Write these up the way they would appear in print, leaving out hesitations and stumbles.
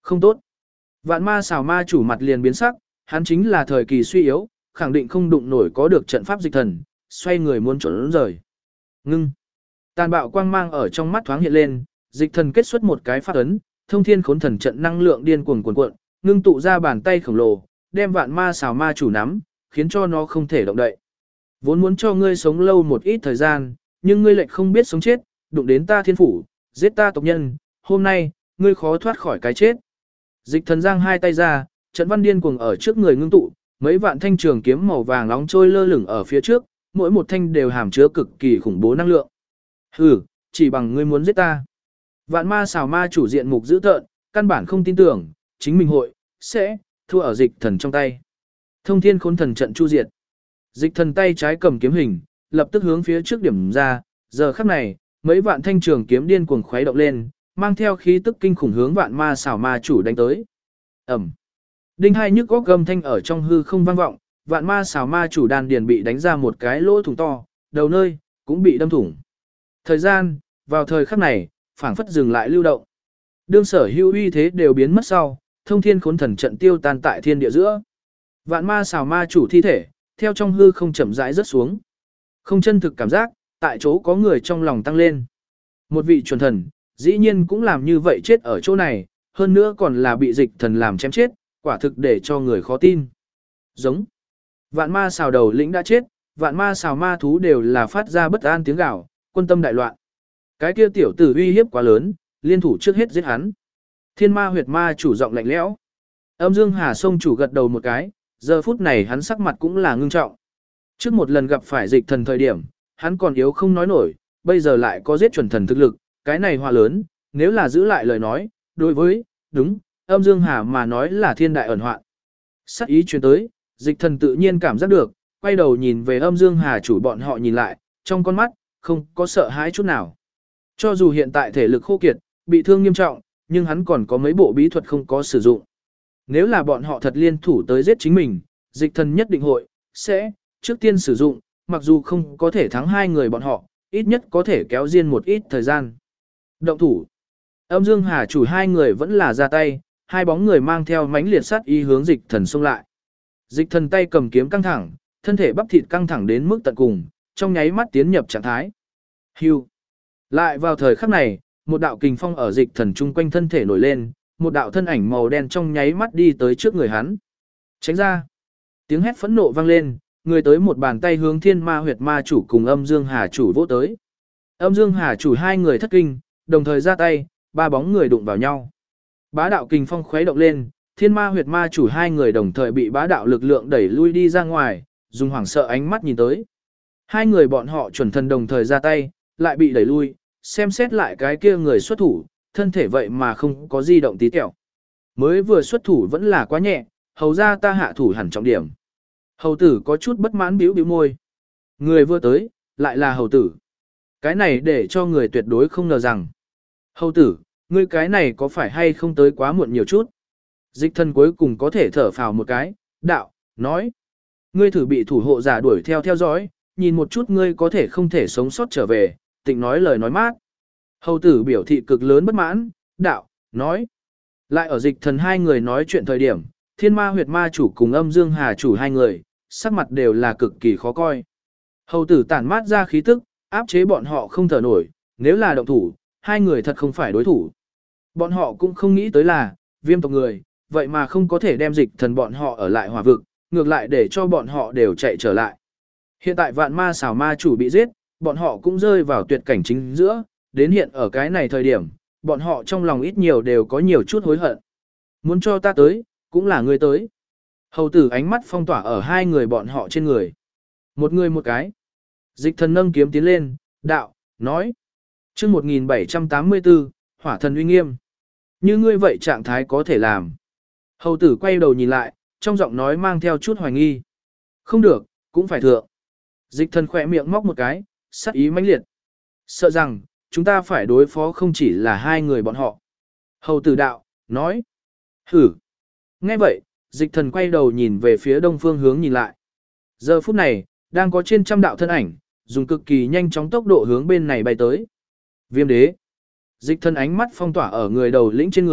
Không tốt. Vạn ma xảo ma chủ mặt liền biến sắc, hắn chính là thời kỳ suy yếu, khẳng định không đụng nổi có được trận pháp dịch thần, xoay người muốn trốn rời. Ngưng. Tàn bạo quang mang ở trong mắt thoáng hiện lên, dịch thần kết xuất một cái pháp ấn, thông thiên khốn thần trận năng lượng điên cuồng cuồn cuộn, ngưng tụ ra bàn tay khổng lồ, đem vạn ma xảo ma chủ nắm, khiến cho nó không thể động đậy. Vốn muốn cho ngươi sống lâu một ít thời gian, nhưng ngươi lại không biết sống chết, đụng đến ta thiên phủ, giết ta tộc nhân, hôm nay, ngươi khó thoát khỏi cái chết. Dịch thần giang hai tay ra, trận văn điên cuồng ở trước người ngưng tụ, mấy vạn thanh trường kiếm màu vàng nóng trôi lơ lửng ở phía trước, mỗi một thanh đều hàm chứa cực kỳ khủng bố năng lượng. Hừ, chỉ bằng ngươi muốn giết ta. Vạn ma xảo ma chủ diện mục dữ tợn, căn bản không tin tưởng, chính mình sẽ thua ở dịch thần trong tay. Thông thiên khốn thần trận chu diệt. Dịch thần tay trái cầm kiếm hình, lập tức hướng phía trước điểm ra, giờ khắc này, mấy vạn thanh trường kiếm điên cuồng khuấy động lên, mang theo khí tức kinh khủng hướng vạn ma xảo ma chủ đánh tới. Ầm. Đinh hai nhức góc gầm thanh ở trong hư không vang vọng, vạn ma xảo ma chủ đan điền bị đánh ra một cái lỗ thủng to, đầu nơi cũng bị đâm thủng. Thời gian, vào thời khắc này, phảng phất dừng lại lưu động. Đương sở hữu uy thế đều biến mất sau, thông thiên khốn thần trận tiêu tan tại thiên địa giữa. Vạn ma xảo ma chủ thi thể, theo trong hư không chậm rãi rớt xuống. Không chân thực cảm giác, tại chỗ có người trong lòng tăng lên. Một vị chuẩn thần, dĩ nhiên cũng làm như vậy chết ở chỗ này, hơn nữa còn là bị dịch thần làm chém chết, quả thực để cho người khó tin. Giống. Vạn ma xào đầu lĩnh đã chết, vạn ma xào ma thú đều là phát ra bất an tiếng gào, quân tâm đại loạn. Cái kia tiểu tử uy hiếp quá lớn, liên thủ trước hết giết hắn. Thiên ma huyệt ma chủ giọng lạnh lẽo. Âm Dương Hà Sông chủ gật đầu một cái, giờ phút này hắn sắc mặt cũng là ngưng trọng. Trước một lần gặp phải dịch thần thời điểm, hắn còn yếu không nói nổi, bây giờ lại có giết chuẩn thần thực lực, cái này hòa lớn, nếu là giữ lại lời nói, đối với, đúng, Âm Dương Hà mà nói là thiên đại ẩn hoạn. Sắc ý truyền tới, dịch thần tự nhiên cảm giác được, quay đầu nhìn về Âm Dương Hà chủ bọn họ nhìn lại, trong con mắt, không có sợ hãi chút nào. Cho dù hiện tại thể lực khô kiệt, bị thương nghiêm trọng, nhưng hắn còn có mấy bộ bí thuật không có sử dụng. Nếu là bọn họ thật liên thủ tới giết chính mình, dịch thần nhất định sẽ trước tiên sử dụng, mặc dù không có thể thắng hai người bọn họ, ít nhất có thể kéo riêng một ít thời gian. Động thủ. Âm Dương Hà chủ hai người vẫn là ra tay, hai bóng người mang theo mãnh liệt sát ý hướng dịch thần xông lại. Dịch thần tay cầm kiếm căng thẳng, thân thể bắp thịt căng thẳng đến mức tận cùng, trong nháy mắt tiến nhập trạng thái. Hưu. Lại vào thời khắc này, một đạo kình phong ở dịch thần chung quanh thân thể nổi lên, một đạo thân ảnh màu đen trong nháy mắt đi tới trước người hắn. Tránh ra. Tiếng hét phẫn nộ vang lên, người tới một bàn tay hướng thiên ma huyệt ma chủ cùng âm dương hà chủ vỗ tới. Âm dương hà chủ hai người thất kinh, đồng thời ra tay, ba bóng người đụng vào nhau. Bá đạo kình phong khuấy động lên, thiên ma huyệt ma chủ hai người đồng thời bị bá đạo lực lượng đẩy lui đi ra ngoài, dùng hoảng sợ ánh mắt nhìn tới. Hai người bọn họ chuẩn thần đồng thời ra tay, lại bị đẩy lui, xem xét lại cái kia người xuất thủ, thân thể vậy mà không có di động tí tẹo. Mới vừa xuất thủ vẫn là quá nhẹ, hầu ra ta hạ thủ hẳn trọng điểm. Hầu tử có chút bất mãn bĩu bĩu môi. Người vừa tới, lại là hầu tử. Cái này để cho người tuyệt đối không ngờ rằng. Hầu tử, ngươi cái này có phải hay không tới quá muộn nhiều chút? Dịch thần cuối cùng có thể thở phào một cái, đạo, nói. Ngươi thử bị thủ hộ giả đuổi theo dõi, nhìn một chút ngươi có thể không thể sống sót trở về, tịnh nói lời nói mát. Hầu tử biểu thị cực lớn bất mãn, đạo, nói. Lại ở dịch thần hai người nói chuyện thời điểm, thiên ma huyệt ma chủ cùng âm dương hà chủ hai người, sắc mặt đều là cực kỳ khó coi. Hầu tử tản mát ra khí tức, áp chế bọn họ không thở nổi, nếu là động thủ, hai người thật không phải đối thủ. Bọn họ cũng không nghĩ tới là, viêm tộc người, vậy mà không có thể đem dịch thần bọn họ ở lại hỏa vực, ngược lại để cho bọn họ đều chạy trở lại. Hiện tại vạn ma xảo ma chủ bị giết, bọn họ cũng rơi vào tuyệt cảnh chính giữa, đến hiện ở cái này thời điểm, bọn họ trong lòng ít nhiều đều có nhiều chút hối hận. Muốn cho ta tới, cũng là ngươi tới. Hầu tử ánh mắt phong tỏa ở hai người bọn họ trên người. Một người một cái. Dịch thần nâng kiếm tiến lên, đạo, nói. chương 1784, hỏa thần uy nghiêm. Như ngươi vậy trạng thái có thể làm. Hầu tử quay đầu nhìn lại, trong giọng nói mang theo chút hoài nghi. Không được, cũng phải thượng. Dịch thần khỏe miệng móc một cái, sắc ý mãnh liệt. Sợ rằng, chúng ta phải đối phó không chỉ là hai người bọn họ. Hầu tử đạo, nói. Hử. Nghe vậy, dịch thần quay đầu nhìn về phía đông phương hướng nhìn lại. Giờ phút này, đang có trên trăm đạo thân ảnh, dùng cực kỳ nhanh chóng tốc độ hướng bên này bay tới. Viêm đế. Dịch thần ánh mắt phong tỏa ở người đầu lĩnh trên người,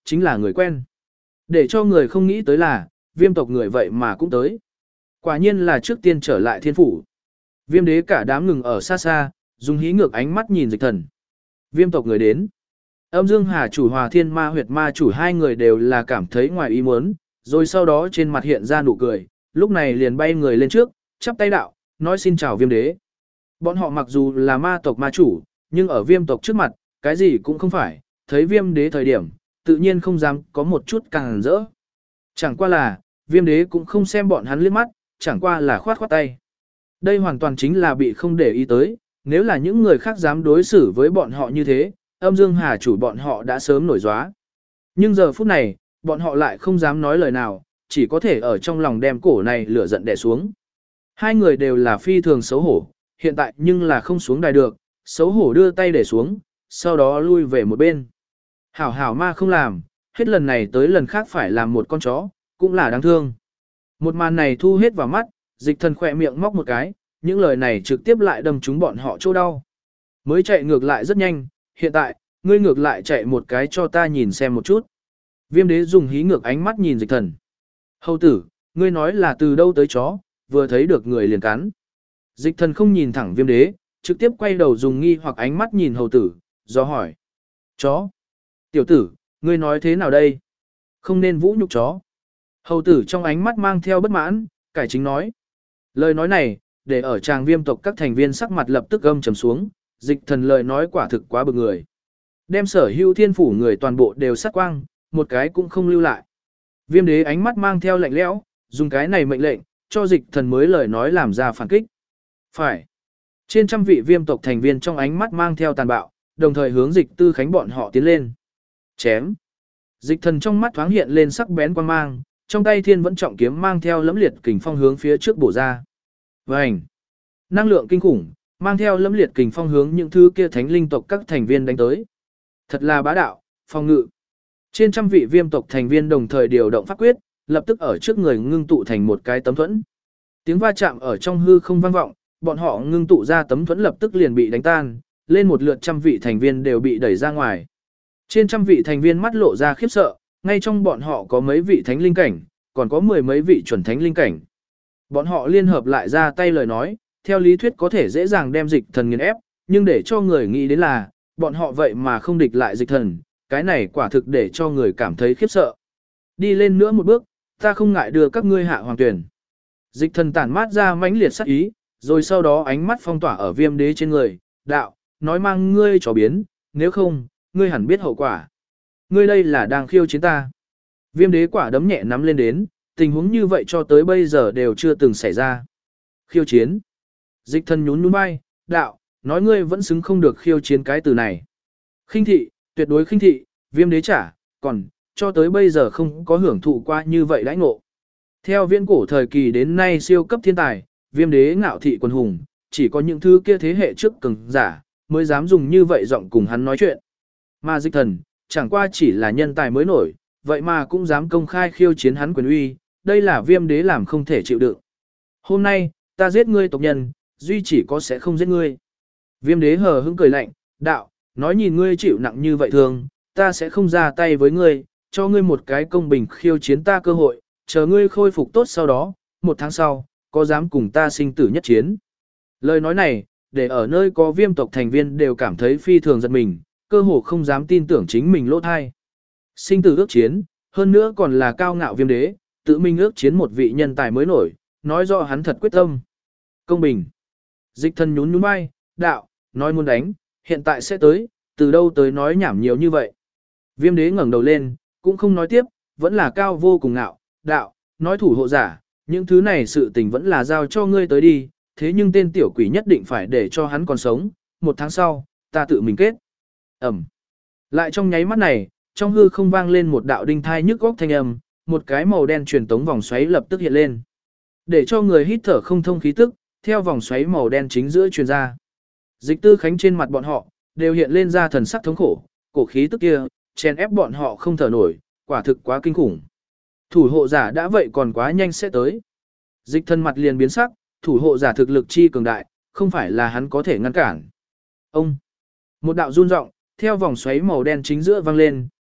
chính là người quen. Để cho người không nghĩ tới là, viêm tộc người vậy mà cũng tới. Quả nhiên là trước tiên trở lại thiên phủ. Viêm đế cả đám ngừng ở xa xa, dùng hí ngược ánh mắt nhìn Dịch Thần. Viêm tộc người đến. Âm Dương Hà chủ Hòa Thiên Ma Huyệt Ma chủ hai người đều là cảm thấy ngoài ý muốn, rồi sau đó trên mặt hiện ra nụ cười, lúc này liền bay người lên trước, chắp tay đạo, nói xin chào viêm đế. Bọn họ mặc dù là ma tộc ma chủ, nhưng ở viêm tộc trước mặt, cái gì cũng không phải, thấy viêm đế thời điểm, tự nhiên không dám có một chút càng rỡ. Chẳng qua là, viêm đế cũng không xem bọn hắn liếc mắt, chẳng qua là khoát khoát tay. Đây hoàn toàn chính là bị không để ý tới, nếu là những người khác dám đối xử với bọn họ như thế, Âm Dương Hà chủ bọn họ đã sớm nổi gióa. Nhưng giờ phút này, bọn họ lại không dám nói lời nào, chỉ có thể ở trong lòng đem cổ này lửa giận đè xuống. Hai người đều là phi thường xấu hổ, hiện tại nhưng là không xuống đài được, xấu hổ đưa tay để xuống, sau đó lui về một bên. Hảo hảo ma không làm, hết lần này tới lần khác phải làm một con chó, cũng là đáng thương. Một màn này thu hết vào mắt, Dịch Thần khỏe miệng móc một cái, những lời này trực tiếp lại đâm trúng bọn họ chỗ đau. Mới chạy ngược lại rất nhanh, hiện tại, ngươi ngược lại chạy một cái cho ta nhìn xem một chút. Viêm đế dùng hí ngược ánh mắt nhìn Dịch Thần. Hầu tử, ngươi nói là từ đâu tới chó, vừa thấy được người liền cắn. Dịch Thần không nhìn thẳng viêm đế, trực tiếp quay đầu dùng nghi hoặc ánh mắt nhìn hầu tử, do hỏi. Chó. Tiểu tử, ngươi nói thế nào đây? Không nên vũ nhục chó. Hầu tử trong ánh mắt mang theo bất mãn, cải chính nói. Lời nói này, để ở tràng viêm tộc các thành viên sắc mặt lập tức gầm trầm xuống, Dịch Thần lời nói quả thực quá bực người. Đem sở hữu thiên phủ người toàn bộ đều sát quang, một cái cũng không lưu lại. Viêm đế ánh mắt mang theo lạnh lẽo, dùng cái này mệnh lệnh, cho Dịch Thần mới lời nói làm ra phản kích. Phải. Trên trăm vị viêm tộc thành viên trong ánh mắt mang theo tàn bạo, đồng thời hướng Dịch Tư Khánh bọn họ tiến lên. Chém. Dịch Thần trong mắt thoáng hiện lên sắc bén quan mang, trong tay thiên vẫn trọng kiếm mang theo lẫm liệt kình phong hướng phía trước bổ ra. Vành. Năng lượng kinh khủng, mang theo lẫm liệt kình phong hướng những thứ kia thánh linh tộc các thành viên đánh tới. Thật là bá đạo, phong ngự. Trên trăm vị viêm tộc thành viên đồng thời điều động pháp quyết, lập tức ở trước người ngưng tụ thành một cái tấm thuẫn. Tiếng va chạm ở trong hư không vang vọng, bọn họ ngưng tụ ra tấm thuẫn lập tức liền bị đánh tan, lên một lượt trăm vị thành viên đều bị đẩy ra ngoài. Trên trăm vị thành viên mắt lộ ra khiếp sợ, ngay trong bọn họ có mấy vị thánh linh cảnh, còn có mười mấy vị chuẩn thánh linh cảnh. Bọn họ liên hợp lại ra tay lời nói, theo lý thuyết có thể dễ dàng đem Dịch Thần nghiền ép, nhưng để cho người nghĩ đến là, bọn họ vậy mà không địch lại Dịch Thần, cái này quả thực để cho người cảm thấy khiếp sợ. Đi lên nữa một bước, ta không ngại đưa các ngươi hạ hoàng tuyển. Dịch Thần tản mát ra mãnh liệt sát ý, rồi sau đó ánh mắt phong tỏa ở viêm đế trên người, đạo, nói mang ngươi cho biến, nếu không, ngươi hẳn biết hậu quả. Ngươi đây là đang khiêu chiến ta. Viêm đế quả đấm nhẹ nắm lên đến, tình huống như vậy cho tới bây giờ đều chưa từng xảy ra. Khiêu chiến. Dịch Thần nhún nhún vai, đạo, nói ngươi vẫn xứng không được khiêu chiến cái từ này. Khinh thị, tuyệt đối khinh thị, viêm đế trả, còn, cho tới bây giờ không có hưởng thụ qua như vậy đãi ngộ. Theo viễn cổ thời kỳ đến nay siêu cấp thiên tài, viêm đế ngạo thị quần hùng, chỉ có những thứ kia thế hệ trước cường giả, mới dám dùng như vậy giọng cùng hắn nói chuyện. Mà Dịch Thần, chẳng qua chỉ là nhân tài mới nổi, vậy mà cũng dám công khai khiêu chiến hắn quyền uy, đây là viêm đế làm không thể chịu đựng. Hôm nay, ta giết ngươi tộc nhân, duy chỉ có sẽ không giết ngươi. Viêm đế hờ hững cười lạnh, đạo, nói nhìn ngươi chịu nặng như vậy thường, ta sẽ không ra tay với ngươi, cho ngươi một cái công bình khiêu chiến ta cơ hội, chờ ngươi khôi phục tốt sau đó, một tháng sau, có dám cùng ta sinh tử nhất chiến. Lời nói này, để ở nơi có viêm tộc thành viên đều cảm thấy phi thường giật mình, cơ hồ không dám tin tưởng chính mình lỗ thai. Sinh tử ước chiến, hơn nữa còn là cao ngạo viêm đế, tự mình ước chiến một vị nhân tài mới nổi, nói rõ hắn thật quyết tâm. Công bình. Dịch Thần nhún nhún vai, đạo, nói muốn đánh, hiện tại sẽ tới, từ đâu tới nói nhảm nhiều như vậy. Viêm đế ngẩng đầu lên, cũng không nói tiếp, vẫn là cao vô cùng ngạo, đạo, nói thủ hộ giả, những thứ này sự tình vẫn là giao cho ngươi tới đi, thế nhưng tên tiểu quỷ nhất định phải để cho hắn còn sống, một tháng sau, ta tự mình kết. Ẩm. Lại trong nháy mắt này, trong hư không vang lên một đạo đinh thai nhức góc thanh âm, một cái màu đen truyền tống vòng xoáy lập tức hiện lên. Để cho người hít thở không thông khí tức, theo vòng xoáy màu đen chính giữa truyền ra. Dịch Tư Khánh trên mặt bọn họ, đều hiện lên ra thần sắc thống khổ, cổ khí tức kia, chèn ép bọn họ không thở nổi, quả thực quá kinh khủng. Thủ hộ giả đã vậy còn quá nhanh sẽ tới. Dịch Thần mặt liền biến sắc, thủ hộ giả thực lực chi cường đại, không phải là hắn có thể ngăn cản. Ông, một đạo run rộng, theo vòng xoáy màu đen chính giữa vang lên,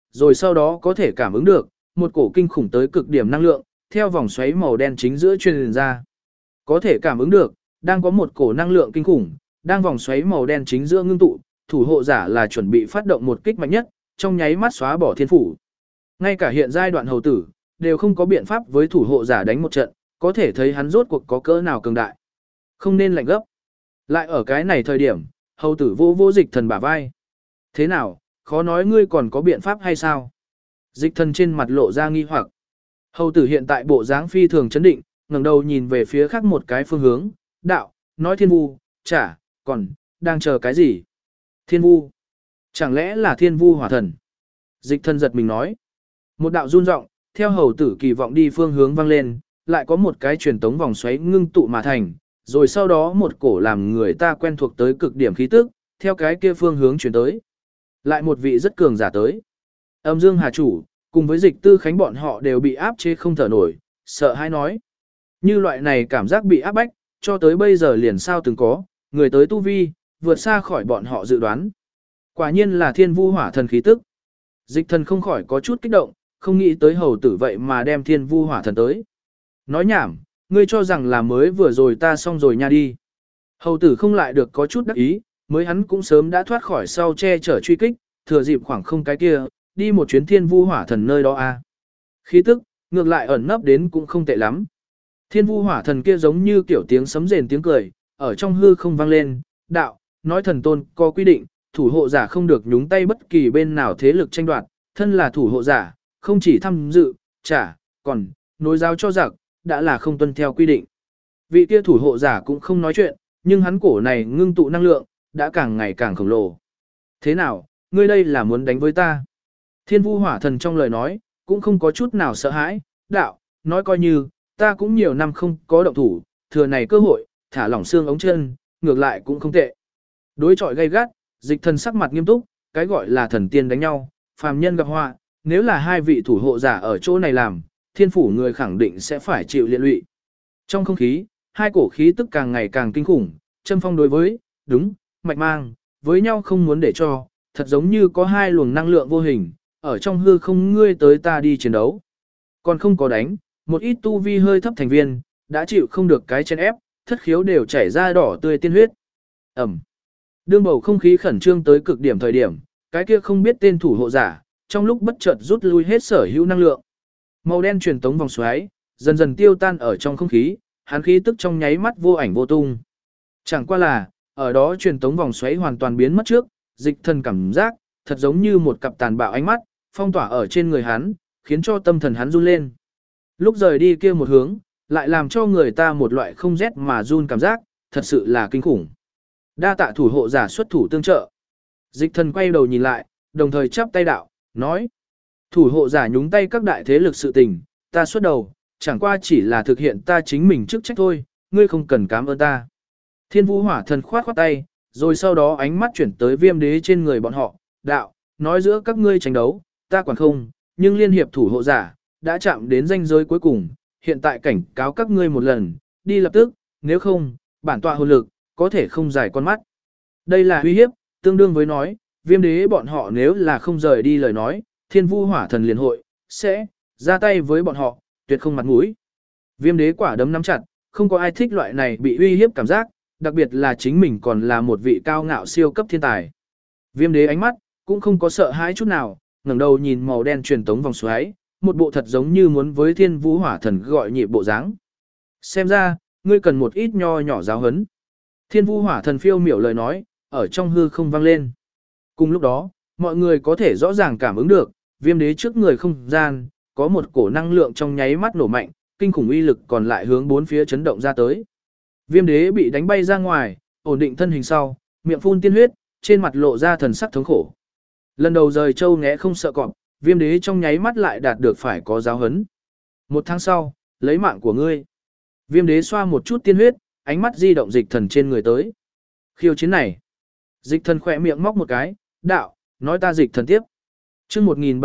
rồi sau đó có thể cảm ứng được, một cổ kinh khủng tới cực điểm năng lượng, theo vòng xoáy màu đen chính giữa truyền ra. Có thể cảm ứng được, đang có một cổ năng lượng kinh khủng, đang vòng xoáy màu đen chính giữa ngưng tụ, thủ hộ giả là chuẩn bị phát động một kích mạnh nhất, trong nháy mắt xóa bỏ thiên phủ. Ngay cả hiện giai đoạn hầu tử, đều không có biện pháp với thủ hộ giả đánh một trận, có thể thấy hắn rốt cuộc có cỡ nào cường đại. Không nên lạnh gấp. Lại ở cái này thời điểm, hầu tử vô vô Dịch Thần bả vai. Thế nào, khó nói ngươi còn có biện pháp hay sao? Dịch Thần trên mặt lộ ra nghi hoặc. Hầu tử hiện tại bộ dáng phi thường chấn định, ngẩng đầu nhìn về phía khác một cái phương hướng, đạo, nói thiên vu, chả, còn, đang chờ cái gì? Thiên vu. Chẳng lẽ là thiên vu hỏa thần? Dịch Thần giật mình nói. Một đạo run rộng, theo hầu tử kỳ vọng đi phương hướng vang lên, lại có một cái truyền tống vòng xoáy ngưng tụ mà thành, rồi sau đó một cổ làm người ta quen thuộc tới cực điểm khí tức, theo cái kia phương hướng chuyển tới. Lại một vị rất cường giả tới. Âm Dương Hà chủ, cùng với Dịch Tư Khánh bọn họ đều bị áp chế không thở nổi, sợ hãi nói. Như loại này cảm giác bị áp bách, cho tới bây giờ liền sao từng có, người tới tu vi, vượt xa khỏi bọn họ dự đoán. Quả nhiên là thiên vu hỏa thần khí tức. Dịch Thần không khỏi có chút kích động, không nghĩ tới hầu tử vậy mà đem thiên vu hỏa thần tới. Nói nhảm, ngươi cho rằng là mới vừa rồi ta xong rồi nha đi. Hầu tử không lại được có chút đắc ý, mới hắn cũng sớm đã thoát khỏi sau che chở truy kích, thừa dịp khoảng không cái kia, đi một chuyến thiên vu hỏa thần nơi đó a. Khí tức, ngược lại ẩn nấp đến cũng không tệ lắm. Thiên vu hỏa thần kia giống như kiểu tiếng sấm rền tiếng cười, ở trong hư không vang lên, đạo, nói thần tôn có quy định, thủ hộ giả không được nhúng tay bất kỳ bên nào thế lực tranh đoạt, thân là thủ hộ giả, không chỉ tham dự, trả, còn, nối giáo cho giặc, đã là không tuân theo quy định. Vị kia thủ hộ giả cũng không nói chuyện, nhưng hắn cổ này ngưng tụ năng lượng, đã càng ngày càng khổng lồ. Thế nào, ngươi đây là muốn đánh với ta? Thiên vu hỏa thần trong lời nói, cũng không có chút nào sợ hãi, đạo, nói coi như, ta cũng nhiều năm không có động thủ, thừa này cơ hội, thả lỏng xương ống chân, ngược lại cũng không tệ. Đối chọi gay gắt, Dịch Thần sắc mặt nghiêm túc, cái gọi là thần tiên đánh nhau, phàm nhân gặp họa, nếu là hai vị thủ hộ giả ở chỗ này làm, thiên phủ người khẳng định sẽ phải chịu liên lụy. Trong không khí, hai cổ khí tức càng ngày càng kinh khủng, châm phong đối với, đúng, mạch mang, với nhau không muốn để cho, thật giống như có hai luồng năng lượng vô hình, ở trong hư không ngươi tới ta đi chiến đấu. Còn không có đánh, một ít tu vi hơi thấp thành viên, đã chịu không được cái chen ép, thất khiếu đều chảy ra đỏ tươi tiên huyết. Ẩm. Đương bầu không khí khẩn trương tới cực điểm thời điểm, cái kia không biết tên thủ hộ giả, trong lúc bất chợt rút lui hết sở hữu năng lượng. Màu đen truyền tống vòng xoáy, dần dần tiêu tan ở trong không khí, hắn khí tức trong nháy mắt vô ảnh vô tung. Chẳng qua là, ở đó truyền tống vòng xoáy hoàn toàn biến mất trước, Dịch Thần cảm giác, thật giống như một cặp tàn bạo ánh mắt, phong tỏa ở trên người hắn, khiến cho tâm thần hắn run lên. Lúc rời đi kia một hướng, lại làm cho người ta một loại không rét mà run cảm giác, thật sự là kinh khủng. Đa tạ thủ hộ giả xuất thủ tương trợ. Dịch Thần quay đầu nhìn lại, đồng thời chắp tay đạo, nói. Thủ hộ giả nhúng tay các đại thế lực sự tình, ta xuất đầu, chẳng qua chỉ là thực hiện ta chính mình chức trách thôi, ngươi không cần cảm ơn ta. Thiên vu hỏa thần khoát khoát tay, rồi sau đó ánh mắt chuyển tới Viêm đế trên người bọn họ, đạo, nói giữa các ngươi tranh đấu, ta quản không, nhưng liên hiệp thủ hộ giả, đã chạm đến ranh giới cuối cùng, hiện tại cảnh cáo các ngươi một lần, đi lập tức, nếu không, bản tọa hồn lực, có thể không giải con mắt. Đây là uy hiếp, tương đương với nói, Viêm đế bọn họ nếu là không rời đi lời nói, thiên vu hỏa thần liền hội, sẽ, ra tay với bọn họ, tuyệt không mặt mũi. Viêm đế quả đấm nắm chặt, không có ai thích loại này bị uy hiếp cảm giác, đặc biệt là chính mình còn là một vị cao ngạo siêu cấp thiên tài. Viêm đế ánh mắt, cũng không có sợ hãi chút nào, ngẩng đầu nhìn màu đen truyền tống vòng xoáy, một bộ thật giống như muốn với thiên vũ hỏa thần gọi nhịp bộ dáng. Xem ra, ngươi cần một ít nho nhỏ giáo hấn. Thiên vũ hỏa thần phiêu miểu lời nói, ở trong hư không vang lên. Cùng lúc đó, mọi người có thể rõ ràng cảm ứng được, viêm đế trước người không gian, có một cổ năng lượng trong nháy mắt nổ mạnh, kinh khủng uy lực còn lại hướng bốn phía chấn động ra tới. Viêm đế bị đánh bay ra ngoài, ổn định thân hình sau, miệng phun tiên huyết, trên mặt lộ ra thần sắc thống khổ. Lần đầu rời châu ngẽ không sợ cọp, viêm đế trong nháy mắt lại đạt được phải có giáo hấn. Một tháng sau, lấy mạng của ngươi. Viêm đế xoa một chút tiên huyết, ánh mắt di động Dịch Thần trên người tới. Khiêu chiến này. Dịch Thần khỏe miệng móc một cái, đạo, nói ta Dịch Thần tiếp. Chương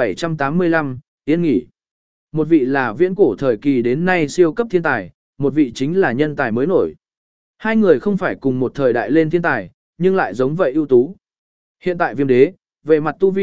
1785, yên nghỉ. Một vị là viễn cổ thời kỳ đến nay siêu cấp thiên tài, một vị chính là nhân tài mới nổi. Hai người không phải cùng một thời đại lên thiên tài, nhưng lại giống vậy ưu tú. Hiện tại viêm đế, về mặt tu vi,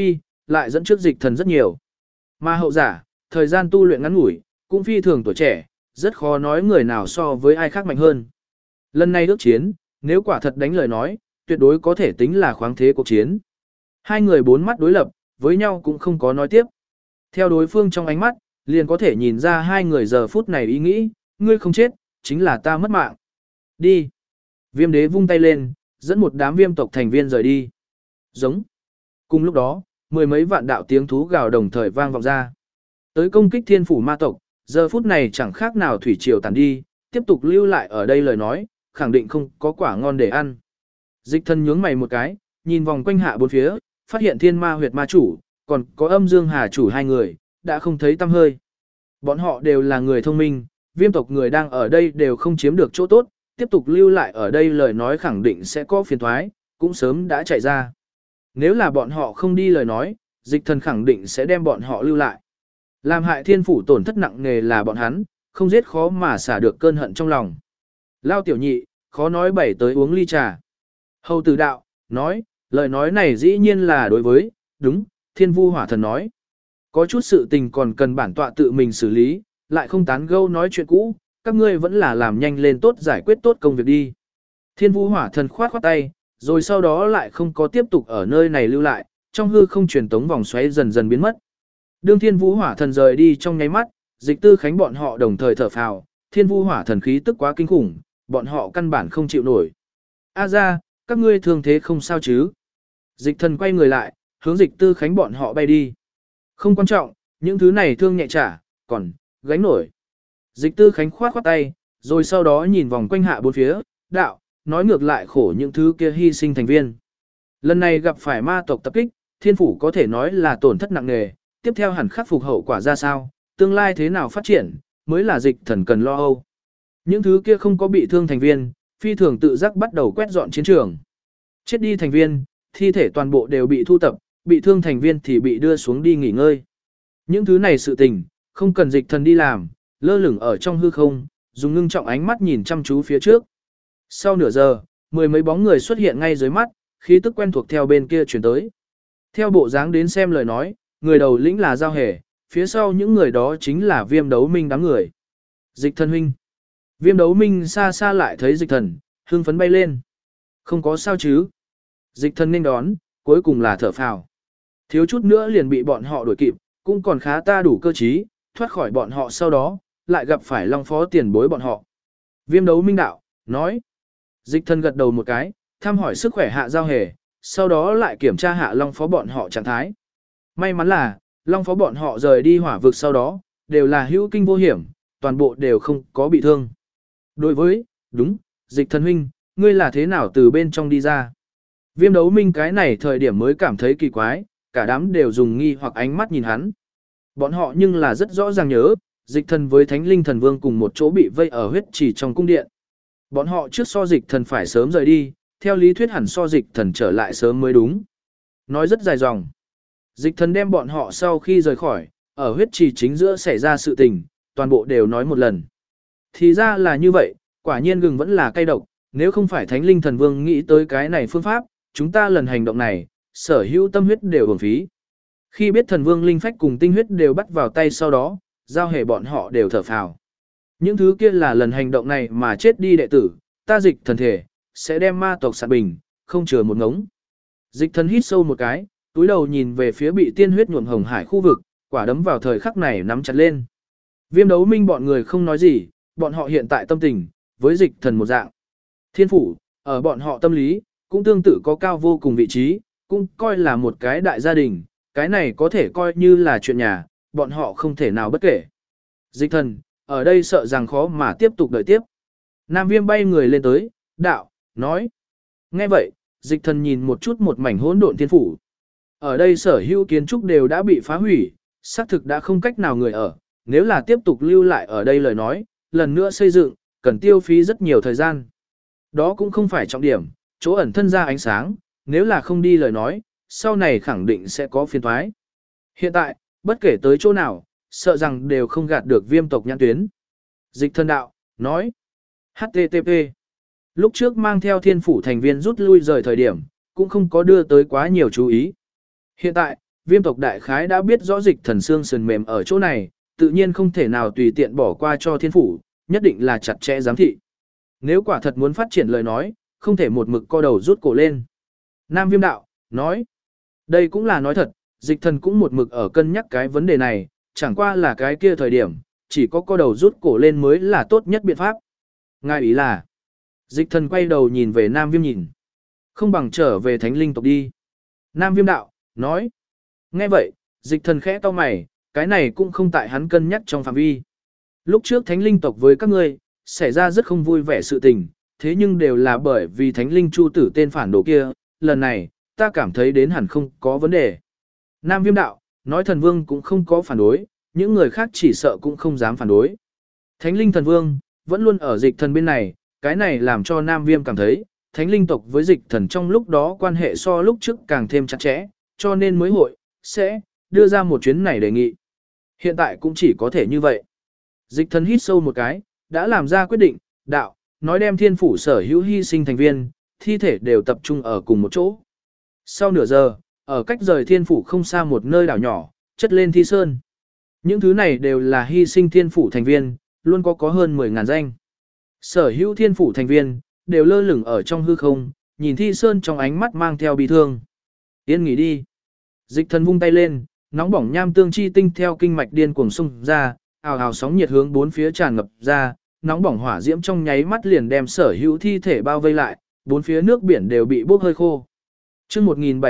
lại dẫn trước dịch thần rất nhiều. Mà hậu giả, thời gian tu luyện ngắn ngủi, cũng phi thường tuổi trẻ, rất khó nói người nào so với ai khác mạnh hơn. Lần này ước chiến, nếu quả thật đánh lời nói, tuyệt đối có thể tính là khoáng thế cuộc chiến. Hai người bốn mắt đối lập, với nhau cũng không có nói tiếp. Theo đối phương trong ánh mắt, liền có thể nhìn ra hai người giờ phút này ý nghĩ, ngươi không chết, chính là ta mất mạng. Đi. Viêm đế vung tay lên, dẫn một đám viêm tộc thành viên rời đi. Giống. Cùng lúc đó, mười mấy vạn đạo tiếng thú gào đồng thời vang vọng ra. Tới công kích thiên phủ ma tộc, giờ phút này chẳng khác nào thủy triều tàn đi, tiếp tục lưu lại ở đây lời nói, khẳng định không có quả ngon để ăn. Dịch thân nhướng mày một cái, nhìn vòng quanh hạ bốn phía, phát hiện thiên ma huyệt ma chủ, còn có âm dương hà chủ hai người, đã không thấy tăm hơi. Bọn họ đều là người thông minh, viêm tộc người đang ở đây đều không chiếm được chỗ tốt, tiếp tục lưu lại ở đây lời nói khẳng định sẽ có phiền thoái, cũng sớm đã chạy ra. Nếu là bọn họ không đi lời nói, dịch thần khẳng định sẽ đem bọn họ lưu lại. Làm hại thiên phủ tổn thất nặng nề là bọn hắn, không giết khó mà xả được cơn hận trong lòng. Lao tiểu nhị, khó nói bảy tới uống ly trà. Hầu tử đạo, nói, lời nói này dĩ nhiên là đối với, đúng, thiên vu hỏa thần nói. Có chút sự tình còn cần bản tọa tự mình xử lý, lại không tán gẫu nói chuyện cũ, các ngươi vẫn là làm nhanh lên tốt giải quyết tốt công việc đi. Thiên vu hỏa thần khoát khoát tay, rồi sau đó lại không có tiếp tục ở nơi này lưu lại, trong hư không truyền tống vòng xoáy dần dần biến mất. Đương thiên vu hỏa thần rời đi trong nháy mắt, dịch tư khánh bọn họ đồng thời thở phào, thiên vu hỏa thần khí tức quá kinh khủng, bọn họ căn bản không chịu nổi. A ra, các ngươi thương thế không sao chứ? Dịch thần quay người lại, hướng dịch tư khánh bọn họ bay đi. Không quan trọng, những thứ này thương nhẹ trả, còn, gánh nổi. Dịch tư khánh khoát khoát tay, rồi sau đó nhìn vòng quanh hạ bốn phía, đạo, nói ngược lại khổ những thứ kia hy sinh thành viên. Lần này gặp phải ma tộc tập kích, thiên phủ có thể nói là tổn thất nặng nề, tiếp theo hẳn khắc phục hậu quả ra sao, tương lai thế nào phát triển, mới là dịch thần cần lo âu. Những thứ kia không có bị thương thành viên, phi thường tự giác bắt đầu quét dọn chiến trường. Chết đi thành viên, thi thể toàn bộ đều bị thu tập, bị thương thành viên thì bị đưa xuống đi nghỉ ngơi. Những thứ này sự tình, không cần dịch thần đi làm, lơ lửng ở trong hư không, dùng ngưng trọng ánh mắt nhìn chăm chú phía trước. Sau nửa giờ, mười mấy bóng người xuất hiện ngay dưới mắt, khí tức quen thuộc theo bên kia chuyển tới. Theo bộ dáng đến xem lời nói, người đầu lĩnh là Giao Hề, phía sau những người đó chính là Viêm Đấu Minh đám người. Dịch thần huynh. Viêm Đấu Minh xa xa lại thấy dịch thần, hưng phấn bay lên. Không có sao chứ. Dịch thần nên đón, cuối cùng là thở phào. Thiếu chút nữa liền bị bọn họ đuổi kịp, cũng còn khá ta đủ cơ trí, thoát khỏi bọn họ sau đó, lại gặp phải Long Phó tiền bối bọn họ. Viêm Đấu Minh đạo, nói. Dịch thần gật đầu một cái, thăm hỏi sức khỏe hạ Giao Hề, sau đó lại kiểm tra hạ Long Phó bọn họ trạng thái. May mắn là, Long Phó bọn họ rời đi hỏa vực sau đó, đều là hữu kinh vô hiểm, toàn bộ đều không có bị thương. Đối với, đúng, dịch thần huynh, ngươi là thế nào từ bên trong đi ra? Viêm Đấu Minh cái này thời điểm mới cảm thấy kỳ quái, cả đám đều dùng nghi hoặc ánh mắt nhìn hắn. Bọn họ nhưng là rất rõ ràng nhớ, dịch thần với Thánh Linh Thần Vương cùng một chỗ bị vây ở huyết chỉ trong cung điện. Bọn họ trước so dịch thần phải sớm rời đi, theo lý thuyết hẳn so dịch thần trở lại sớm mới đúng. Nói rất dài dòng. Dịch thần đem bọn họ sau khi rời khỏi, ở huyết trì chính giữa xảy ra sự tình, toàn bộ đều nói một lần. Thì ra là như vậy, quả nhiên gừng vẫn là cay độc, nếu không phải Thánh Linh Thần Vương nghĩ tới cái này phương pháp, chúng ta lần hành động này, sở hữu tâm huyết đều uổng phí. Khi biết Thần Vương linh phách cùng tinh huyết đều bắt vào tay sau đó, Giao Hề bọn họ đều thở phào. Những thứ kia là lần hành động này mà chết đi đệ tử, ta dịch thần thể, sẽ đem ma tộc sạn bình, không chừa một ngống. Dịch thần hít sâu một cái, túi đầu nhìn về phía bị tiên huyết nhuộm hồng hải khu vực, quả đấm vào thời khắc này nắm chặt lên. Viêm Đấu Minh bọn người không nói gì, bọn họ hiện tại tâm tình, với dịch thần một dạng. Thiên phủ, ở bọn họ tâm lý, cũng tương tự có cao vô cùng vị trí, cũng coi là một cái đại gia đình, cái này có thể coi như là chuyện nhà, bọn họ không thể nào bất kể. Dịch thần, ở đây sợ rằng khó mà tiếp tục đợi tiếp. Nam Viêm bay người lên tới, đạo, nói. Nghe vậy, dịch thần nhìn một chút một mảnh hỗn độn thiên phủ. Ở đây sở hữu kiến trúc đều đã bị phá hủy, xác thực đã không cách nào người ở, nếu là tiếp tục lưu lại ở đây lời nói, lần nữa xây dựng, cần tiêu phí rất nhiều thời gian. Đó cũng không phải trọng điểm, chỗ ẩn thân ra ánh sáng, nếu là không đi lời nói, sau này khẳng định sẽ có phiền toái. Hiện tại, bất kể tới chỗ nào, sợ rằng đều không gạt được viêm tộc nhãn tuyến. Dịch thân đạo, nói. HTTP. Lúc trước mang theo thiên phủ thành viên rút lui rời thời điểm, cũng không có đưa tới quá nhiều chú ý. Hiện tại, Viêm tộc đại khái đã biết rõ dịch thần xương sườn mềm ở chỗ này, tự nhiên không thể nào tùy tiện bỏ qua cho thiên phủ, nhất định là chặt chẽ giám thị. Nếu quả thật muốn phát triển lời nói, không thể một mực co đầu rút cổ lên. Nam Viêm đạo, nói, đây cũng là nói thật, dịch thần cũng một mực ở cân nhắc cái vấn đề này, chẳng qua là cái kia thời điểm, chỉ có co đầu rút cổ lên mới là tốt nhất biện pháp. Ngài ý là, dịch thần quay đầu nhìn về Nam Viêm nhìn, không bằng trở về thánh linh tộc đi. Nam Viêm đạo, nói, nghe vậy, dịch thần khẽ cau mày, cái này cũng không tại hắn cân nhắc trong phạm vi. Lúc trước thánh linh tộc với các ngươi, xảy ra rất không vui vẻ sự tình, thế nhưng đều là bởi vì thánh linh chu tử tên phản đồ kia, lần này, ta cảm thấy đến hẳn không có vấn đề. Nam Viêm đạo, nói thần vương cũng không có phản đối, những người khác chỉ sợ cũng không dám phản đối. Thánh linh thần vương, vẫn luôn ở dịch thần bên này, cái này làm cho Nam Viêm cảm thấy, thánh linh tộc với dịch thần trong lúc đó quan hệ so lúc trước càng thêm chặt chẽ, cho nên mới hội, sẽ, đưa ra một chuyến này đề nghị. Hiện tại cũng chỉ có thể như vậy. Dịch thần hít sâu một cái, đã làm ra quyết định, đạo, nói đem thiên phủ sở hữu hy sinh thành viên, thi thể đều tập trung ở cùng một chỗ. Sau nửa giờ, ở cách rời thiên phủ không xa một nơi đảo nhỏ, chất lên thi sơn. Những thứ này đều là hy sinh thiên phủ thành viên, luôn có hơn 10.000 danh. Sở hữu thiên phủ thành viên, đều lơ lửng ở trong hư không, nhìn thi sơn trong ánh mắt mang theo bi thương. Yên nghỉ đi. Dịch thần vung tay lên, nóng bỏng nham tương chi tinh theo kinh mạch điên cuồng xung ra, ào ào sóng nhiệt hướng bốn phía tràn ngập ra, nóng bỏng hỏa diễm trong nháy mắt liền đem sở hữu thi thể bao vây lại, bốn phía nước biển đều bị bốc hơi khô. Chương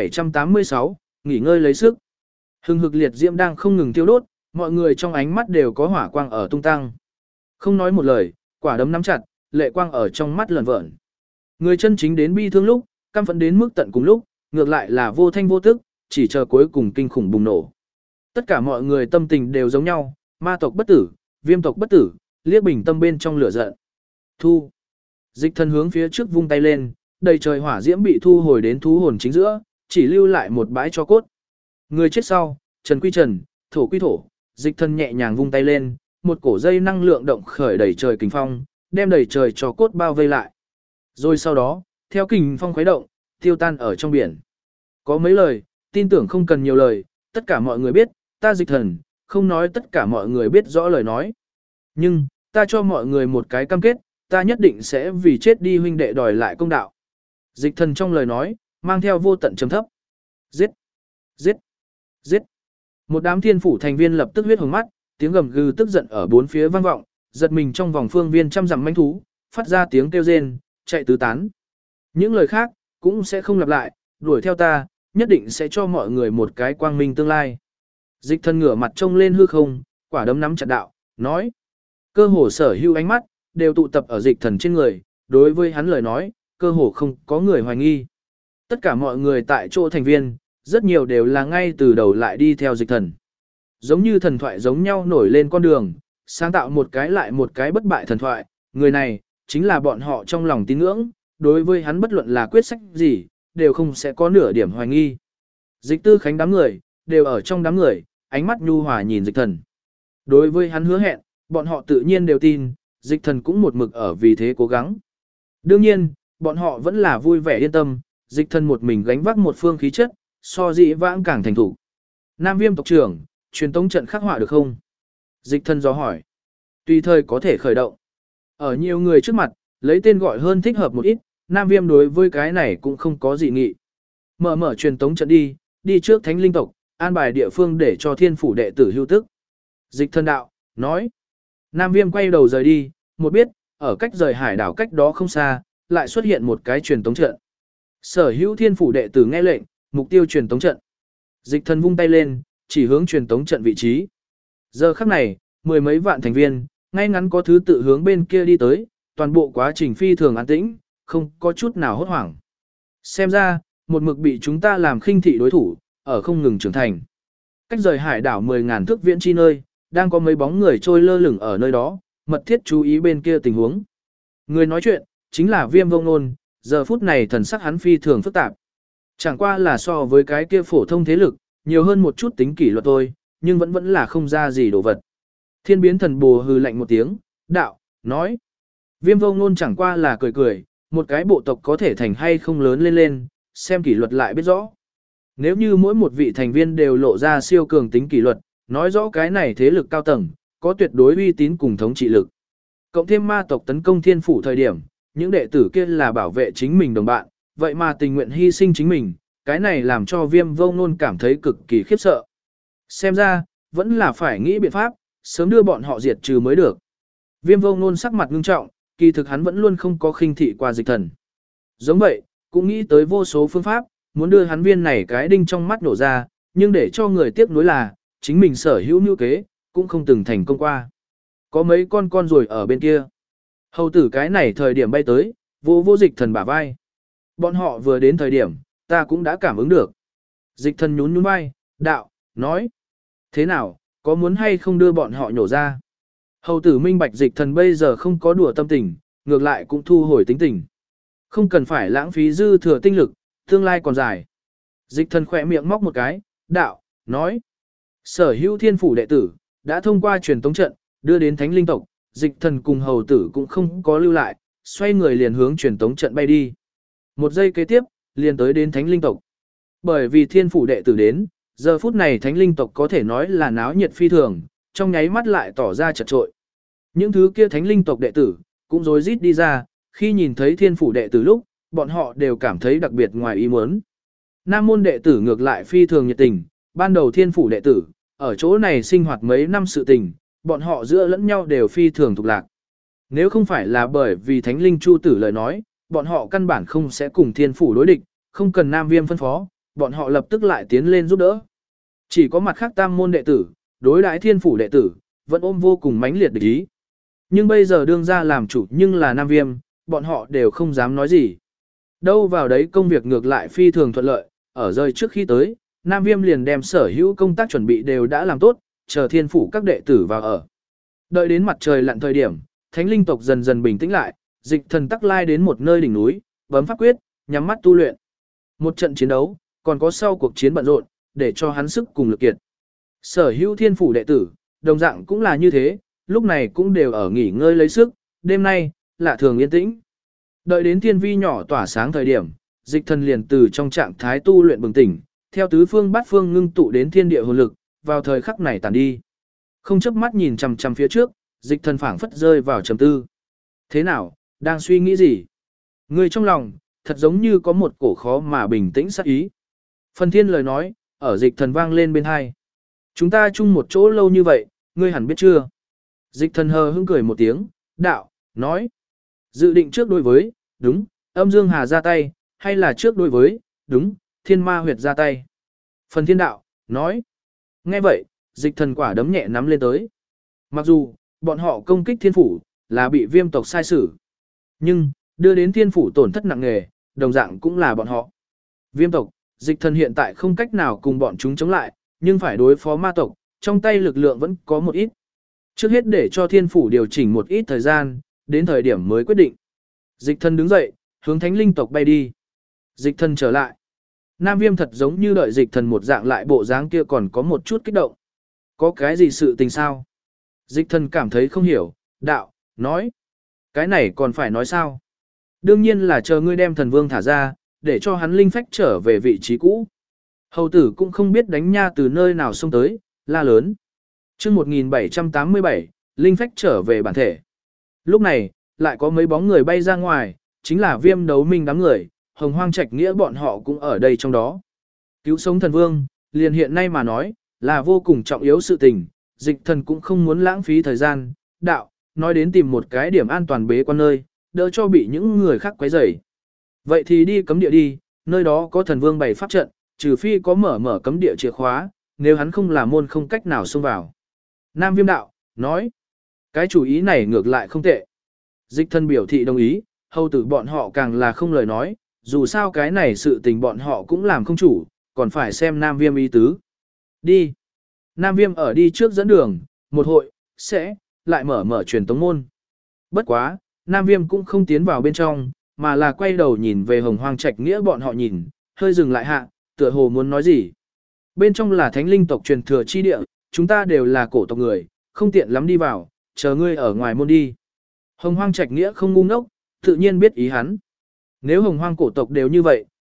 1786, nghỉ ngơi lấy sức. Hừng hực liệt diễm đang không ngừng thiêu đốt, mọi người trong ánh mắt đều có hỏa quang ở tung tăng. Không nói một lời, quả đấm nắm chặt, lệ quang ở trong mắt lởn vởn. Người chân chính đến bi thương lúc, căm phẫn đến mức tận cùng lúc, ngược lại là vô thanh vô tức, chỉ chờ cuối cùng kinh khủng bùng nổ. Tất cả mọi người tâm tình đều giống nhau, ma tộc bất tử, viêm tộc bất tử, liếc bình tâm bên trong lửa giận. Thu. Dịch thần hướng phía trước vung tay lên, đầy trời hỏa diễm bị thu hồi đến thú hồn chính giữa, chỉ lưu lại một bãi tro cốt. Người chết sau, trần quy trần, thổ quy thổ, dịch thần nhẹ nhàng vung tay lên, một cổ dây năng lượng động khởi đầy trời kình phong, đem đầy trời tro cốt bao vây lại. Rồi sau đó, theo kình phong khuấy động, tiêu tan ở trong biển. Có mấy lời, tin tưởng không cần nhiều lời, tất cả mọi người biết, ta dịch thần, không nói tất cả mọi người biết rõ lời nói. Nhưng, ta cho mọi người một cái cam kết, ta nhất định sẽ vì chết đi huynh đệ đòi lại công đạo. Dịch thần trong lời nói, mang theo vô tận trầm thấp. Giết! Giết! Giết! Một đám thiên phủ thành viên lập tức huyết hồng mắt, tiếng gầm gừ tức giận ở bốn phía vang vọng, giật mình trong vòng phương viên trăm dặm manh thú, phát ra tiếng kêu rên, chạy tứ tán. Những lời khác, cũng sẽ không lặp lại, đuổi theo ta, nhất định sẽ cho mọi người một cái quang minh tương lai. Dịch thần ngửa mặt trông lên hư không, quả đấm nắm chặt đạo, nói. Cơ hồ sở hữu ánh mắt, đều tụ tập ở dịch thần trên người, đối với hắn lời nói, cơ hồ không có người hoài nghi. Tất cả mọi người tại chỗ thành viên, rất nhiều đều là ngay từ đầu lại đi theo dịch thần. Giống như thần thoại giống nhau nổi lên con đường, sáng tạo một cái lại một cái bất bại thần thoại, người này, chính là bọn họ trong lòng tín ngưỡng, đối với hắn bất luận là quyết sách gì, đều không sẽ có nửa điểm hoài nghi. Dịch tư khánh đám người, đều ở trong đám người, ánh mắt nhu hòa nhìn dịch thần. Đối với hắn hứa hẹn, bọn họ tự nhiên đều tin, dịch thần cũng một mực ở vì thế cố gắng. Đương nhiên, bọn họ vẫn là vui vẻ yên tâm, dịch thần một mình gánh vác một phương khí chất, so dĩ vãng càng thành thủ. Nam Viêm tộc trưởng, truyền tống trận khắc họa được không? Dịch thần do hỏi. Tùy thời có thể khởi động. Ở nhiều người trước mặt, lấy tên gọi hơn thích hợp một ít, Nam Viêm đối với cái này cũng không có gì nghị. Mở truyền tống trận đi trước thánh linh tộc, an bài địa phương để cho thiên phủ đệ tử hưu tức. Dịch thần đạo, nói. Nam Viêm quay đầu rời đi, một biết, ở cách rời hải đảo cách đó không xa, lại xuất hiện một cái truyền tống trận. Sở hữu thiên phủ đệ tử nghe lệnh, mục tiêu truyền tống trận. Dịch thần vung tay lên, chỉ hướng truyền tống trận vị trí. Giờ khắc này, mười mấy vạn thành viên, ngay ngắn có thứ tự hướng bên kia đi tới, toàn bộ quá trình phi thường an tĩnh, không có chút nào hốt hoảng. Xem ra, một mực bị chúng ta làm khinh thị đối thủ, ở không ngừng trưởng thành. Cách rời hải đảo 10.000 thước viễn chi nơi, đang có mấy bóng người trôi lơ lửng ở nơi đó, mật thiết chú ý bên kia tình huống. Người nói chuyện, chính là Viêm Vông Nôn, giờ phút này thần sắc hắn phi thường phức tạp. Chẳng qua là so với cái kia phổ thông thế lực, nhiều hơn một chút tính kỷ luật thôi, nhưng vẫn là không ra gì đồ vật. Thiên biến thần bồ hừ lạnh một tiếng, đạo, nói. Viêm Vông Nôn chẳng qua là cười cười, một cái bộ tộc có thể thành hay không lớn lên, xem kỷ luật lại biết rõ. Nếu như mỗi một vị thành viên đều lộ ra siêu cường tính kỷ luật, nói rõ cái này thế lực cao tầng, có tuyệt đối uy tín cùng thống trị lực. Cộng thêm ma tộc tấn công thiên phủ thời điểm, những đệ tử kia là bảo vệ chính mình đồng bạn, vậy mà tình nguyện hy sinh chính mình, cái này làm cho Viêm Vô Ngôn cảm thấy cực kỳ khiếp sợ. Xem ra, vẫn là phải nghĩ biện pháp, sớm đưa bọn họ diệt trừ mới được. Viêm Vô Ngôn sắc mặt ngưng trọng, kỳ thực hắn vẫn luôn không có khinh thị qua Dịch Thần. Giống vậy, cũng nghĩ tới vô số phương pháp, muốn đưa hắn viên này cái đinh trong mắt nổ ra, nhưng để cho người tiếc nuối là, chính mình sở hữu mưu kế, cũng không từng thành công qua. Có mấy con rồi ở bên kia. Hầu tử cái này thời điểm bay tới, vô Dịch Thần bả vai. Bọn họ vừa đến thời điểm, ta cũng đã cảm ứng được. Dịch Thần nhún nhún vai, đạo, nói. Thế nào, có muốn hay không đưa bọn họ nhổ ra? Hầu tử minh bạch Dịch Thần bây giờ không có đùa tâm tình, ngược lại cũng thu hồi tính tình. Không cần phải lãng phí dư thừa tinh lực, tương lai còn dài. Dịch Thần khỏe miệng móc một cái, đạo, nói. Sở hữu thiên phủ đệ tử, đã thông qua truyền tống trận, đưa đến thánh linh tộc, Dịch Thần cùng hầu tử cũng không có lưu lại, xoay người liền hướng truyền tống trận bay đi. Một giây kế tiếp, liền tới đến thánh linh tộc. Bởi vì thiên phủ đệ tử đến, giờ phút này thánh linh tộc có thể nói là náo nhiệt phi thường, trong nháy mắt lại tỏ ra chật trội. Những thứ kia thánh linh tộc đệ tử, cũng rối rít đi ra, khi nhìn thấy thiên phủ đệ tử lúc, bọn họ đều cảm thấy đặc biệt ngoài ý muốn. Nam môn đệ tử ngược lại phi thường nhiệt tình, ban đầu thiên phủ đệ tử, ở chỗ này sinh hoạt mấy năm sự tình, bọn họ giữa lẫn nhau đều phi thường thuộc lạc. Nếu không phải là bởi vì thánh linh chu tử lời nói, bọn họ căn bản không sẽ cùng thiên phủ đối địch, không cần Nam Viêm phân phó, bọn họ lập tức lại tiến lên giúp đỡ. Chỉ có mặt khác tam môn đệ tử, đối đãi thiên phủ đệ tử, vẫn ôm vô cùng mãnh liệt địch ý. Nhưng bây giờ đương ra làm chủ nhưng là Nam Viêm, bọn họ đều không dám nói gì. Đâu vào đấy công việc ngược lại phi thường thuận lợi, ở rơi trước khi tới, Nam Viêm liền đem sở hữu công tác chuẩn bị đều đã làm tốt, chờ thiên phủ các đệ tử vào ở. Đợi đến mặt trời lặn thời điểm, thánh linh tộc dần dần bình tĩnh lại, Dịch Thần tắc lai đến một nơi đỉnh núi, bấm pháp quyết, nhắm mắt tu luyện. Một trận chiến đấu, còn có sau cuộc chiến bận rộn, để cho hắn sức cùng lực kiệt. Sở hữu thiên phủ đệ tử, đồng dạng cũng là như thế, lúc này cũng đều ở nghỉ ngơi lấy sức, đêm nay, lạ thường yên tĩnh. Đợi đến thiên vi nhỏ tỏa sáng thời điểm, Dịch Thần liền từ trong trạng thái tu luyện bừng tỉnh, theo tứ phương bát phương ngưng tụ đến thiên địa hồn lực, vào thời khắc này tàn đi. Không chớp mắt nhìn chằm chằm phía trước, Dịch Thần phảng phất rơi vào trầm tư. Thế nào, đang suy nghĩ gì? Người trong lòng, thật giống như có một cổ khó mà bình tĩnh sát ý. Phần thiên lời nói, ở Dịch Thần vang lên bên hai. Chúng ta chung một chỗ lâu như vậy, ngươi hẳn biết chưa? Dịch Thần hờ hững cười một tiếng, đạo, nói. Dự định trước đối với, đúng, âm dương hà ra tay, hay là trước đối với, đúng, thiên ma huyệt ra tay. Phần thiên đạo, nói. Nghe vậy, Dịch Thần quả đấm nhẹ nắm lên tới. Mặc dù, bọn họ công kích thiên phủ, là bị viêm tộc sai xử. Nhưng, đưa đến thiên phủ tổn thất nặng nề, đồng dạng cũng là bọn họ. Viêm tộc, Dịch Thần hiện tại không cách nào cùng bọn chúng chống lại, nhưng phải đối phó ma tộc, trong tay lực lượng vẫn có một ít. Trước hết để cho thiên phủ điều chỉnh một ít thời gian, đến thời điểm mới quyết định. Dịch Thần đứng dậy, hướng thánh linh tộc bay đi. Dịch Thần trở lại. Nam Viêm thật giống như đợi Dịch Thần một dạng lại bộ dáng kia còn có một chút kích động. Có cái gì sự tình sao? Dịch Thần cảm thấy không hiểu, đạo, nói. Cái này còn phải nói sao? Đương nhiên là chờ ngươi đem thần vương thả ra, để cho hắn linh phách trở về vị trí cũ. Hầu tử cũng không biết đánh nha từ nơi nào xông tới, la lớn. chương 1787, linh phách trở về bản thể. Lúc này, lại có mấy bóng người bay ra ngoài, chính là Viêm Đấu Minh đám người, Hồng Hoang Trạch Nghĩa bọn họ cũng ở đây trong đó. Cứu sống thần vương, liền hiện nay mà nói, là vô cùng trọng yếu sự tình, Dịch Thần cũng không muốn lãng phí thời gian, đạo, nói đến tìm một cái điểm an toàn bế quan nơi, đỡ cho bị những người khác quấy rầy. Vậy thì đi cấm địa đi, nơi đó có thần vương bày pháp trận, trừ phi có mở cấm địa chìa khóa, nếu hắn không làm môn không cách nào xông vào. Nam Viêm đạo, nói, cái chủ ý này ngược lại không tệ. Dịch Thần biểu thị đồng ý, hầu tử bọn họ càng là không lời nói, dù sao cái này sự tình bọn họ cũng làm không chủ, còn phải xem Nam Viêm ý tứ. Đi. Nam Viêm ở đi trước dẫn đường, một hội, sẽ, lại mở truyền tống môn. Bất quá, Nam Viêm cũng không tiến vào bên trong, mà là quay đầu nhìn về Hồng Hoang Trạch Nghĩa bọn họ nhìn, hơi dừng lại hạ, tựa hồ muốn nói gì. Bên trong là thánh linh tộc truyền thừa chi địa, chúng ta đều là cổ tộc người, không tiện lắm đi vào, chờ ngươi ở ngoài môn đi. Hồng Hoang Trạch Nghĩa không ngu ngốc, tự nhiên biết ý hắn. Nếu Hồng Hoang cổ tộc đều như vậy,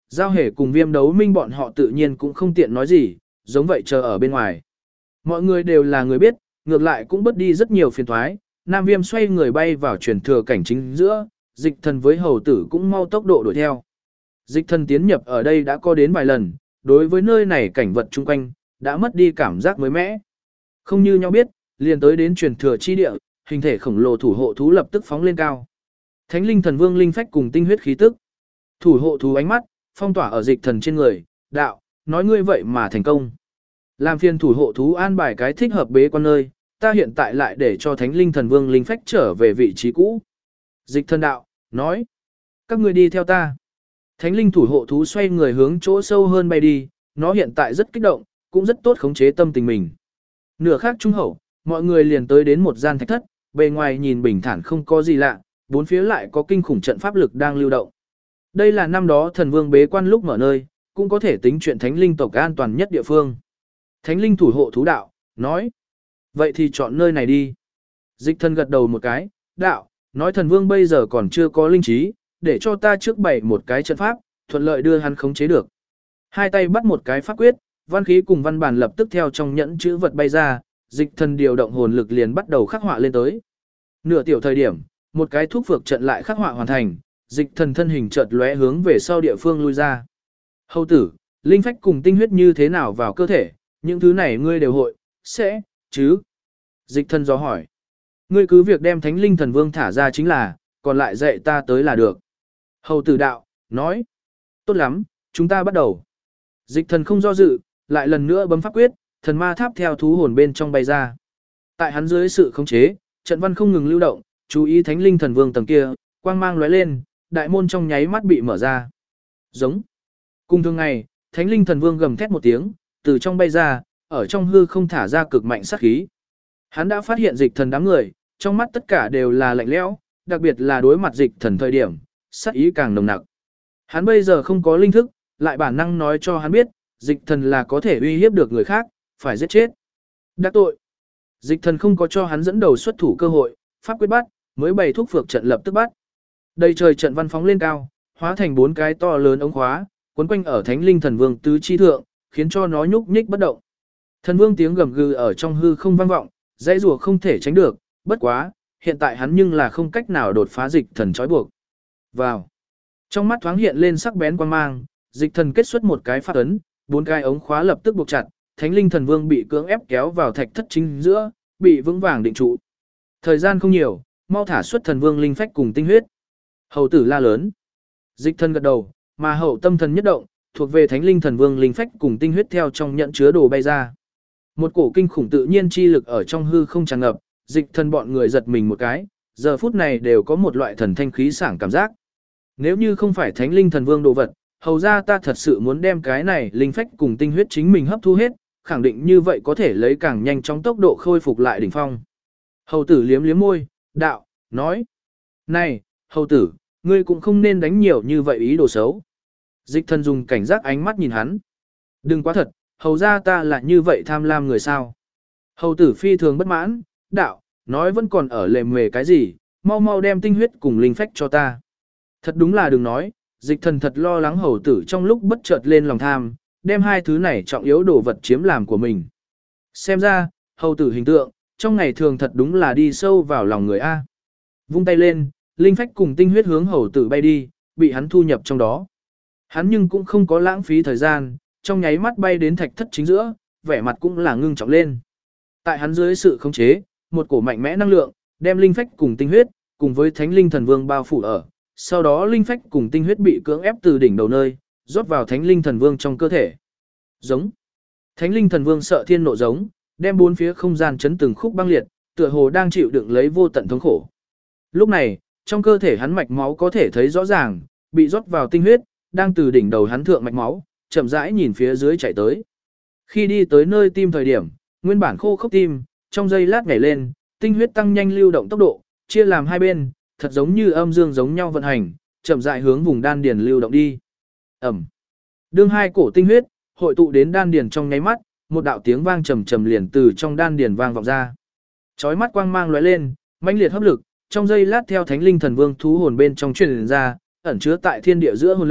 Giao Hề cùng Viêm Đấu Minh bọn họ tự nhiên cũng không tiện nói gì, giống vậy chờ ở bên ngoài. Mọi người đều là người biết, ngược lại cũng bớt đi rất nhiều phiền toái. Nam Viêm xoay người bay vào truyền thừa cảnh chính giữa, Dịch Thần với hầu tử cũng mau tốc độ đuổi theo. Dịch Thần tiến nhập ở đây đã có đến vài lần, đối với nơi này cảnh vật chung quanh, đã mất đi cảm giác mới mẻ. Không như nhau biết, liền tới đến truyền thừa chi địa, hình thể khổng lồ thủ hộ thú lập tức phóng lên cao. Thánh linh thần vương linh phách cùng tinh huyết khí tức. Thủ hộ thú ánh mắt, phong tỏa ở Dịch Thần trên người, đạo, nói ngươi vậy mà thành công. Làm phiền thủ hộ thú an bài cái thích hợp bế quan nơi, ta hiện tại lại để cho thánh linh thần vương linh phách trở về vị trí cũ. Dịch Thần đạo, nói, các ngươi đi theo ta. Thánh linh thủ hộ thú xoay người hướng chỗ sâu hơn bay đi, nó hiện tại rất kích động, cũng rất tốt khống chế tâm tình mình. Nửa khác trung hậu, mọi người liền tới đến một gian thạch thất, bề ngoài nhìn bình thản không có gì lạ, bốn phía lại có kinh khủng trận pháp lực đang lưu động. Đây là năm đó thần vương bế quan lúc mở nơi, cũng có thể tính chuyện thánh linh tộc an toàn nhất địa phương. Thánh linh thủ hộ thú đạo, nói, vậy thì chọn nơi này đi. Dịch Thần gật đầu một cái, đạo, nói thần vương bây giờ còn chưa có linh trí, để cho ta trước bày một cái trận pháp, thuận lợi đưa hắn khống chế được. Hai tay bắt một cái pháp quyết, văn khí cùng văn bản lập tức theo trong nhẫn chữ vật bay ra, Dịch Thần điều động hồn lực liền bắt đầu khắc họa lên tới. Nửa tiểu thời điểm, một cái thuốc phược trận lại khắc họa hoàn thành, Dịch Thần thân hình chợt lóe hướng về sau địa phương lui ra. Hầu tử, linh phách cùng tinh huyết như thế nào vào cơ thể, những thứ này ngươi đều hội, sẽ, chứ? Dịch Thần dò hỏi. Ngươi cứ việc đem thánh linh thần vương thả ra chính là, còn lại dạy ta tới là được. Hầu tử đạo, nói. Tốt lắm, chúng ta bắt đầu. Dịch Thần không do dự, lại lần nữa bấm pháp quyết, thần ma tháp theo thú hồn bên trong bay ra. Tại hắn dưới sự khống chế, trận văn không ngừng lưu động, chú ý thánh linh thần vương tầng kia, quang mang lóe lên, đại môn trong nháy mắt bị mở ra. Giống. Cùng thường ngày, thánh linh thần vương gầm thét một tiếng, từ trong bay ra, ở trong hư không thả ra cực mạnh sát khí. Hắn đã phát hiện Dịch Thần đám người, trong mắt tất cả đều là lạnh lẽo, đặc biệt là đối mặt Dịch Thần thời điểm, sát ý càng nồng nặc. Hắn bây giờ không có linh thức, lại bản năng nói cho hắn biết, Dịch Thần là có thể uy hiếp được người khác, phải giết chết. Đắc tội. Dịch Thần không có cho hắn dẫn đầu xuất thủ cơ hội, pháp quyết bắt, mới bày thuốc phược trận lập tức bắt. Đầy trời trận văn phóng lên cao, hóa thành 4 cái to lớn ống khóa, quấn quanh ở thánh linh thần vương tứ chi thượng, khiến cho nó nhúc nhích bất động. Thần vương tiếng gầm gừ ở trong hư không vang vọng, dãy rùa không thể tránh được, bất quá, hiện tại hắn nhưng là không cách nào đột phá Dịch Thần trói buộc. Vào. Trong mắt thoáng hiện lên sắc bén quan mang, Dịch Thần kết xuất một cái pháp ấn, 4 cái ống khóa lập tức buộc chặt, thánh linh thần vương bị cưỡng ép kéo vào thạch thất chính giữa, bị vững vàng định trụ. Thời gian không nhiều, mau thả xuất thần vương linh phách cùng tinh huyết. Hầu tử la lớn. Dịch Thần gật đầu, mà hậu tâm thần nhất động, thuộc về thánh linh thần vương linh phách cùng tinh huyết theo trong nhận chứa đồ bay ra. Một cổ kinh khủng tự nhiên chi lực ở trong hư không tràn ngập, Dịch Thần bọn người giật mình một cái, giờ phút này đều có một loại thần thanh khí sảng cảm giác. Nếu như không phải thánh linh thần vương đồ vật, hầu ra ta thật sự muốn đem cái này linh phách cùng tinh huyết chính mình hấp thu hết, khẳng định như vậy có thể lấy càng nhanh chóng tốc độ khôi phục lại đỉnh phong. Hầu tử liếm liếm môi, đạo, nói. Này, hầu tử, ngươi cũng không nên đánh nhiều như vậy ý đồ xấu. Dịch Thần dùng cảnh giác ánh mắt nhìn hắn. Đừng quá thật, hầu ra ta là như vậy tham lam người sao. Hầu tử phi thường bất mãn, đạo, nói vẫn còn ở lề mề cái gì, mau mau đem tinh huyết cùng linh phách cho ta. Thật đúng là đừng nói, Dịch Thần thật lo lắng hầu tử trong lúc bất chợt lên lòng tham, đem hai thứ này trọng yếu đồ vật chiếm làm của mình. Xem ra, hầu tử hình tượng, trong ngày thường thật đúng là đi sâu vào lòng người A. Vung tay lên, linh phách cùng tinh huyết hướng hầu tử bay đi, bị hắn thu nhập trong đó. Hắn nhưng cũng không có lãng phí thời gian, trong nháy mắt bay đến thạch thất chính giữa, vẻ mặt cũng là ngưng trọng lên. Tại hắn dưới sự khống chế, một cổ mạnh mẽ năng lượng, đem linh phách cùng tinh huyết, cùng với thánh linh thần vương bao phủ ở. Sau đó linh phách cùng tinh huyết bị cưỡng ép từ đỉnh đầu nơi, rót vào thánh linh thần vương trong cơ thể. Giống. Thánh linh thần vương sợ thiên nộ giống, đem bốn phía không gian chấn từng khúc băng liệt, tựa hồ đang chịu đựng lấy vô tận thống khổ. Lúc này, trong cơ thể hắn mạch máu có thể thấy rõ ràng, bị rót vào tinh huyết, đang từ đỉnh đầu hắn thượng mạch máu, chậm rãi nhìn phía dưới chạy tới. Khi đi tới nơi tim thời điểm, nguyên bản khô khốc tim, trong giây lát nhảy lên, tinh huyết tăng nhanh lưu động tốc độ, chia làm hai bên, thật giống như âm dương giống nhau vận hành, chậm rãi hướng vùng đan điền lưu động đi. Ẩm. Đương hai cổ tinh huyết hội tụ đến đan điền trong nháy mắt, một đạo tiếng vang trầm trầm liền từ trong đan điền vang vọng ra. Chói mắt quang mang lóe lên, mãnh liệt hấp lực, trong giây lát theo thánh linh thần vương thú hồn bên trong truyền ra, ẩn chứa tại thiên địa giữa hồn lực,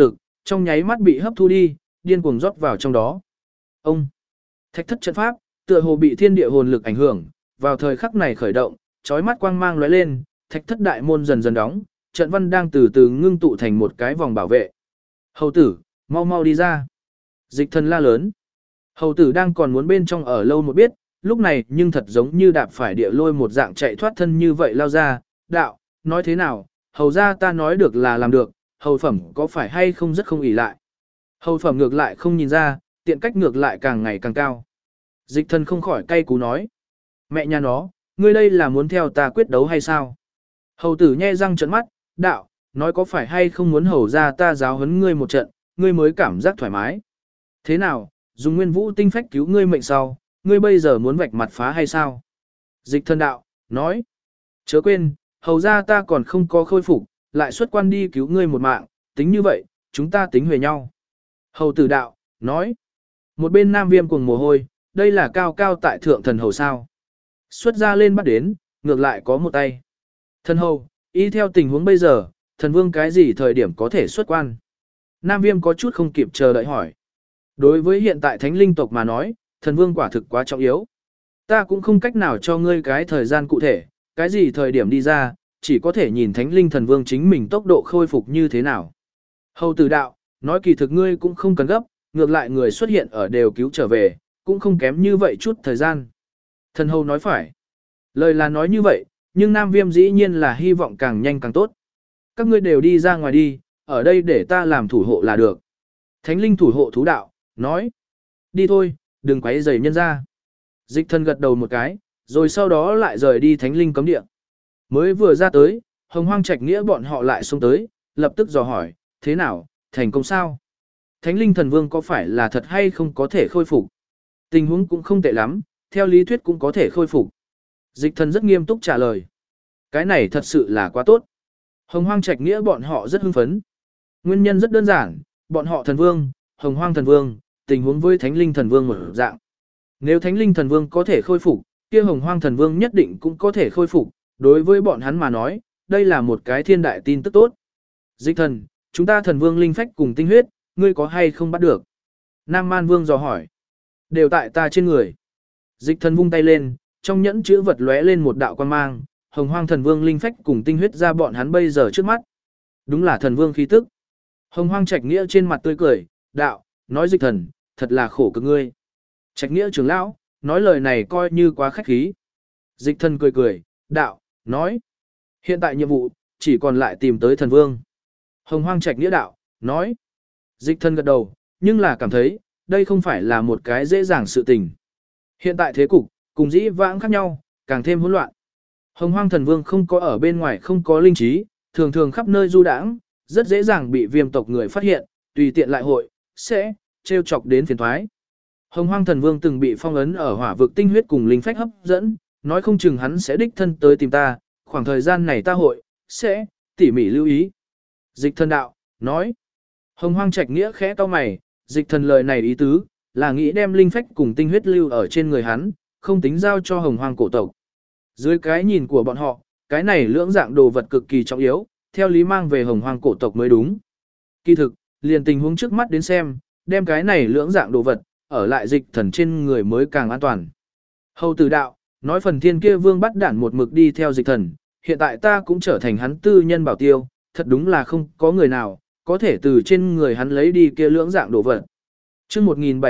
trong nháy mắt bị hấp thu đi, điên cuồng rót vào trong đó. Ông, thạch thất trận pháp, tựa hồ bị thiên địa hồn lực ảnh hưởng, vào thời khắc này khởi động, chói mắt quang mang lóe lên, thạch thất đại môn dần dần đóng, trận văn đang từ từ ngưng tụ thành một cái vòng bảo vệ. Hầu tử, mau mau đi ra. Dịch thần la lớn. Hầu tử đang còn muốn bên trong ở lâu một biết, lúc này nhưng thật giống như đạp phải địa lôi một dạng chạy thoát thân như vậy lao ra. Đạo, nói thế nào, hầu ra ta nói được là làm được, hầu phẩm có phải hay không rất không ỷ lại. Hầu phẩm ngược lại không nhìn ra, tiện cách ngược lại càng ngày càng cao. Dịch thần không khỏi cay cú nói. Mẹ nhà nó, ngươi đây là muốn theo ta quyết đấu hay sao? Hầu tử nhe răng trợn mắt, đạo, nói có phải hay không muốn hầu ra ta giáo huấn ngươi một trận, ngươi mới cảm giác thoải mái. Thế nào, dùng nguyên vũ tinh phách cứu ngươi mệnh sau, ngươi bây giờ muốn vạch mặt phá hay sao? Dịch thần đạo, nói, chớ quên, hầu ra ta còn không có khôi phục, lại xuất quan đi cứu ngươi một mạng, tính như vậy, chúng ta tính về nhau. Hầu tử đạo, nói, một bên Nam Viêm cuồng mồ hôi, đây là cao cao tại thượng thần hầu sao. Xuất ra lên bắt đến, ngược lại có một tay. Thần hầu, y theo tình huống bây giờ, thần vương cái gì thời điểm có thể xuất quan? Nam Viêm có chút không kịp chờ đợi hỏi. Đối với hiện tại thánh linh tộc mà nói, thần vương quả thực quá trọng yếu. Ta cũng không cách nào cho ngươi cái thời gian cụ thể, cái gì thời điểm đi ra, chỉ có thể nhìn thánh linh thần vương chính mình tốc độ khôi phục như thế nào. Hầu tử đạo, nói kỳ thực ngươi cũng không cần gấp, ngược lại người xuất hiện ở đều cứu trở về, cũng không kém như vậy chút thời gian. Thần hầu nói phải. Lời là nói như vậy, nhưng Nam Viêm dĩ nhiên là hy vọng càng nhanh càng tốt. Các ngươi đều đi ra ngoài đi, ở đây để ta làm thủ hộ là được. Thánh linh thủ hộ thú đạo, nói. Đi thôi, đừng quấy rầy nhân ra. Dịch thần gật đầu một cái, rồi sau đó lại rời đi thánh linh cấm địa. Mới vừa ra tới, Hồng Hoang Trạch Nghĩa bọn họ lại xông tới, lập tức dò hỏi, thế nào, thành công sao? Thánh linh thần vương có phải là thật hay không có thể khôi phục? Tình huống cũng không tệ lắm, theo lý thuyết cũng có thể khôi phục. Dịch thần rất nghiêm túc trả lời. Cái này thật sự là quá tốt. Hồng Hoang Trạch Nghĩa bọn họ rất hưng phấn. Nguyên nhân rất đơn giản, bọn họ thần vương, Hồng Hoang thần vương, tình huống với Thánh linh thần vương một dạng. Nếu Thánh linh thần vương có thể khôi phục, kia Hồng Hoang thần vương nhất định cũng có thể khôi phục, đối với bọn hắn mà nói, đây là một cái thiên đại tin tức tốt. Dịch thần, chúng ta thần vương linh phách cùng tinh huyết, ngươi có hay không bắt được? Nam Man Vương dò hỏi. Đều tại ta trên người. Dịch thần vung tay lên, trong nhẫn chữ vật lóe lên một đạo quan mang, Hồng Hoang thần vương linh phách cùng tinh huyết ra bọn hắn bây giờ trước mắt. Đúng là thần vương khí tức. Hồng Hoang Trạch Nghĩa trên mặt tươi cười, đạo, nói dịch thần, thật là khổ cực ngươi. Trạch Nghĩa trưởng lão, nói lời này coi như quá khách khí. Dịch thần cười cười, đạo, nói. Hiện tại nhiệm vụ, chỉ còn lại tìm tới thần vương. Hồng Hoang Trạch Nghĩa đạo, nói. Dịch thần gật đầu, nhưng là cảm thấy, đây không phải là một cái dễ dàng sự tình. Hiện tại thế cục, cùng dĩ vãng khác nhau, càng thêm hỗn loạn. Hồng Hoang thần vương không có ở bên ngoài không có linh trí, thường thường khắp nơi du đãng, rất dễ dàng bị viêm tộc người phát hiện, tùy tiện lại hội, sẽ trêu chọc đến phiền toái. Hồng Hoang thần vương từng bị phong ấn ở hỏa vực tinh huyết cùng linh phách hấp dẫn, nói không chừng hắn sẽ đích thân tới tìm ta, khoảng thời gian này ta hội, sẽ tỉ mỉ lưu ý. Dịch thần đạo, nói. Hồng Hoang Trạch Nghĩa khẽ cau mày, dịch thần lời này ý tứ, là nghĩ đem linh phách cùng tinh huyết lưu ở trên người hắn, không tính giao cho Hồng Hoang cổ tộc. Dưới cái nhìn của bọn họ, cái này lưỡng dạng đồ vật cực kỳ trọng yếu, theo lý mang về Hồng Hoang cổ tộc mới đúng. Kỳ thực, liền tình huống trước mắt đến xem, đem cái này lưỡng dạng đồ vật, ở lại dịch thần trên người mới càng an toàn. Hầu tử đạo, nói phần thiên kia vương bắt đản một mực đi theo dịch thần, hiện tại ta cũng trở thành hắn tư nhân bảo tiêu, thật đúng là không có người nào, có thể từ trên người hắn lấy đi kia lưỡng dạng đồ vật. Chương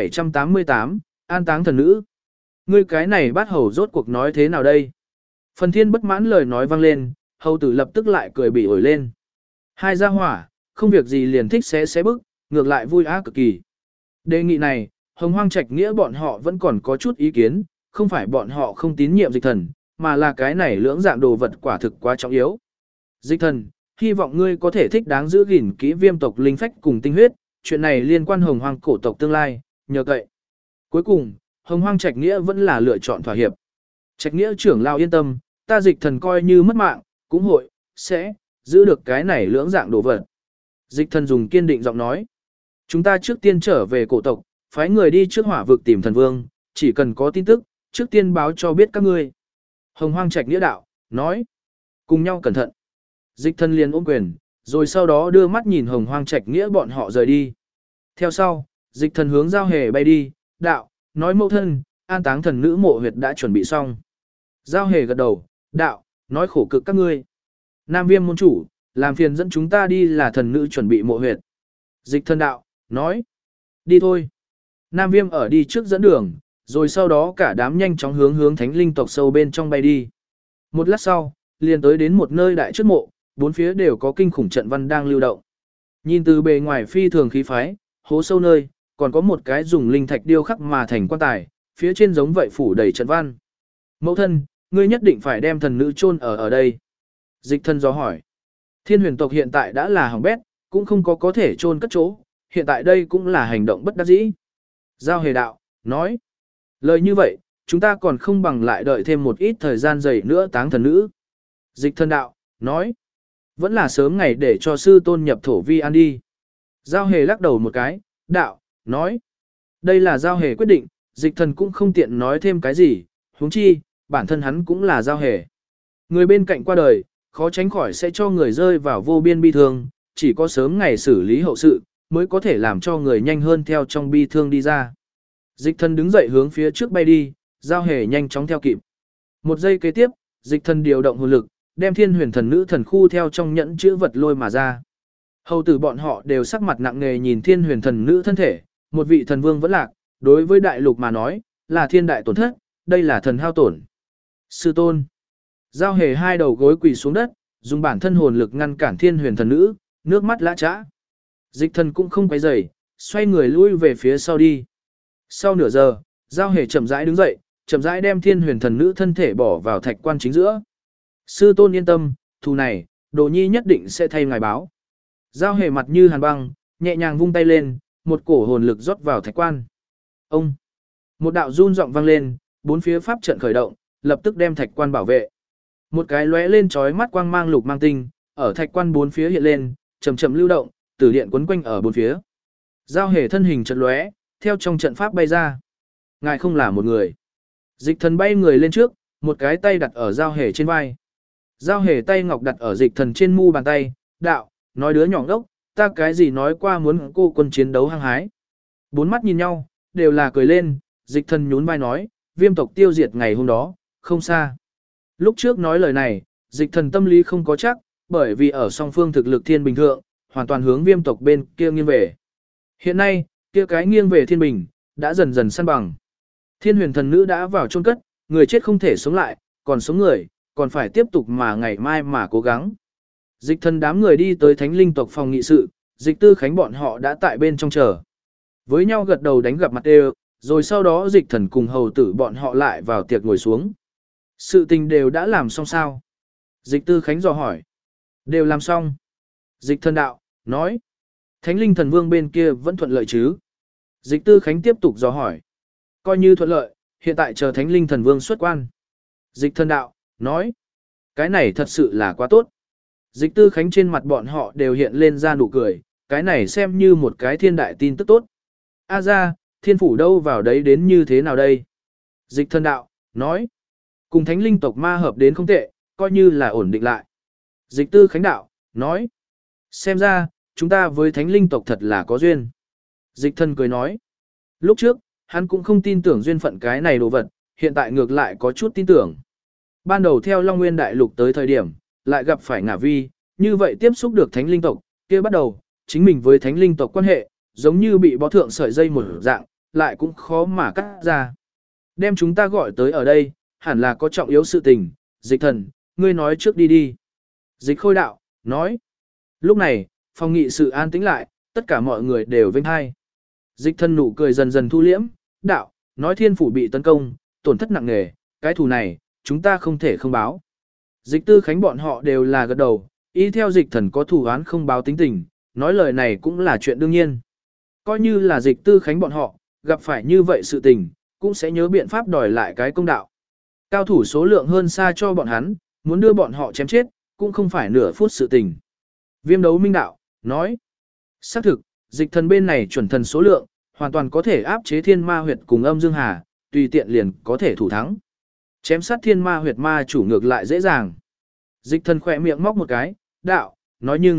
1788, an táng thần nữ. Ngươi cái này bắt hầu rốt cuộc nói thế nào đây? Phần thiên bất mãn lời nói vang lên, hầu tử lập tức lại cười bị ổi lên. Hai gia hỏa, không việc gì liền thích xé bức, ngược lại vui á cực kỳ. Đề nghị này, Hồng Hoang Trạch Nghĩa bọn họ vẫn còn có chút ý kiến, không phải bọn họ không tín nhiệm dịch thần, mà là cái này lưỡng dạng đồ vật quả thực quá trọng yếu. Dịch thần, hy vọng ngươi có thể thích đáng giữ gìn kỹ viêm tộc linh phách cùng tinh huyết, chuyện này liên quan Hồng Hoang cổ tộc tương lai, nhờ cậy. Cuối cùng, Hồng Hoang Trạch Nghĩa vẫn là lựa chọn thỏa hiệp. Trạch Nghĩa trưởng lao yên tâm, ta dịch thần coi như mất mạng, cũng hội, sẽ, giữ được cái này lưỡng dạng đồ vật. Dịch thần dùng kiên định giọng nói. Chúng ta trước tiên trở về cổ tộc, phái người đi trước hỏa vực tìm thần vương, chỉ cần có tin tức, trước tiên báo cho biết các ngươi. Hồng Hoang Trạch Nghĩa đạo, nói. Cùng nhau cẩn thận. Dịch thần liền ôm quyền, Rồi sau đó đưa mắt nhìn Hồng Hoang Trạch Nghĩa bọn họ rời đi. Theo sau, dịch thần hướng Giao Hề bay đi, đạo, nói mẫu thân, an táng thần nữ mộ huyệt đã chuẩn bị xong. Giao Hề gật đầu, đạo, nói khổ cực các ngươi. Nam Viêm môn chủ, làm phiền dẫn chúng ta đi là thần nữ chuẩn bị mộ huyệt. Dịch thần đạo, nói, đi thôi. Nam Viêm ở đi trước dẫn đường, rồi sau đó cả đám nhanh chóng hướng thánh linh tộc sâu bên trong bay đi. Một lát sau, liền tới đến một nơi đại trước mộ, bốn phía đều có kinh khủng trận văn đang lưu động. Nhìn từ bề ngoài phi thường khí phái, hố sâu nơi, còn có một cái dùng linh thạch điêu khắc mà thành quan tài, phía trên giống vậy phủ đầy trận văn. Mẫu thân, ngươi nhất định phải đem thần nữ chôn ở đây. Dịch thân do hỏi. Thiên huyền tộc hiện tại đã là hỏng bét, cũng không có thể chôn cất chỗ, hiện tại đây cũng là hành động bất đắc dĩ. Giao Hề đạo, nói. Lời như vậy, chúng ta còn không bằng lại đợi thêm một ít thời gian dày nữa táng thần nữ. Dịch thân đạo, nói. Vẫn là sớm ngày để cho sư tôn nhập thổ vi an đi. Giao Hề lắc đầu một cái, đạo, nói. Đây là Giao Hề quyết định, dịch thần cũng không tiện nói thêm cái gì, huống chi, bản thân hắn cũng là Giao Hề. Người bên cạnh qua đời, khó tránh khỏi sẽ cho người rơi vào vô biên bi thương, chỉ có sớm ngày xử lý hậu sự, mới có thể làm cho người nhanh hơn theo trong bi thương đi ra. Dịch thần đứng dậy hướng phía trước bay đi, Giao Hề nhanh chóng theo kịp. Một giây kế tiếp, dịch thần điều động hồn lực, đem thiên huyền thần nữ thần khu theo trong nhẫn chữ vật lôi mà ra. Hầu tử bọn họ đều sắc mặt nặng nề nhìn thiên huyền thần nữ thân thể, một vị thần vương vẫn lạc, đối với đại lục mà nói, là thiên đại tổn thất, đây là thần hao tổn. Sư tôn. Giao Hề hai đầu gối quỳ xuống đất, dùng bản thân hồn lực ngăn cản thiên huyền thần nữ, nước mắt lã trã. Dịch thần cũng không quay rầy, xoay người lui về phía sau đi. Sau nửa giờ, Giao Hề chậm rãi đứng dậy, chậm rãi đem thiên huyền thần nữ thân thể bỏ vào thạch quan chính giữa. Sư tôn yên tâm, thù này, Đồ Nhi nhất định sẽ thay ngài báo. Giao Hề mặt như hàn băng, nhẹ nhàng vung tay lên, một cổ hồn lực rót vào thạch quan. Ông! Một đạo run giọng vang lên, bốn phía pháp trận khởi động, lập tức đem thạch quan bảo vệ. Một cái lóe lên chói mắt quang mang lục mang tinh, ở thạch quan bốn phía hiện lên, chậm chậm lưu động, tử điện quấn quanh ở bốn phía. Giao Hề thân hình chợt lóe, theo trong trận pháp bay ra. Ngài không là một người. Dịch thần bay người lên trước, một cái tay đặt ở Giao Hề trên vai. Giao Hề tay ngọc đặt ở dịch thần trên mu bàn tay, đạo, nói đứa nhỏ ngốc, ta cái gì nói qua muốn cô quân chiến đấu hăng hái. Bốn mắt nhìn nhau, đều là cười lên, dịch thần nhún vai nói, Viêm tộc tiêu diệt ngày hôm đó, không xa. Lúc trước nói lời này, dịch thần tâm lý không có chắc, bởi vì ở song phương thực lực thiên bình thượng, hoàn toàn hướng Viêm tộc bên kia nghiêng về. Hiện nay, kia cái nghiêng về thiên bình, đã dần dần săn bằng. Thiên huyền thần nữ đã vào chôn cất, người chết không thể sống lại, còn sống người, còn phải tiếp tục mà ngày mai mà cố gắng. Dịch thần đám người đi tới thánh linh tộc phòng nghị sự, dịch tư khánh bọn họ đã tại bên trong chờ. Với nhau gật đầu đánh gặp mặt đều, rồi sau đó dịch thần cùng hầu tử bọn họ lại vào tiệc ngồi xuống. Sự tình đều đã làm xong sao? Dịch tư khánh dò hỏi. Đều làm xong. Dịch thần đạo, nói. Thánh linh thần vương bên kia vẫn thuận lợi chứ? Dịch tư khánh tiếp tục dò hỏi. Coi như thuận lợi, hiện tại chờ thánh linh thần vương xuất quan. Dịch thần đạo, nói. Cái này thật sự là quá tốt. Dịch tư khánh trên mặt bọn họ đều hiện lên ra nụ cười, cái này xem như một cái thiên đại tin tức tốt. A ra, thiên phủ đâu vào đấy đến như thế nào đây? Dịch thần đạo, nói. Cùng thánh linh tộc ma hợp đến không tệ, coi như là ổn định lại. Dịch tư khánh đạo, nói. Xem ra, chúng ta với thánh linh tộc thật là có duyên. Dịch thần cười nói. Lúc trước, hắn cũng không tin tưởng duyên phận cái này đồ vật, hiện tại ngược lại có chút tin tưởng. Ban đầu theo Long Nguyên Đại Lục tới thời điểm, lại gặp phải Ngả Vi, như vậy tiếp xúc được thánh linh tộc, kia bắt đầu, chính mình với thánh linh tộc quan hệ, giống như bị bó thượng sợi dây một dạng, lại cũng khó mà cắt ra. Đem chúng ta gọi tới ở đây, hẳn là có trọng yếu sự tình, dịch thần, ngươi nói trước đi đi. Dịch khôi đạo, nói. Lúc này, phòng nghị sự an tĩnh lại, tất cả mọi người đều vinh hay. Dịch thần nụ cười dần dần thu liễm, đạo, nói thiên phủ bị tấn công, tổn thất nặng nề, cái thù này, chúng ta không thể không báo. Dịch tư khánh bọn họ đều là gật đầu, y theo dịch thần có thù oán không báo tính tình, nói lời này cũng là chuyện đương nhiên. Coi như là dịch tư khánh bọn họ, gặp phải như vậy sự tình, cũng sẽ nhớ biện pháp đòi lại cái công đạo. Cao thủ số lượng hơn xa cho bọn hắn, muốn đưa bọn họ chém chết, cũng không phải nửa phút sự tình. Viêm đấu minh đạo, nói. Xác thực, dịch thần bên này chuẩn thần số lượng, hoàn toàn có thể áp chế thiên ma huyệt cùng âm dương hà, tùy tiện liền có thể thủ thắng. Chém sát thiên ma huyệt ma chủ ngược lại dễ dàng. Dịch thần khỏe miệng móc một cái, đạo, nói nhưng,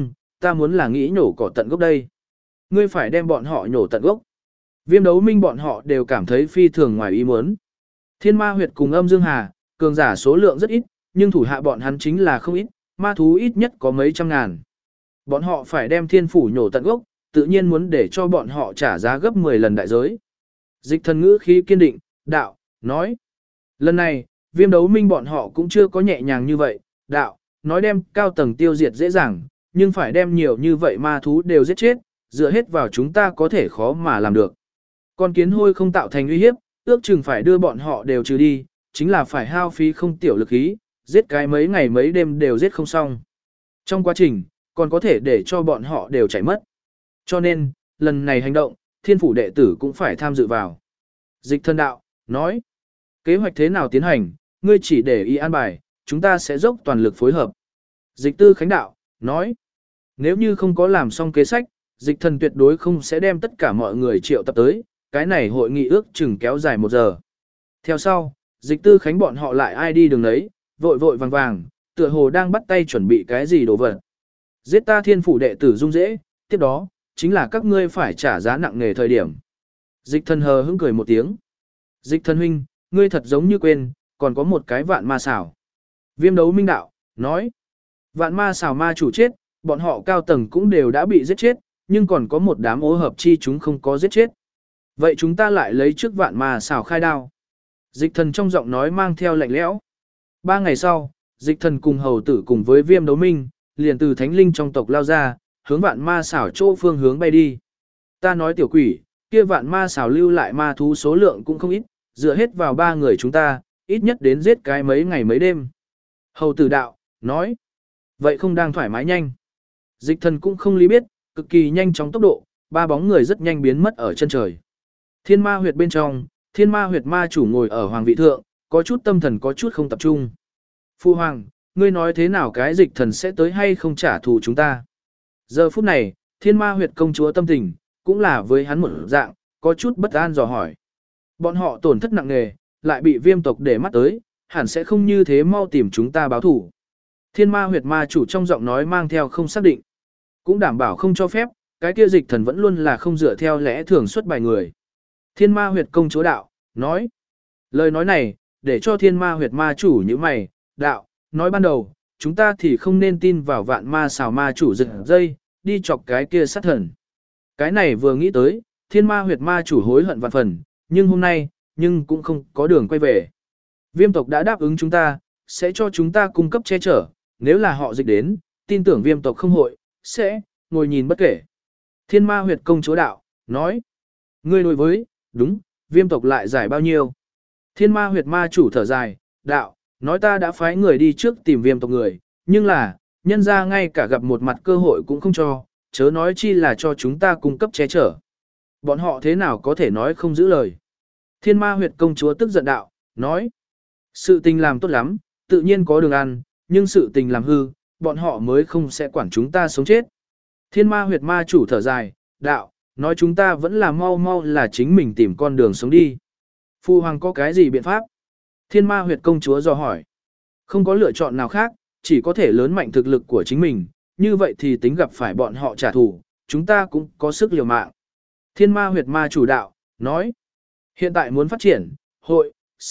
ta muốn là nghĩ nhổ cỏ tận gốc đây. Ngươi phải đem bọn họ nhổ tận gốc. Viêm đấu minh bọn họ đều cảm thấy phi thường ngoài ý muốn. Thiên ma huyệt cùng âm dương hà, cường giả số lượng rất ít, nhưng thủ hạ bọn hắn chính là không ít, ma thú ít nhất có mấy trăm ngàn. Bọn họ phải đem thiên phủ nhổ tận gốc, tự nhiên muốn để cho bọn họ trả giá gấp 10 lần đại giới. Dịch thần ngữ khí kiên định, đạo, nói. Lần này, viêm đấu minh bọn họ cũng chưa có nhẹ nhàng như vậy, đạo, nói đem cao tầng tiêu diệt dễ dàng, nhưng phải đem nhiều như vậy ma thú đều giết chết, dựa hết vào chúng ta có thể khó mà làm được. Con kiến hôi không tạo thành uy hiếp, ước chừng phải đưa bọn họ đều trừ đi, chính là phải hao phí không tiểu lực khí, giết cái mấy ngày mấy đêm đều giết không xong. Trong quá trình, còn có thể để cho bọn họ đều chảy mất. Cho nên, lần này hành động, thiên phủ đệ tử cũng phải tham dự vào. Dịch thân đạo, nói, kế hoạch thế nào tiến hành, ngươi chỉ để ý an bài, chúng ta sẽ dốc toàn lực phối hợp. Dịch tư khánh đạo, nói, nếu như không có làm xong kế sách, dịch thần tuyệt đối không sẽ đem tất cả mọi người triệu tập tới, cái này hội nghị ước chừng kéo dài 1 giờ. Theo sau, dịch tư khánh bọn họ lại ai đi đường đấy, vội vội vàng vàng, tựa hồ đang bắt tay chuẩn bị cái gì đồ vật. Giết ta thiên phủ đệ tử dung dễ, tiếp đó, chính là các ngươi phải trả giá nặng nề thời điểm. Dịch thần hờ hững cười một tiếng. Dịch thần huynh, ngươi thật giống như quên, còn có một cái vạn ma xảo. Viêm đấu minh đạo, nói. Vạn ma xảo ma chủ chết, bọn họ cao tầng cũng đều đã bị giết chết, nhưng còn có một đám ố hợp chi chúng không có giết chết. Vậy chúng ta lại lấy trước vạn ma xảo khai đao. Dịch thần trong giọng nói mang theo lạnh lẽo. 3 ngày sau, dịch thần cùng hầu tử cùng với viêm đấu minh, liền từ thánh linh trong tộc lao ra, hướng vạn ma xảo chỗ phương hướng bay đi. Ta nói tiểu quỷ, kia vạn ma xảo lưu lại ma thú số lượng cũng không ít, dựa hết vào 3 người chúng ta, ít nhất đến giết cái mấy ngày mấy đêm. Hầu tử đạo, nói, vậy không đang thoải mái nhanh. Dịch thần cũng không lý biết, cực kỳ nhanh chóng tốc độ, 3 bóng người rất nhanh biến mất ở chân trời. Thiên ma huyệt bên trong, thiên ma huyệt ma chủ ngồi ở hoàng vị thượng, có chút tâm thần có chút không tập trung. Phu hoàng, ngươi nói thế nào cái dịch thần sẽ tới hay không trả thù chúng ta? Giờ phút này, thiên ma huyệt công chúa tâm tình, cũng là với hắn một dạng, có chút bất an dò hỏi. Bọn họ tổn thất nặng nề, lại bị viêm tộc để mắt tới, hẳn sẽ không như thế mau tìm chúng ta báo thủ. Thiên ma huyệt ma chủ trong giọng nói mang theo không xác định, cũng đảm bảo không cho phép, cái kia dịch thần vẫn luôn là không dựa theo lẽ thường xuất bài người. Thiên ma huyệt công chúa đạo, nói. Lời nói này, để cho thiên ma huyệt ma chủ như mày, đạo, nói ban đầu, chúng ta thì không nên tin vào vạn ma xào ma chủ giật dây, đi chọc cái kia sát thần. Cái này vừa nghĩ tới, thiên ma huyệt ma chủ hối hận vạn phần, nhưng hôm nay, nhưng cũng không có đường quay về. Viêm tộc đã đáp ứng chúng ta, sẽ cho chúng ta cung cấp che chở, nếu là họ dịch đến, tin tưởng viêm tộc không hội, sẽ, ngồi nhìn bất kể. Thiên ma huyệt công chúa đạo, nói, ngươi đối với, đúng, viêm tộc lại giải bao nhiêu. Thiên ma huyệt ma chủ thở dài, đạo, nói ta đã phái người đi trước tìm viêm tộc người, nhưng là, nhân ra ngay cả gặp một mặt cơ hội cũng không cho, chớ nói chi là cho chúng ta cung cấp che chở. Bọn họ thế nào có thể nói không giữ lời. Thiên ma huyệt công chúa tức giận đạo, nói, sự tình làm tốt lắm, tự nhiên có đường ăn, nhưng sự tình làm hư, bọn họ mới không sẽ quản chúng ta sống chết. Thiên ma huyệt ma chủ thở dài, đạo, nói chúng ta vẫn là mau mau là chính mình tìm con đường sống đi. Phu hoàng có cái gì biện pháp? Thiên ma huyệt công chúa dò hỏi. Không có lựa chọn nào khác, chỉ có thể lớn mạnh thực lực của chính mình, như vậy thì tính gặp phải bọn họ trả thù, chúng ta cũng có sức liều mạng. Thiên ma huyệt ma chủ đạo, nói, hiện tại muốn phát triển, hội,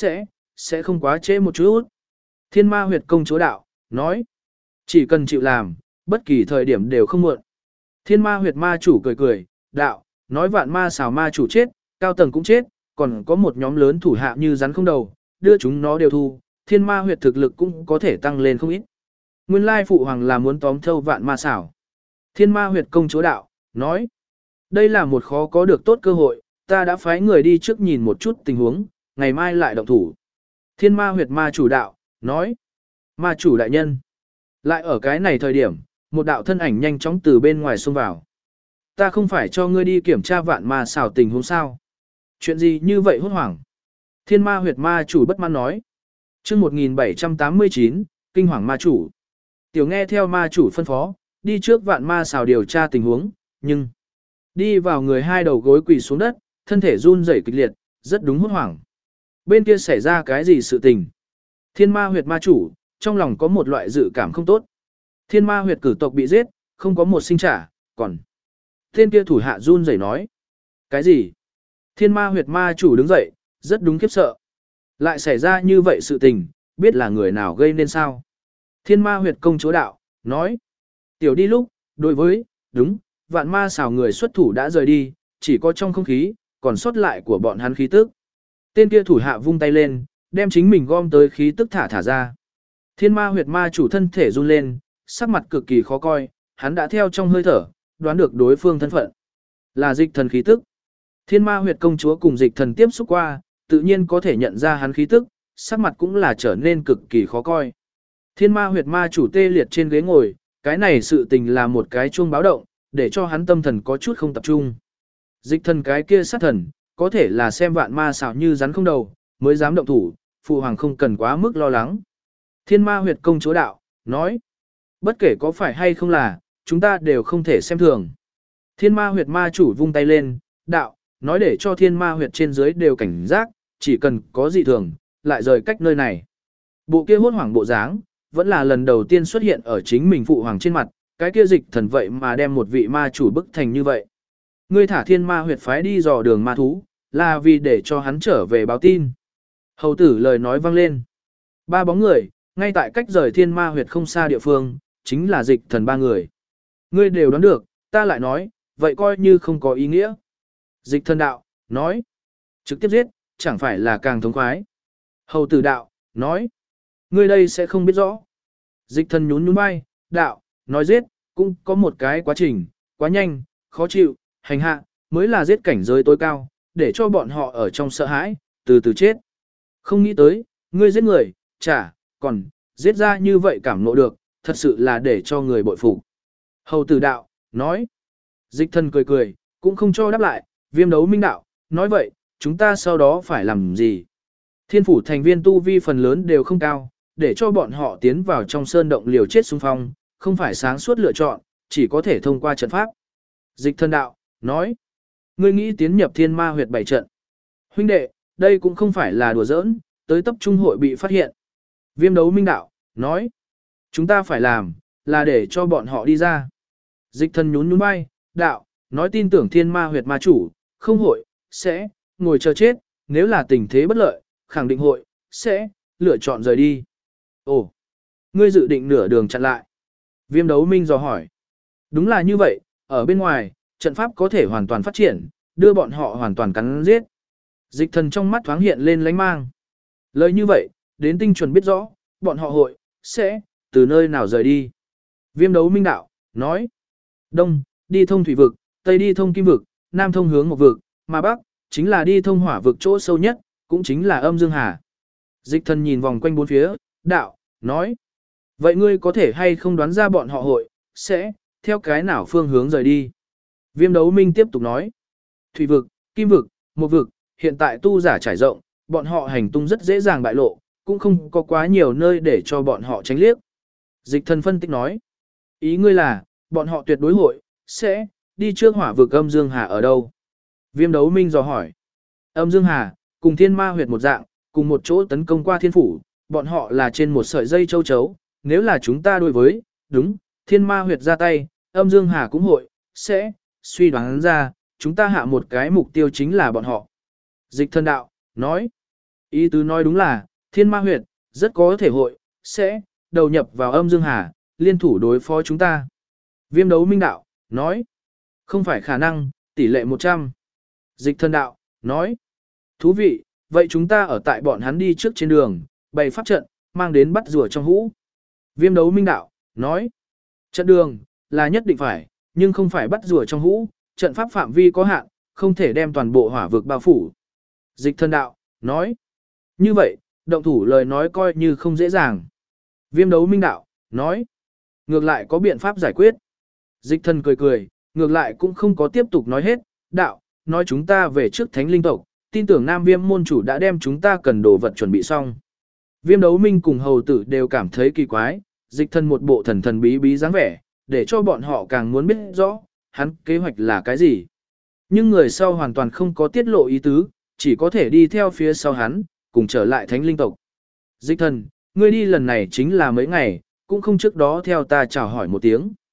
sẽ không quá trễ một chút. Thiên ma huyệt công chúa đạo, nói, chỉ cần chịu làm, bất kỳ thời điểm đều không muộn. Thiên ma huyệt ma chủ cười cười, đạo, nói vạn ma xào ma chủ chết, cao tầng cũng chết, còn có một nhóm lớn thủ hạ như rắn không đầu, đưa chúng nó đều thu, thiên ma huyệt thực lực cũng có thể tăng lên không ít. Nguyên lai phụ hoàng là muốn tóm thâu vạn ma xảo. Thiên ma huyệt công chúa đạo, nói, đây là một khó có được tốt cơ hội, ta đã phái người đi trước nhìn một chút tình huống, ngày mai lại động thủ. Thiên ma huyệt ma chủ đạo, nói, ma chủ đại nhân. Lại ở cái này thời điểm, một đạo thân ảnh nhanh chóng từ bên ngoài xông vào. Ta không phải cho ngươi đi kiểm tra vạn ma xảo tình huống sao? Chuyện gì như vậy hốt hoảng? Thiên ma huyệt ma chủ bất mãn nói. Chương 1789, kinh hoàng ma chủ. Tiểu nghe theo ma chủ phân phó, đi trước vạn ma xào điều tra tình huống, nhưng đi vào người hai đầu gối quỳ xuống đất, thân thể run rẩy kịch liệt, rất đúng hốt hoảng. Bên kia xảy ra cái gì sự tình? Thiên ma huyệt ma chủ, trong lòng có một loại dự cảm không tốt. Thiên ma huyệt cử tộc bị giết, không có một sinh trả, còn. Tên kia thủ hạ run rẩy nói. Cái gì? Thiên ma huyệt ma chủ đứng dậy, rất đúng khiếp sợ. Lại xảy ra như vậy sự tình, biết là người nào gây nên sao? Thiên ma huyệt công chúa đạo, nói. Tiểu đi lúc, đối với, đúng, vạn ma xào người xuất thủ đã rời đi, chỉ có trong không khí, còn sót lại của bọn hắn khí tức. Tên kia thủ hạ vung tay lên, đem chính mình gom tới khí tức thả ra. Thiên ma huyệt ma chủ thân thể run lên, sắc mặt cực kỳ khó coi, hắn đã theo trong hơi thở, đoán được đối phương thân phận. Là dịch thần khí tức. Thiên ma huyệt công chúa cùng dịch thần tiếp xúc qua, tự nhiên có thể nhận ra hắn khí tức, sắc mặt cũng là trở nên cực kỳ khó coi. Thiên ma huyệt ma chủ tê liệt trên ghế ngồi, cái này sự tình là một cái chuông báo động, để cho hắn tâm thần có chút không tập trung. Dịch thần cái kia sát thần, có thể là xem vạn ma xảo như rắn không đầu, mới dám động thủ, phụ hoàng không cần quá mức lo lắng. Thiên ma huyệt công chúa đạo, nói, bất kể có phải hay không là, chúng ta đều không thể xem thường. Thiên ma huyệt ma chủ vung tay lên, đạo, nói để cho thiên ma huyệt trên dưới đều cảnh giác, chỉ cần có dị thường, lại rời cách nơi này. Bộ kia hốt hoảng bộ dáng, vẫn là lần đầu tiên xuất hiện ở chính mình phụ hoàng trên mặt, cái kia dịch thần vậy mà đem một vị ma chủ bức thành như vậy. Ngươi thả thiên ma huyệt phái đi dò đường ma thú, là vì để cho hắn trở về báo tin. Hầu tử lời nói vang lên. Ba bóng người, ngay tại cách rời thiên ma huyệt không xa địa phương, chính là dịch thần ba người. Ngươi đều đoán được, ta lại nói, vậy coi như không có ý nghĩa. Dịch thần đạo, nói, trực tiếp giết, chẳng phải là càng thống khoái. Hầu tử đạo, nói, ngươi đây sẽ không biết rõ. Dịch thần nhún nhún vai, đạo, nói giết, cũng có một cái quá trình, quá nhanh, khó chịu, hành hạ, mới là giết cảnh giới tối cao, để cho bọn họ ở trong sợ hãi, từ từ chết. Không nghĩ tới, ngươi giết người, còn, giết ra như vậy cảm ngộ được, thật sự là để cho người bội phục. Hầu tử đạo, nói, dịch thần cười cười, cũng không cho đáp lại, Viêm Đấu Minh đạo, nói vậy, chúng ta sau đó phải làm gì? Thiên phủ thành viên tu vi phần lớn đều không cao, để cho bọn họ tiến vào trong sơn động liều chết xung phong, không phải sáng suốt lựa chọn, chỉ có thể thông qua trận pháp. Dịch thần đạo, nói, ngươi nghĩ tiến nhập thiên ma huyệt 7 trận. Huynh đệ, đây cũng không phải là đùa giỡn, tới tập trung hội bị phát hiện. Viêm Đấu Minh đạo, nói, chúng ta phải làm, là để cho bọn họ đi ra. Dịch thần nhún nhún vai, đạo, nói tin tưởng thiên ma huyệt ma chủ, không hội, sẽ, ngồi chờ chết, nếu là tình thế bất lợi, khẳng định hội, sẽ, lựa chọn rời đi. Ồ, ngươi dự định nửa đường chặn lại. Viêm Đấu Minh dò hỏi. Đúng là như vậy, ở bên ngoài, trận pháp có thể hoàn toàn phát triển, đưa bọn họ hoàn toàn cắn giết. Dịch thần trong mắt thoáng hiện lên lánh mang. Lời như vậy, đến tinh chuẩn biết rõ, bọn họ hội, sẽ, từ nơi nào rời đi. Viêm Đấu Minh đạo, nói. Đông, đi thông thủy vực, Tây đi thông kim vực, Nam thông hướng một vực, mà Bắc, chính là đi thông hỏa vực chỗ sâu nhất, cũng chính là âm dương hà. Dịch thần nhìn vòng quanh bốn phía, đạo, nói. Vậy ngươi có thể hay không đoán ra bọn họ hội, sẽ, theo cái nào phương hướng rời đi. Viêm Đấu Minh tiếp tục nói. Thủy vực, kim vực, một vực, hiện tại tu giả trải rộng, bọn họ hành tung rất dễ dàng bại lộ, cũng không có quá nhiều nơi để cho bọn họ tránh liếc. Dịch thần phân tích nói. Ý ngươi là, bọn họ tuyệt đối hội, sẽ, đi trước hỏa vực âm dương hà ở đâu? Viêm Đấu Minh dò hỏi. Âm dương hà, cùng thiên ma huyệt một dạng, cùng một chỗ tấn công qua thiên phủ, bọn họ là trên một sợi dây châu chấu, nếu là chúng ta đối với, đúng, thiên ma huyệt ra tay, âm dương hà cũng hội, sẽ, suy đoán ra, chúng ta hạ một cái mục tiêu chính là bọn họ. Dịch thần đạo, nói, ý tứ nói đúng là, thiên ma huyệt, rất có thể hội, sẽ, đầu nhập vào âm dương hà, liên thủ đối phó chúng ta. Viêm Đấu Minh đạo, nói, không phải khả năng, tỷ lệ 100. Dịch thần đạo, nói, thú vị, vậy chúng ta ở tại bọn hắn đi trước trên đường, bày pháp trận, mang đến bắt rùa trong hũ. Viêm Đấu Minh đạo, nói, trận đường, là nhất định phải, nhưng không phải bắt rùa trong hũ, trận pháp phạm vi có hạn, không thể đem toàn bộ hỏa vực bao phủ. Dịch thần đạo, nói, như vậy, động thủ lời nói coi như không dễ dàng. Viêm Đấu Minh đạo, nói, ngược lại có biện pháp giải quyết. Dịch thần cười cười, ngược lại cũng không có tiếp tục nói hết, đạo, nói chúng ta về trước thánh linh tộc, tin tưởng Nam Viêm môn chủ đã đem chúng ta cần đồ vật chuẩn bị xong. Viêm Đấu Minh cùng hầu tử đều cảm thấy kỳ quái, dịch thần một bộ thần thần bí bí dáng vẻ, để cho bọn họ càng muốn biết rõ, hắn kế hoạch là cái gì. Nhưng người sau hoàn toàn không có tiết lộ ý tứ, chỉ có thể đi theo phía sau hắn, cùng trở lại thánh linh tộc. Dịch thần, ngươi đi lần này chính là mấy ngày, cũng không trước đó theo ta chào hỏi một tiếng.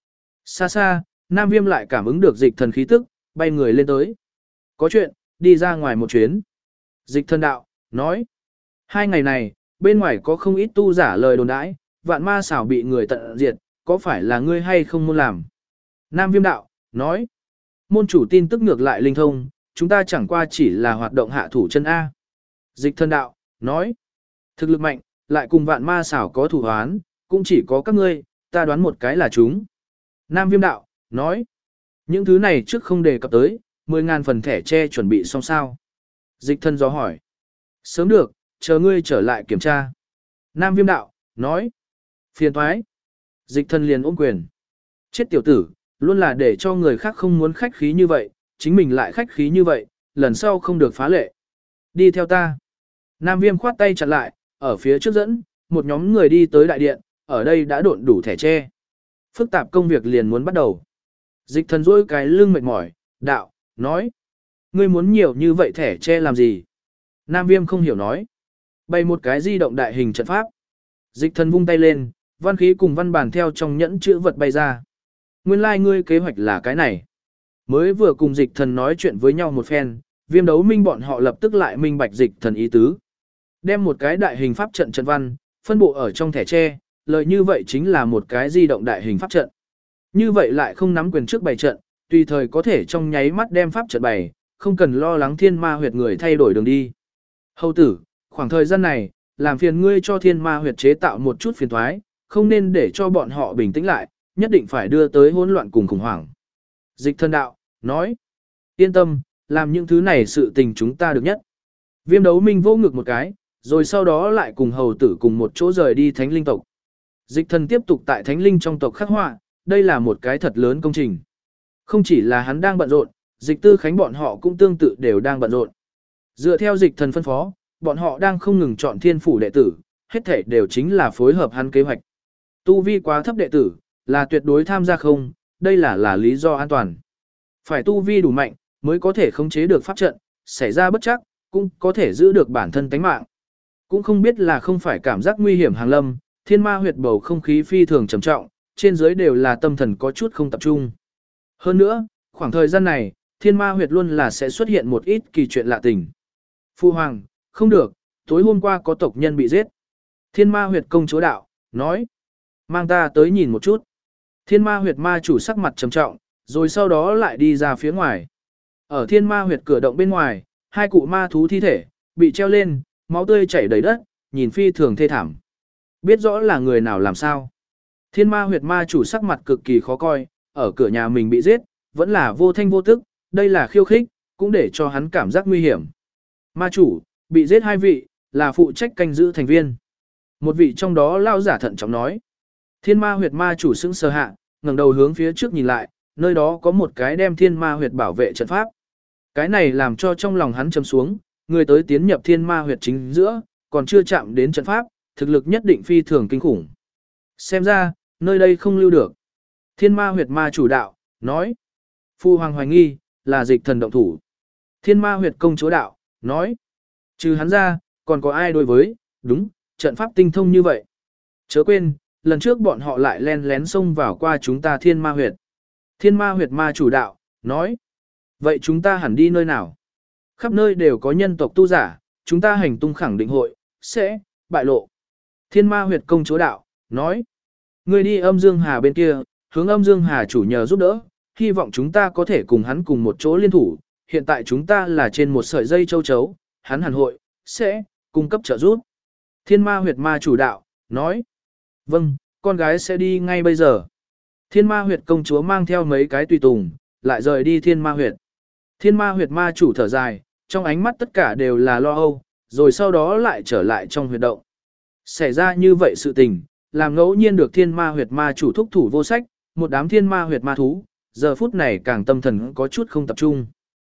Xa xa, Nam Viêm lại cảm ứng được dịch thần khí tức, bay người lên tới. Có chuyện, đi ra ngoài một chuyến. Dịch thần đạo, nói. 2 ngày này, bên ngoài có không ít tu giả lời đồn đãi, vạn ma xảo bị người tận diệt, có phải là ngươi hay không muốn làm? Nam Viêm đạo, nói. Môn chủ tin tức ngược lại linh thông, chúng ta chẳng qua chỉ là hoạt động hạ thủ chân A. Dịch thần đạo, nói. Thực lực mạnh, lại cùng vạn ma xảo có thủ hoán, cũng chỉ có các ngươi, ta đoán một cái là chúng. Nam Viêm đạo, nói. Những thứ này trước không đề cập tới, 10.000 phần thẻ che chuẩn bị xong sao. Dịch thần do hỏi. Sớm được, chờ ngươi trở lại kiểm tra. Nam Viêm đạo, nói. Phiền thoái. Dịch thần liền ôm quyền. Chết tiểu tử, luôn là để cho người khác không muốn khách khí như vậy, chính mình lại khách khí như vậy, lần sau không được phá lệ. Đi theo ta. Nam Viêm khoát tay chặt lại, ở phía trước dẫn, một nhóm người đi tới đại điện, ở đây đã độn đủ thẻ tre. Phức tạp công việc liền muốn bắt đầu. Dịch thần rôi cái lưng mệt mỏi, đạo, nói. Ngươi muốn nhiều như vậy thẻ tre làm gì? Nam Viêm không hiểu nói. Bày một cái di động đại hình trận pháp. Dịch thần vung tay lên, văn khí cùng văn bản theo trong nhẫn chữ vật bay ra. Nguyên lai ngươi kế hoạch là cái này. Mới vừa cùng dịch thần nói chuyện với nhau một phen, Viêm Đấu Minh bọn họ lập tức lại minh bạch dịch thần ý tứ. Đem một cái đại hình pháp trận trận văn, phân bộ ở trong thẻ tre, lời như vậy chính là một cái di động đại hình pháp trận. Như vậy lại không nắm quyền trước bày trận, tùy thời có thể trong nháy mắt đem pháp trận bày, không cần lo lắng thiên ma huyệt người thay đổi đường đi. Hầu tử, khoảng thời gian này, làm phiền ngươi cho thiên ma huyệt chế tạo một chút phiền thoái, không nên để cho bọn họ bình tĩnh lại, nhất định phải đưa tới hỗn loạn cùng khủng hoảng. Dịch thần đạo, nói, yên tâm, làm những thứ này sự tình chúng ta được nhất. Viêm Đấu Minh vô ngực một cái, rồi sau đó lại cùng hầu tử cùng một chỗ rời đi thánh linh tộc. Dịch thần tiếp tục tại thánh linh trong tộc khắc họa, đây là một cái thật lớn công trình. Không chỉ là hắn đang bận rộn, dịch tư khánh bọn họ cũng tương tự đều đang bận rộn. Dựa theo dịch thần phân phó, bọn họ đang không ngừng chọn thiên phủ đệ tử, hết thể đều chính là phối hợp hắn kế hoạch. Tu vi quá thấp đệ tử, là tuyệt đối tham gia không, đây là lý do an toàn. Phải tu vi đủ mạnh, mới có thể khống chế được pháp trận, xảy ra bất chắc, cũng có thể giữ được bản thân tánh mạng. Cũng không biết là không phải cảm giác nguy hiểm hàng lâm, thiên ma huyệt bầu không khí phi thường trầm trọng, trên dưới đều là tâm thần có chút không tập trung. Hơn nữa, khoảng thời gian này, thiên ma huyệt luôn là sẽ xuất hiện một ít kỳ chuyện lạ tình. Phu hoàng, không được, tối hôm qua có tộc nhân bị giết. Thiên ma huyệt công chúa đạo, nói, mang ta tới nhìn một chút. Thiên ma huyệt ma chủ sắc mặt trầm trọng, rồi sau đó lại đi ra phía ngoài. Ở thiên ma huyệt cửa động bên ngoài, 2 cụ ma thú thi thể, bị treo lên, máu tươi chảy đầy đất, nhìn phi thường thê thảm. Biết rõ là người nào làm sao. Thiên ma huyệt ma chủ sắc mặt cực kỳ khó coi, ở cửa nhà mình bị giết, vẫn là vô thanh vô tức, đây là khiêu khích, cũng để cho hắn cảm giác nguy hiểm. Ma chủ, bị giết 2 vị, là phụ trách canh giữ thành viên. Một vị trong đó lao giả thận trọng nói. Thiên ma huyệt ma chủ sững sờ hạ, ngẩng đầu hướng phía trước nhìn lại, nơi đó có một cái đem thiên ma huyệt bảo vệ trận pháp. Cái này làm cho trong lòng hắn trầm xuống, người tới tiến nhập thiên ma huyệt chính giữa, còn chưa chạm đến trận pháp, thực lực nhất định phi thường kinh khủng. Xem ra, nơi đây không lưu được. Thiên ma huyệt ma chủ đạo, nói. Phu hoàng hoài nghi, là dịch thần động thủ. Thiên ma huyệt công chúa đạo, nói. Trừ hắn ra, còn có ai đối với, đúng, trận pháp tinh thông như vậy. Chớ quên, lần trước bọn họ lại len lén xông vào qua chúng ta thiên ma huyệt. Thiên ma huyệt ma chủ đạo, nói. Vậy chúng ta hẳn đi nơi nào? Khắp nơi đều có nhân tộc tu giả, chúng ta hành tung khẳng định hội, sẽ, bại lộ. Thiên ma huyệt công chúa đạo, nói. Người đi âm dương hà bên kia, hướng âm dương hà chủ nhờ giúp đỡ, hy vọng chúng ta có thể cùng hắn cùng một chỗ liên thủ. Hiện tại chúng ta là trên một sợi dây châu chấu, hắn hẳn hội, sẽ, cung cấp trợ giúp. Thiên ma huyệt ma chủ đạo, nói. Vâng, con gái sẽ đi ngay bây giờ. Thiên ma huyệt công chúa mang theo mấy cái tùy tùng, lại rời đi thiên ma huyệt. Thiên ma huyệt ma chủ thở dài, trong ánh mắt tất cả đều là lo âu, rồi sau đó lại trở lại trong huyệt động. Xảy ra như vậy sự tình, làm ngẫu nhiên được thiên ma huyệt ma chủ thúc thủ vô sách, một đám thiên ma huyệt ma thú, giờ phút này càng tâm thần có chút không tập trung.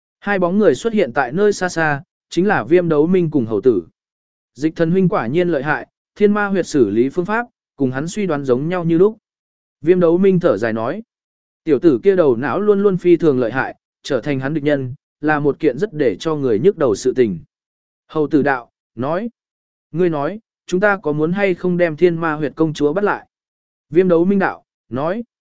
2 bóng người xuất hiện tại nơi xa xa, chính là Viêm Đấu Minh cùng hầu tử. Dịch thần huynh quả nhiên lợi hại, thiên ma huyệt xử lý phương pháp, cùng hắn suy đoán giống nhau như lúc. Viêm Đấu Minh thở dài nói, tiểu tử kia đầu não luôn luôn phi thường lợi hại, trở thành hắn địch nhân, là một kiện rất để cho người nhức đầu sự tình. Hầu tử đạo, nói, ngươi nói, chúng ta có muốn hay không đem thiên ma huyệt công chúa bắt lại? Viêm Đấu Minh đạo, nói,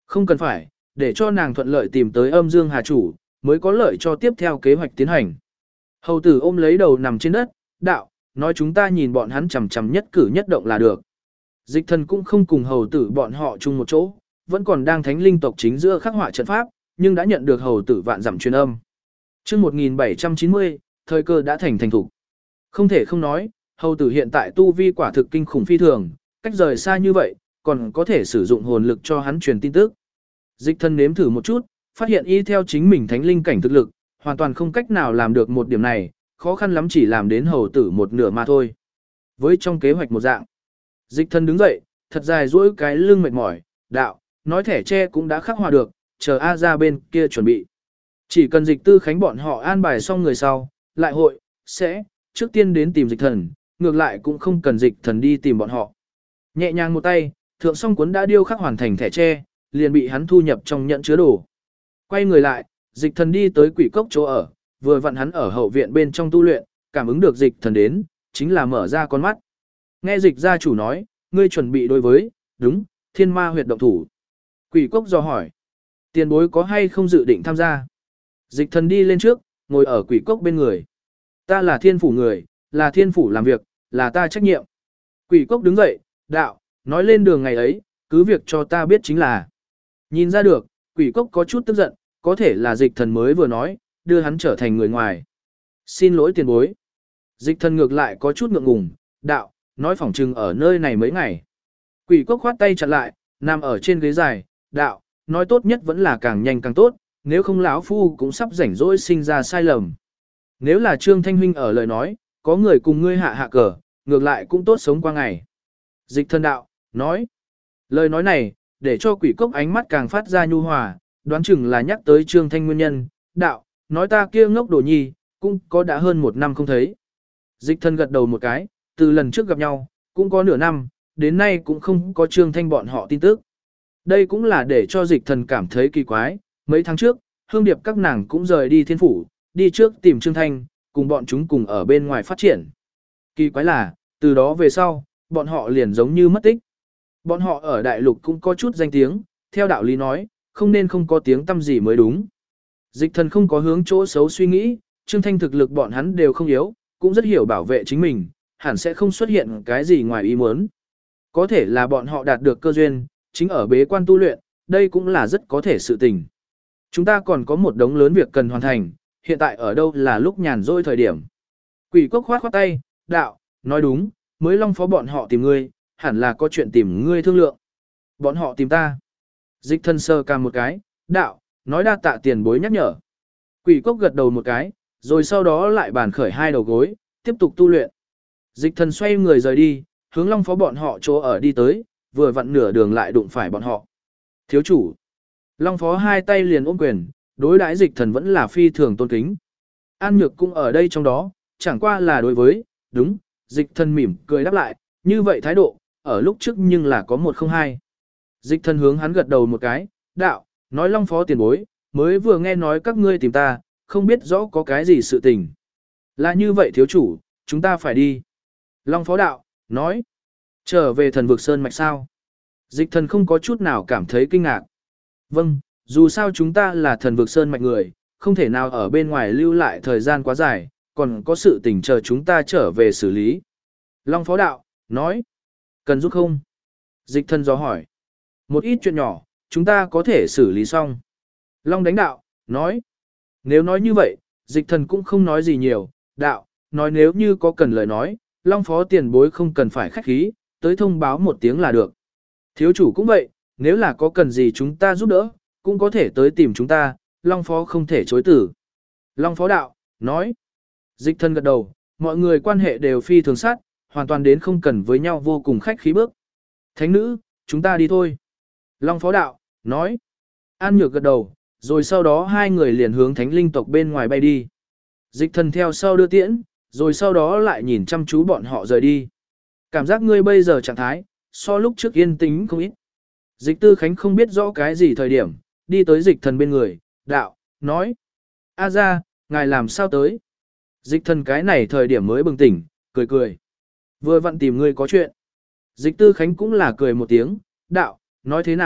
Không cần phải, để cho nàng thuận lợi tìm tới âm dương hà chủ, mới có lợi cho tiếp theo kế hoạch tiến hành. Hầu tử ôm lấy đầu nằm trên đất, đạo, nói chúng ta nhìn bọn hắn chằm chằm nhất cử nhất động là được. Dịch thần cũng không cùng hầu tử bọn họ chung một chỗ, vẫn còn đang thánh linh tộc chính giữa khắc họa trận pháp, nhưng đã nhận được hầu tử vạn dặm truyền âm. Chương 1790, thời cơ đã thành thủ. Không thể không nói, hầu tử hiện tại tu vi quả thực kinh khủng phi thường, cách rời xa như vậy, còn có thể sử dụng hồn lực cho hắn truyền tin tức. Dịch thần nếm thử một chút, phát hiện y theo chính mình thánh linh cảnh thực lực, hoàn toàn không cách nào làm được một điểm này, khó khăn lắm chỉ làm đến hầu tử một nửa mà thôi. Với trong kế hoạch một dạng, dịch thần đứng dậy, thật dài duỗi cái lưng mệt mỏi, đạo, nói thẻ tre cũng đã khắc hòa được, chờ A ra bên kia chuẩn bị. Chỉ cần dịch tư khánh bọn họ an bài xong người sau, lại hội, sẽ, trước tiên đến tìm dịch thần, ngược lại cũng không cần dịch thần đi tìm bọn họ. Nhẹ nhàng một tay, thượng song cuốn đã điêu khắc hoàn thành thẻ tre, liền bị hắn thu nhập trong nhận chứa đồ. Quay người lại, dịch thần đi tới quỷ cốc chỗ ở, vừa vặn hắn ở hậu viện bên trong tu luyện, cảm ứng được dịch thần đến, chính là mở ra con mắt. Nghe dịch gia chủ nói, ngươi chuẩn bị đối với, đúng, thiên ma huyệt động thủ. Quỷ cốc do hỏi, tiền bối có hay không dự định tham gia? Dịch thần đi lên trước, ngồi ở quỷ cốc bên người. Ta là thiên phủ người, là thiên phủ làm việc, là ta trách nhiệm. Quỷ cốc đứng dậy, đạo, nói lên đường ngày ấy, cứ việc cho ta biết chính là. Nhìn ra được, quỷ cốc có chút tức giận, có thể là dịch thần mới vừa nói, đưa hắn trở thành người ngoài. Xin lỗi tiền bối. Dịch thần ngược lại có chút ngượng ngùng, đạo, nói phỏng trừng ở nơi này mấy ngày. Quỷ cốc khoát tay chặn lại, nằm ở trên ghế dài, đạo, nói tốt nhất vẫn là càng nhanh càng tốt, nếu không lão phu cũng sắp rảnh rỗi sinh ra sai lầm. Nếu là Trương Thanh huynh ở lời nói, có người cùng ngươi hạ hạ cờ, ngược lại cũng tốt sống qua ngày. Dịch thần đạo, nói. Lời nói này, để cho quỷ cốc ánh mắt càng phát ra nhu hòa, đoán chừng là nhắc tới Trương Thanh nguyên nhân, đạo, nói ta kia ngốc đồ nhi, cũng có đã hơn 1 năm không thấy. Dịch thần gật đầu một cái, từ lần trước gặp nhau, cũng có nửa năm, đến nay cũng không có Trương Thanh bọn họ tin tức. Đây cũng là để cho dịch thần cảm thấy kỳ quái, mấy tháng trước, hương điệp các nàng cũng rời đi thiên phủ, đi trước tìm Trương Thanh, cùng bọn chúng cùng ở bên ngoài phát triển. Kỳ quái là, từ đó về sau, bọn họ liền giống như mất tích. Bọn họ ở đại lục cũng có chút danh tiếng, theo đạo lý nói, không nên không có tiếng tăm gì mới đúng. Dịch thần không có hướng chỗ xấu suy nghĩ, Trương Thanh thực lực bọn hắn đều không yếu, cũng rất hiểu bảo vệ chính mình, hẳn sẽ không xuất hiện cái gì ngoài ý muốn. Có thể là bọn họ đạt được cơ duyên, chính ở bế quan tu luyện, đây cũng là rất có thể sự tình. Chúng ta còn có một đống lớn việc cần hoàn thành, hiện tại ở đâu là lúc nhàn rỗi thời điểm. Quỷ cốc khoát khoát tay, đạo, nói đúng, mới long phó bọn họ tìm ngươi, hẳn là có chuyện tìm ngươi thương lượng. Bọn họ tìm ta. Dịch thân sơ ca một cái, đạo, nói đa tạ tiền bối nhắc nhở. Quỷ cốc gật đầu một cái, rồi sau đó lại bàn khởi hai đầu gối, tiếp tục tu luyện. Dịch thần xoay người rời đi, hướng long phó bọn họ chỗ ở đi tới, vừa vặn nửa đường lại đụng phải bọn họ. Thiếu chủ. Long phó hai tay liền ôm quyền, đối đãi dịch thần vẫn là phi thường tôn kính. An Nhược cũng ở đây trong đó, chẳng qua là đối với, đúng, dịch thần mỉm cười đáp lại, như vậy thái độ, ở lúc trước nhưng là có 102. Dịch thần hướng hắn gật đầu một cái, đạo, nói long phó tiền bối, mới vừa nghe nói các ngươi tìm ta, không biết rõ có cái gì sự tình. Là như vậy thiếu chủ, chúng ta phải đi. Long phó đạo, nói, trở về thần vực sơn mạch sao. Dịch thần không có chút nào cảm thấy kinh ngạc. Vâng, dù sao chúng ta là thần vực sơn mạch người, không thể nào ở bên ngoài lưu lại thời gian quá dài, còn có sự tình chờ chúng ta trở về xử lý. Long phó đạo, nói, cần giúp không? Dịch thần do hỏi, một ít chuyện nhỏ, chúng ta có thể xử lý xong. Long đánh đạo, nói, nếu nói như vậy, dịch thần cũng không nói gì nhiều, đạo, nói nếu như có cần lời nói, Long phó tiền bối không cần phải khách khí, tới thông báo một tiếng là được. Thiếu chủ cũng vậy, nếu là có cần gì chúng ta giúp đỡ, cũng có thể tới tìm chúng ta, Long phó không thể chối tử. Long phó đạo, nói, dịch thần gật đầu, mọi người quan hệ đều phi thường sát, hoàn toàn đến không cần với nhau vô cùng khách khí bước. Thánh nữ, chúng ta đi thôi. Long phó đạo, nói, An Nhược gật đầu, rồi sau đó hai người liền hướng thánh linh tộc bên ngoài bay đi. Dịch thần theo sau đưa tiễn, rồi sau đó lại nhìn chăm chú bọn họ rời đi. Cảm giác ngươi bây giờ trạng thái, so lúc trước yên tĩnh không ít. Dịch tư khánh không biết rõ cái gì thời điểm, đi tới dịch thần bên người, đạo, nói. A ra, ngài làm sao tới? Dịch thần cái này thời điểm mới bừng tỉnh, cười cười. Vừa vặn tìm ngươi có chuyện. Dịch tư khánh cũng là cười một tiếng, đạo, nói thế nào,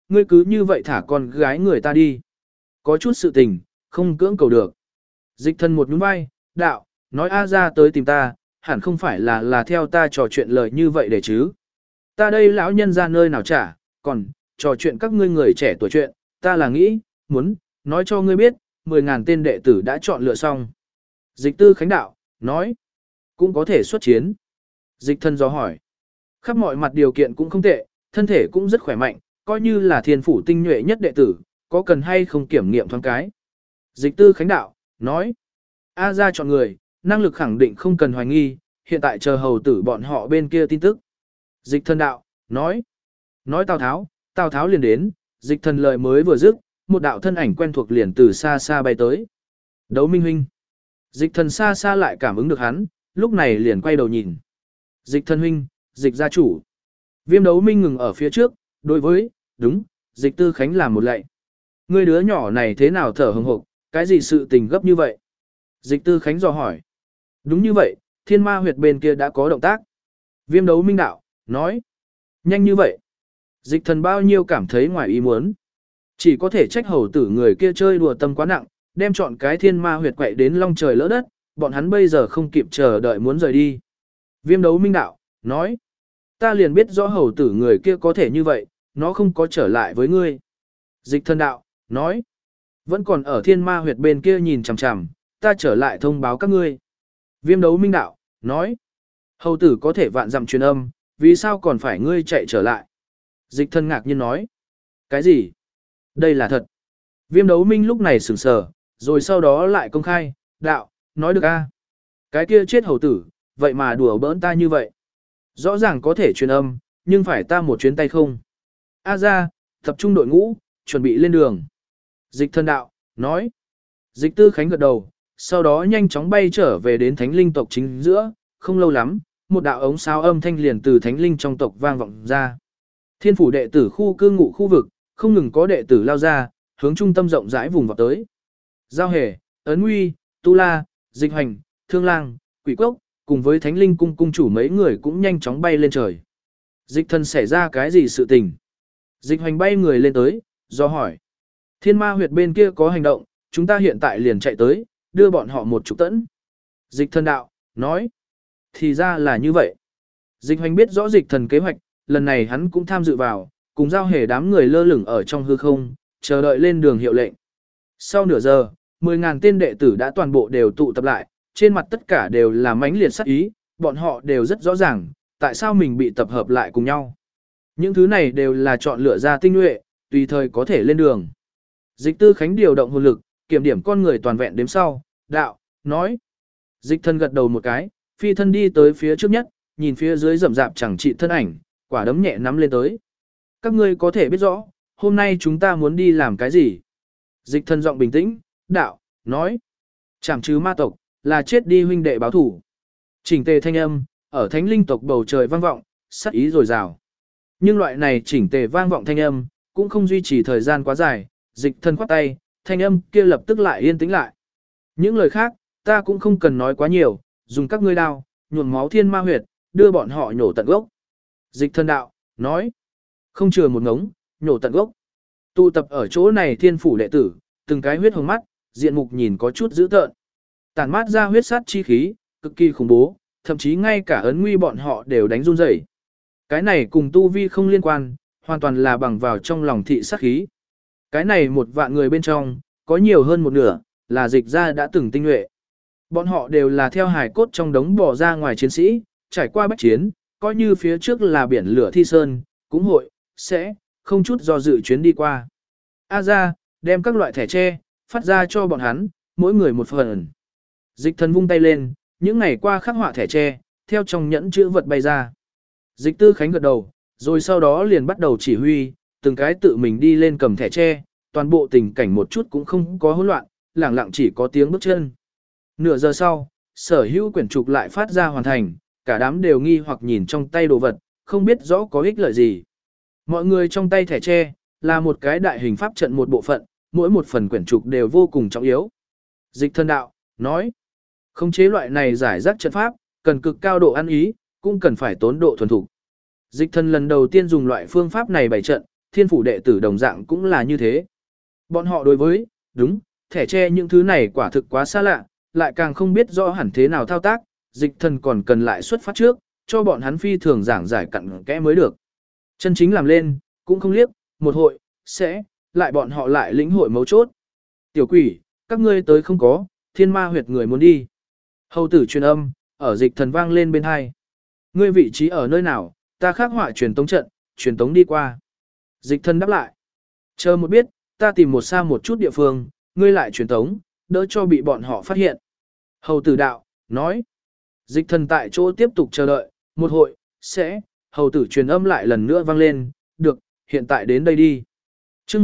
ngươi cứ như vậy thả con gái người ta đi. Có chút sự tình, không cưỡng cầu được. Dịch thần một nhún vai, đạo, nói A ra tới tìm ta, hẳn không phải là theo ta trò chuyện lời như vậy để chứ. Ta đây lão nhân ra nơi nào trả, còn, trò chuyện các ngươi người trẻ tuổi chuyện, ta là nghĩ, muốn, nói cho ngươi biết, 10.000 tên đệ tử đã chọn lựa xong. Dịch tư khánh đạo, nói, cũng có thể xuất chiến. Dịch thần do hỏi, khắp mọi mặt điều kiện cũng không tệ, thân thể cũng rất khỏe mạnh, coi như là thiên phủ tinh nhuệ nhất đệ tử, có cần hay không kiểm nghiệm thoáng cái. Dịch tư khánh đạo, nói, A ra chọn người, năng lực khẳng định không cần hoài nghi, hiện tại chờ hầu tử bọn họ bên kia tin tức. Dịch thần đạo, nói Tào Tháo liền đến, dịch thần lời mới vừa dứt, một đạo thân ảnh quen thuộc liền từ xa xa bay tới. Đấu Minh huynh. Dịch thần xa xa lại cảm ứng được hắn, lúc này liền quay đầu nhìn. Dịch thần huynh, dịch gia chủ. Viêm Đấu Minh ngừng ở phía trước, đối với, đúng, dịch tư khánh làm một lạy. Ngươi đứa nhỏ này thế nào thở hừng hực, cái gì sự tình gấp như vậy? Dịch tư khánh dò hỏi. Đúng như vậy, thiên ma huyệt bên kia đã có động tác. Viêm Đấu Minh đạo, nói. Nhanh như vậy. Dịch thần bao nhiêu cảm thấy ngoài ý muốn. Chỉ có thể trách hầu tử người kia chơi đùa tâm quá nặng, đem chọn cái thiên ma huyệt quậy đến long trời lỡ đất, bọn hắn bây giờ không kịp chờ đợi muốn rời đi. Viêm Đấu Minh đạo, nói. Ta liền biết rõ hầu tử người kia có thể như vậy, nó không có trở lại với ngươi. Dịch thần đạo, nói. Vẫn còn ở thiên ma huyệt bên kia nhìn chằm chằm, ta trở lại thông báo các ngươi. Viêm Đấu Minh đạo, nói. Hầu tử có thể vạn dặm truyền âm, vì sao còn phải ngươi chạy trở lại? Dịch thần ngạc nhiên nói. Cái gì? Đây là thật. Viêm Đấu Minh lúc này sửng sờ, rồi sau đó lại công khai, đạo, nói được a. Cái kia chết hầu tử, vậy mà đùa bỡn ta như vậy. Rõ ràng có thể truyền âm, nhưng phải ta một chuyến tay không. A ra, tập trung đội ngũ, chuẩn bị lên đường. Dịch thần đạo, nói. Dịch tư khánh gật đầu, sau đó nhanh chóng bay trở về đến thánh linh tộc chính giữa, không lâu lắm, một đạo ống sáo âm thanh liền từ thánh linh trong tộc vang vọng ra. Thiên phủ đệ tử khu cư ngụ khu vực, không ngừng có đệ tử lao ra, hướng trung tâm rộng rãi vùng vào tới. Giao Hề, Ấn Uy, Tu La, Dịch Hành, Thương Lang, Quỷ Cốc, cùng với Thánh Linh cung cung chủ mấy người cũng nhanh chóng bay lên trời. Dịch thần xảy ra cái gì sự tình? Dịch Hành bay người lên tới, do hỏi. Thiên ma huyệt bên kia có hành động, chúng ta hiện tại liền chạy tới, đưa bọn họ một trục tẫn. Dịch thần đạo, nói. Thì ra là như vậy. Dịch Hành biết rõ dịch thần kế hoạch, lần này hắn cũng tham dự vào, cùng Giao Hề đám người lơ lửng ở trong hư không, chờ đợi lên đường hiệu lệnh. Sau nửa giờ, 10.000 tên đệ tử đã toàn bộ đều tụ tập lại, trên mặt tất cả đều là mãnh liệt sát ý, bọn họ đều rất rõ ràng, tại sao mình bị tập hợp lại cùng nhau. Những thứ này đều là chọn lựa ra tinh nhuệ, tùy thời có thể lên đường. Dịch tư khánh điều động hồn lực, kiểm điểm con người toàn vẹn đếm sau, đạo, nói. Dịch thân gật đầu một cái, phi thân đi tới phía trước nhất, nhìn phía dưới rậm rạp chẳng trị thân ảnh, quả đấm nhẹ nắm lên tới. Các ngươi có thể biết rõ, hôm nay chúng ta muốn đi làm cái gì? Dịch thân giọng bình tĩnh, đạo, nói. Chẳng chứ ma tộc, là chết đi huynh đệ báo thủ. Chỉnh tề thanh âm, ở thánh linh tộc bầu trời vang vọng, sắc ý dồi dào. Nhưng loại này chỉnh tề vang vọng thanh âm, cũng không duy trì thời gian quá dài, dịch thân khoát tay, thanh âm kia lập tức lại yên tĩnh lại. Những lời khác, ta cũng không cần nói quá nhiều, dùng các ngươi đao, nhuộm máu thiên ma huyệt, đưa bọn họ nhổ tận gốc. Dịch thân đạo, nói, không chừa một ngống, nhổ tận gốc. Tụ tập ở chỗ này thiên phủ đệ tử, từng cái huyết hồng mắt, diện mục nhìn có chút dữ tợn. Tản mát ra huyết sát chi khí, cực kỳ khủng bố, thậm chí ngay cả Ấn Nguy bọn họ đều đánh run rẩy. Cái này cùng tu vi không liên quan, hoàn toàn là bằng vào trong lòng thị sát khí. Cái này 1.000 người bên trong, có nhiều hơn một nửa, là dịch ra đã từng tinh nhuệ. Bọn họ đều là theo hài cốt trong đống bò ra ngoài chiến sĩ, trải qua bách chiến, coi như phía trước là biển lửa thi sơn, cũng hội, sẽ, không chút do dự chuyến đi qua. A ra, đem các loại thẻ tre, phát ra cho bọn hắn, mỗi người một phần. Dịch thần vung tay lên, những ngày qua khắc họa thẻ tre, theo trong nhẫn chữ vật bay ra. Dịch tư khánh gật đầu, rồi sau đó liền bắt đầu chỉ huy, từng cái tự mình đi lên cầm thẻ tre, toàn bộ tình cảnh một chút cũng không có hỗn loạn, lẳng lặng chỉ có tiếng bước chân. Nửa giờ sau, sở hữu quyển trục lại phát ra hoàn thành, cả đám đều nghi hoặc nhìn trong tay đồ vật, không biết rõ có ích lợi gì. Mọi người trong tay thẻ tre, là một cái đại hình pháp trận một bộ phận, mỗi một phần quyển trục đều vô cùng trọng yếu. Dịch thân đạo, nói, khống chế loại này giải rác trận pháp, cần cực cao độ ăn ý, cũng cần phải tốn độ thuần thục. Dịch thân lần đầu tiên dùng loại phương pháp này bày trận, thiên phủ đệ tử đồng dạng cũng là như thế. Bọn họ đối với, đúng, thẻ tre những thứ này quả thực quá xa lạ, lại càng không biết rõ hẳn thế nào thao tác, dịch thần còn cần lại xuất phát trước, cho bọn hắn phi thường giảng giải cặn kẽ mới được. Chân chính làm lên, cũng không liếc, một hội, sẽ, lại bọn họ lại lĩnh hội mấu chốt. Tiểu quỷ, các ngươi tới không có, thiên ma huyệt người muốn đi. Hầu tử truyền âm, ở dịch thần vang lên bên hai. Ngươi vị trí ở nơi nào, ta khắc họa truyền tống trận, truyền tống đi qua. Dịch thần đáp lại. Chờ một biết, ta tìm một xa một chút địa phương, ngươi lại truyền tống, đỡ cho bị bọn họ phát hiện. Hầu tử đạo, nói. Dịch thần tại chỗ tiếp tục chờ đợi, một hội, sẽ, hầu tử truyền âm lại lần nữa vang lên, được, hiện tại đến đây đi. Trước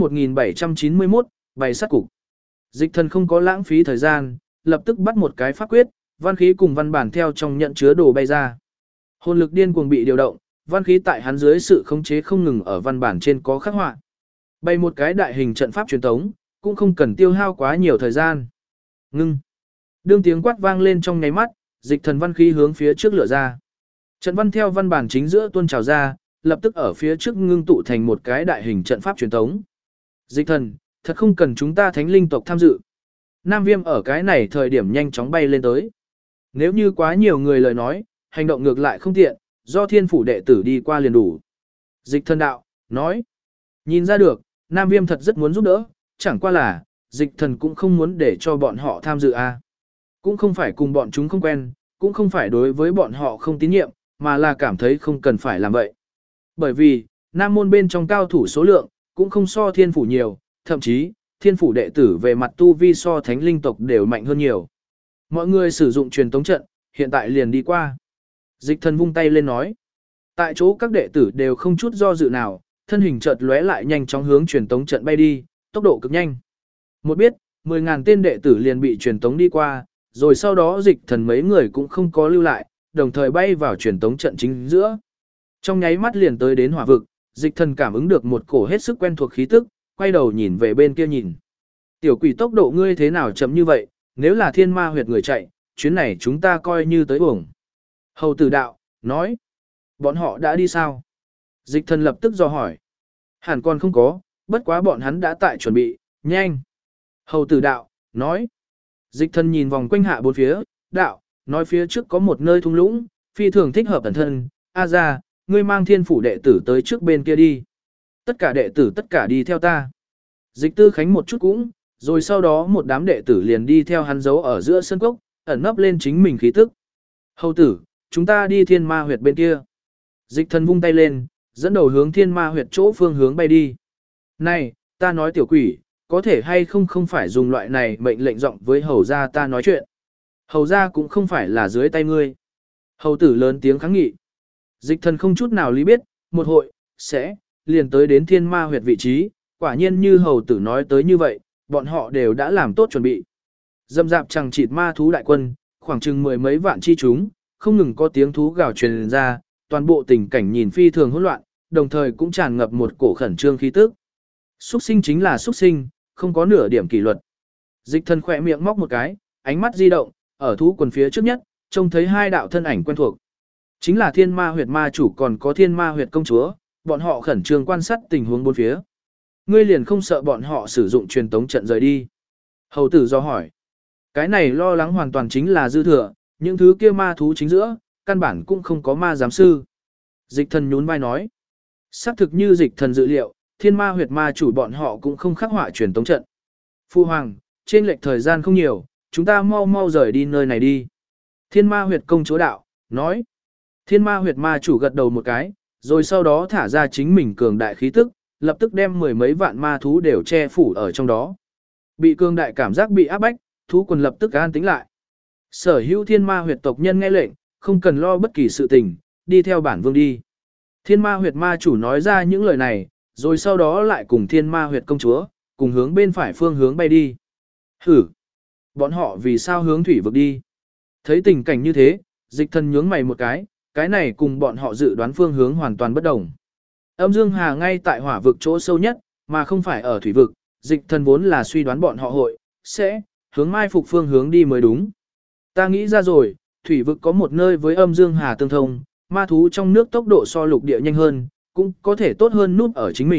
1791, bày sát cục. Dịch thần không có lãng phí thời gian, lập tức bắt một cái pháp quyết, văn khí cùng văn bản theo trong nhận chứa đồ bay ra. Hồn lực điên cuồng bị điều động, văn khí tại hắn dưới sự khống chế không ngừng ở văn bản trên có khắc họa. Bày một cái đại hình trận pháp truyền thống, cũng không cần tiêu hao quá nhiều thời gian. Ngưng. Đương tiếng quát vang lên trong nháy mắt, dịch thần văn khí hướng phía trước lửa ra. Trận văn theo văn bản chính giữa tuôn trào ra, lập tức ở phía trước ngưng tụ thành một cái đại hình trận pháp truyền thống. Dịch thần, thật không cần chúng ta thánh linh tộc tham dự. Nam Viêm ở cái này thời điểm nhanh chóng bay lên tới. Nếu như quá nhiều người lời nói, hành động ngược lại không tiện, do thiên phủ đệ tử đi qua liền đủ. Dịch thần đạo, nói. Nhìn ra được, Nam Viêm thật rất muốn giúp đỡ, chẳng qua là, dịch thần cũng không muốn để cho bọn họ tham dự a. Cũng không phải cùng bọn chúng không quen, cũng không phải đối với bọn họ không tín nhiệm, mà là cảm thấy không cần phải làm vậy. Bởi vì, Nam môn bên trong cao thủ số lượng, cũng không so thiên phủ nhiều, thậm chí, thiên phủ đệ tử về mặt tu vi so thánh linh tộc đều mạnh hơn nhiều. Mọi người sử dụng truyền tống trận, hiện tại liền đi qua. Dịch thần vung tay lên nói. Tại chỗ các đệ tử đều không chút do dự nào, thân hình chợt lóe lại nhanh chóng hướng truyền tống trận bay đi, tốc độ cực nhanh. Một biết, 10.000 tên đệ tử liền bị truyền tống đi qua, rồi sau đó dịch thần mấy người cũng không có lưu lại, đồng thời bay vào truyền tống trận chính giữa. Trong nháy mắt liền tới đến hỏa vực, dịch thần cảm ứng được một cổ hết sức quen thuộc khí tức, quay đầu nhìn về bên kia nhìn. Tiểu quỷ tốc độ ngươi thế nào chậm như vậy, nếu là thiên ma huyệt người chạy, chuyến này chúng ta coi như tới uổng. Hầu tử đạo, nói. Bọn họ đã đi sao? Dịch thần lập tức dò hỏi. Hẳn còn không có, bất quá bọn hắn đã tại chuẩn bị, nhanh. Hầu tử đạo, nói. Dịch thần nhìn vòng quanh hạ bốn phía, đạo, nói phía trước có một nơi thung lũng, phi thường thích hợp ẩn thân, a ra, ngươi mang thiên phủ đệ tử tới trước bên kia đi. Tất cả đệ tử tất cả đi theo ta. Dịch tư khánh một chút cũng, rồi sau đó một đám đệ tử liền đi theo hắn giấu ở giữa sân cốc, ẩn nấp lên chính mình khí tức. Hầu tử, chúng ta đi thiên ma huyệt bên kia. Dịch thần vung tay lên, dẫn đầu hướng thiên ma huyệt chỗ phương hướng bay đi. Này, ta nói tiểu quỷ, có thể hay không không phải dùng loại này mệnh lệnh giọng với hầu gia ta nói chuyện. Hầu gia cũng không phải là dưới tay ngươi. Hầu tử lớn tiếng kháng nghị. Dịch thần không chút nào lý biết, một hội, sẽ, liền tới đến thiên ma huyệt vị trí, quả nhiên như hầu tử nói tới như vậy, bọn họ đều đã làm tốt chuẩn bị. Dâm dạp chẳng chịt ma thú đại quân, khoảng chừng mười mấy vạn chi chúng, không ngừng có tiếng thú gào truyền ra, toàn bộ tình cảnh nhìn phi thường hỗn loạn, đồng thời cũng tràn ngập một cổ khẩn trương khí tức. Xuất sinh chính là xuất sinh, không có nửa điểm kỷ luật. Dịch thần khỏe miệng móc một cái, ánh mắt di động, ở thú quần phía trước nhất, trông thấy hai đạo thân ảnh quen thuộc. Chính là thiên ma huyệt ma chủ còn có thiên ma huyệt công chúa, bọn họ khẩn trương quan sát tình huống bốn phía. Ngươi liền không sợ bọn họ sử dụng truyền tống trận rời đi. Hầu tử do hỏi. Cái này lo lắng hoàn toàn chính là dư thừa, những thứ kia ma thú chính giữa, căn bản cũng không có ma giám sư. Dịch thần nhún vai nói. Xác thực như dịch thần dự liệu, thiên ma huyệt ma chủ bọn họ cũng không khắc họa truyền tống trận. Phu hoàng, trên lệch thời gian không nhiều, chúng ta mau mau rời đi nơi này đi. Thiên ma huyệt công chúa đạo, nói. Thiên ma huyệt ma chủ gật đầu một cái, rồi sau đó thả ra chính mình cường đại khí tức, lập tức đem mười mấy vạn ma thú đều che phủ ở trong đó. Bị cường đại cảm giác bị áp bách, thú quần lập tức an tĩnh lại. Sở hữu thiên ma huyệt tộc nhân nghe lệnh, không cần lo bất kỳ sự tình, đi theo bản vương đi. Thiên ma huyệt ma chủ nói ra những lời này, rồi sau đó lại cùng thiên ma huyệt công chúa, cùng hướng bên phải phương hướng bay đi. Hử! Bọn họ vì sao hướng thủy vực đi? Thấy tình cảnh như thế, dịch thần nhướng mày một cái này cùng bọn họ dự đoán phương hướng hoàn toàn bất đồng. Âm Dương Hà ngay tại hỏa vực chỗ sâu nhất, mà không phải ở thủy vực, dịch thần vốn là suy đoán bọn họ hội, sẽ, hướng mai phục phương hướng đi mới đúng. Ta nghĩ ra rồi, thủy vực có một nơi với âm Dương Hà tương thông, ma thú trong nước tốc độ so lục địa nhanh hơn, cũng có thể tốt hơn núp ở chính mình,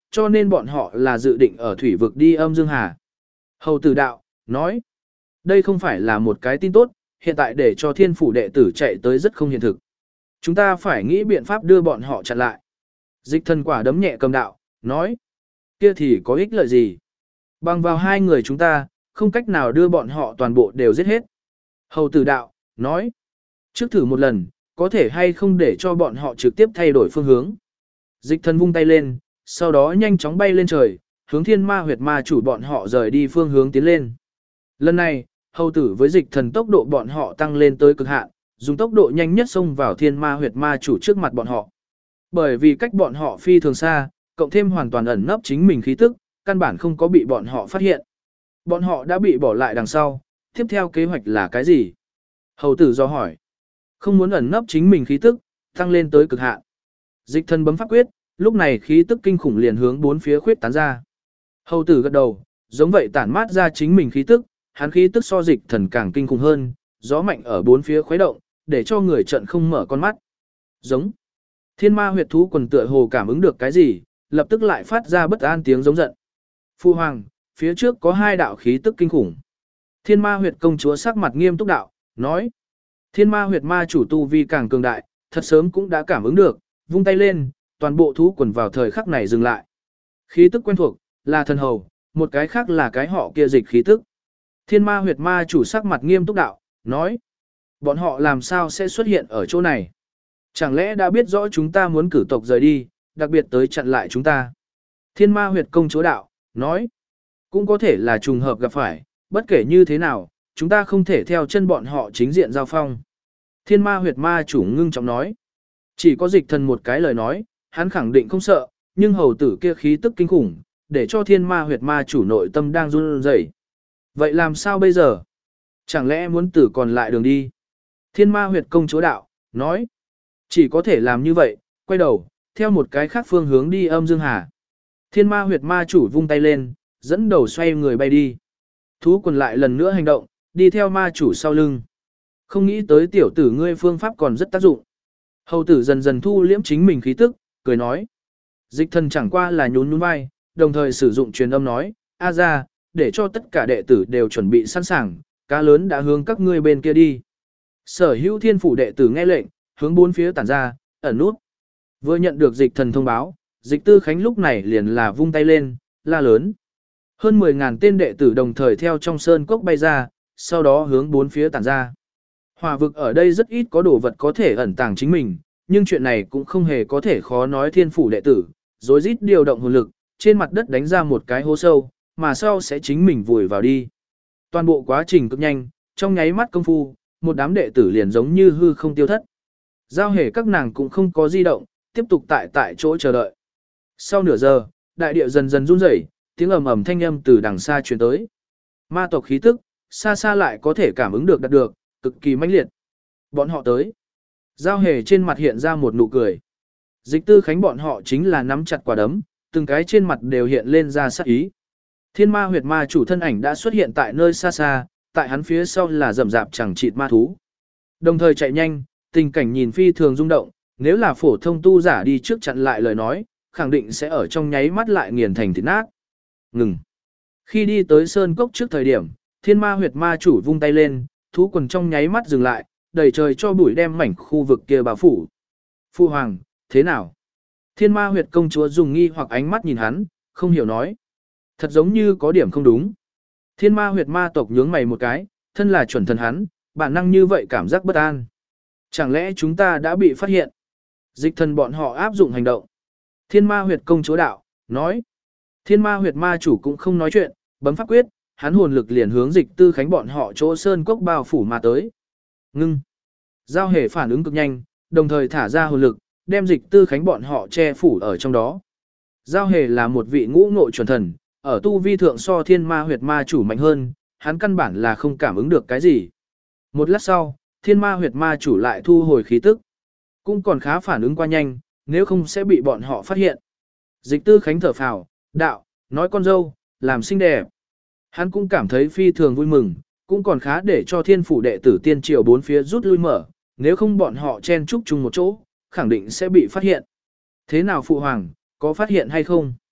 cho nên bọn họ là dự định ở thủy vực đi âm dương hà. Hầu tử đạo, nói, đây không phải là một cái tin tốt, hiện tại để cho thiên phủ đệ tử chạy tới rất không hiện thực. Chúng ta phải nghĩ biện pháp đưa bọn họ chặn lại. Dịch thần quả đấm nhẹ cầm đạo, nói, kia thì có ích lợi gì? Bằng vào hai người chúng ta, không cách nào đưa bọn họ toàn bộ đều giết hết. Hầu tử đạo, nói, trước thử một lần, có thể hay không để cho bọn họ trực tiếp thay đổi phương hướng. Dịch thần vung tay lên, sau đó nhanh chóng bay lên trời, hướng thiên ma huyệt ma chủ bọn họ rời đi phương hướng tiến lên. Lần này, hầu tử với dịch thần tốc độ bọn họ tăng lên tới cực hạn, dùng tốc độ nhanh nhất xông vào thiên ma huyệt ma chủ trước mặt bọn họ. Bởi vì cách bọn họ phi thường xa, cộng thêm hoàn toàn ẩn nấp chính mình khí tức, căn bản không có bị bọn họ phát hiện. Bọn họ đã bị bỏ lại đằng sau, tiếp theo kế hoạch là cái gì? Hầu tử do hỏi. Không muốn ẩn nấp chính mình khí tức, tăng lên tới cực hạn. Dịch thần bấm pháp quyết, lúc này khí tức kinh khủng liền hướng bốn phía khuyết tán ra. Hầu tử gật đầu, giống vậy tản mát ra chính mình khí tức, hắn khí tức so dịch thần càng kinh khủng hơn, gió mạnh ở bốn phía khuấy động, để cho người trận không mở con mắt. Giống. Thiên ma huyệt thú quần tựa hồ cảm ứng được cái gì, lập tức lại phát ra bất an tiếng giống giận. Phu hoàng, phía trước có hai đạo khí tức kinh khủng. Thiên ma huyệt công chúa sắc mặt nghiêm túc đạo, nói. Thiên ma huyệt ma chủ tu vi càng cường đại, thật sớm cũng đã cảm ứng được, vung tay lên, toàn bộ thú quần vào thời khắc này dừng lại. Khí tức quen thuộc, là thần hầu, một cái khác là cái họ kia dịch khí tức. Thiên ma huyệt ma chủ sắc mặt nghiêm túc đạo, nói. Bọn họ làm sao sẽ xuất hiện ở chỗ này? Chẳng lẽ đã biết rõ chúng ta muốn cử tộc rời đi, đặc biệt tới chặn lại chúng ta? Thiên ma huyệt công chúa đạo, nói. Cũng có thể là trùng hợp gặp phải, bất kể như thế nào, chúng ta không thể theo chân bọn họ chính diện giao phong. Thiên ma huyệt ma chủ ngưng trọng nói. Chỉ có dịch thần một cái lời nói, hắn khẳng định không sợ, nhưng hầu tử kia khí tức kinh khủng, để cho thiên ma huyệt ma chủ nội tâm đang run rẩy. Vậy làm sao bây giờ? Chẳng lẽ muốn tử còn lại đường đi? Thiên ma huyệt công chúa đạo, nói. Chỉ có thể làm như vậy, quay đầu, theo một cái khác phương hướng đi âm dương hà. Thiên ma huyệt ma chủ vung tay lên, dẫn đầu xoay người bay đi. Thú quần lại lần nữa hành động, đi theo ma chủ sau lưng. Không nghĩ tới tiểu tử ngươi phương pháp còn rất tác dụng. Hầu tử dần dần thu liễm chính mình khí tức, cười nói. Dịch thần chẳng qua là nhún nhún vai, đồng thời sử dụng truyền âm nói, a ra, để cho tất cả đệ tử đều chuẩn bị sẵn sàng, cá lớn đã hướng các ngươi bên kia đi. Sở hữu thiên phủ đệ tử nghe lệnh, hướng bốn phía tản ra, ẩn nút. Vừa nhận được dịch thần thông báo, dịch tư khánh lúc này liền là vung tay lên, la lớn. Hơn 10.000 tên đệ tử đồng thời theo trong sơn cốc bay ra, sau đó hướng bốn phía tản ra. Hỏa vực ở đây rất ít có đồ vật có thể ẩn tàng chính mình, nhưng chuyện này cũng không hề có thể khó nói thiên phủ đệ tử, rồi rít điều động hồn lực, trên mặt đất đánh ra một cái hố sâu, mà sau sẽ chính mình vùi vào đi. Toàn bộ quá trình cực nhanh, trong nháy mắt công phu, một đám đệ tử liền giống như hư không tiêu thất. Giao hề các nàng cũng không có di động, tiếp tục tại chỗ chờ đợi. Sau nửa giờ, đại địa dần dần run rẩy, tiếng ầm ầm thanh âm từ đằng xa truyền tới. Ma tộc khí tức, xa xa lại có thể cảm ứng được đạt được, cực kỳ mãnh liệt. Bọn họ tới. Giao hề trên mặt hiện ra một nụ cười. Dịch tư khánh bọn họ chính là nắm chặt quả đấm, từng cái trên mặt đều hiện lên ra sắc ý. Thiên ma huyệt ma chủ thân ảnh đã xuất hiện tại nơi xa xa, tại hắn phía sau là rậm rạp chẳng chịt ma thú. Đồng thời chạy nhanh, tình cảnh nhìn phi thường rung động, nếu là phổ thông tu giả đi trước chặn lại lời nói, khẳng định sẽ ở trong nháy mắt lại nghiền thành thịt nát. Ngừng. Khi đi tới sơn cốc trước thời điểm, thiên ma huyệt ma chủ vung tay lên, thú quần trong nháy mắt dừng lại, đầy trời cho bụi đem mảnh khu vực kia bao phủ. Phu hoàng, thế nào? Thiên ma huyệt công chúa dùng nghi hoặc ánh mắt nhìn hắn, không hiểu nói. Thật giống như có điểm không đúng. Thiên ma huyệt ma tộc nhướng mày một cái, thân là chuẩn thần hắn, bản năng như vậy cảm giác bất an. Chẳng lẽ chúng ta đã bị phát hiện? Dịch thần bọn họ áp dụng hành động. Thiên ma huyệt công chúa đạo, nói. Thiên ma huyệt ma chủ cũng không nói chuyện, bấm pháp quyết, hắn hồn lực liền hướng dịch tư khánh bọn họ chỗ sơn cốc bao phủ mà tới. Ngưng. Giao hề phản ứng cực nhanh, đồng thời thả ra hồn lực, đem dịch tư khánh bọn họ che phủ ở trong đó. Giao hề là một vị ngũ ngộ chuẩn thần, ở tu vi thượng so thiên ma huyệt ma chủ mạnh hơn, hắn căn bản là không cảm ứng được cái gì. Một lát sau, thiên ma huyệt ma chủ lại thu hồi khí tức. Cũng còn khá phản ứng qua nhanh, nếu không sẽ bị bọn họ phát hiện. Dịch tư khánh thở phào, đạo, nói con dâu, làm xinh đẹp. Hắn cũng cảm thấy phi thường vui mừng, cũng còn khá để cho thiên phủ đệ tử tiên triều bốn phía rút lui mở, nếu không bọn họ chen chúc chung một chỗ, khẳng định sẽ bị phát hiện. Thế nào phụ hoàng, có phát hiện hay không?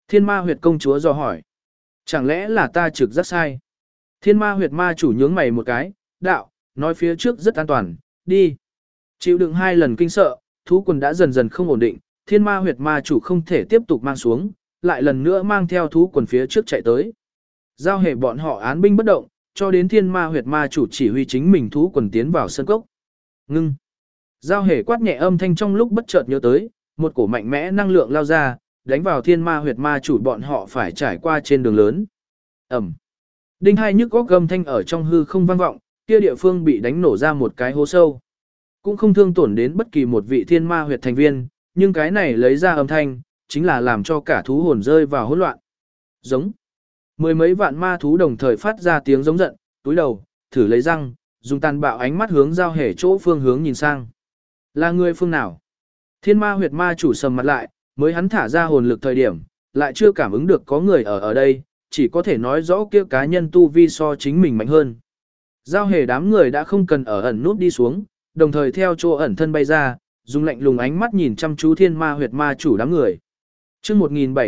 Thiên ma huyệt công chúa dò hỏi. Chẳng lẽ là ta trực giác sai? Thiên ma huyệt ma chủ nhướng mày một cái, đạo, nói phía trước rất an toàn, đi. Chịu đựng 2 lần kinh sợ, thú quần đã dần dần không ổn định, thiên ma huyệt ma chủ không thể tiếp tục mang xuống, lại lần nữa mang theo thú quần phía trước chạy tới. Giao hề bọn họ án binh bất động, cho đến thiên ma huyệt ma chủ chỉ huy chính mình thú quần tiến vào sân cốc. Ngưng. Giao hề quát nhẹ âm thanh trong lúc bất chợt nhớ tới, một cổ mạnh mẽ năng lượng lao ra, đánh vào thiên ma huyệt ma chủ bọn họ phải trải qua trên đường lớn. Ẩm. Đinh hai nhức góc gầm thanh ở trong hư không vang vọng, kia địa phương bị đánh nổ ra một cái hố sâu. Cũng không thương tổn đến bất kỳ một vị thiên ma huyệt thành viên, nhưng cái này lấy ra âm thanh, chính là làm cho cả thú hồn rơi vào hỗn loạn. Giống. 10 mấy vạn ma thú đồng thời phát ra tiếng giống giận, túi đầu, thử lấy răng, dùng tàn bạo ánh mắt hướng giao hề chỗ phương hướng nhìn sang. Là người phương nào? Thiên ma huyệt ma chủ sầm mặt lại, mới hắn thả ra hồn lực thời điểm, lại chưa cảm ứng được có người ở đây, chỉ có thể nói rõ kia cá nhân tu vi so chính mình mạnh hơn. Giao hề đám người đã không cần ở ẩn nút đi xuống, đồng thời theo chỗ ẩn thân bay ra, dùng lạnh lùng ánh mắt nhìn chăm chú thiên ma huyệt ma chủ đám người. Chương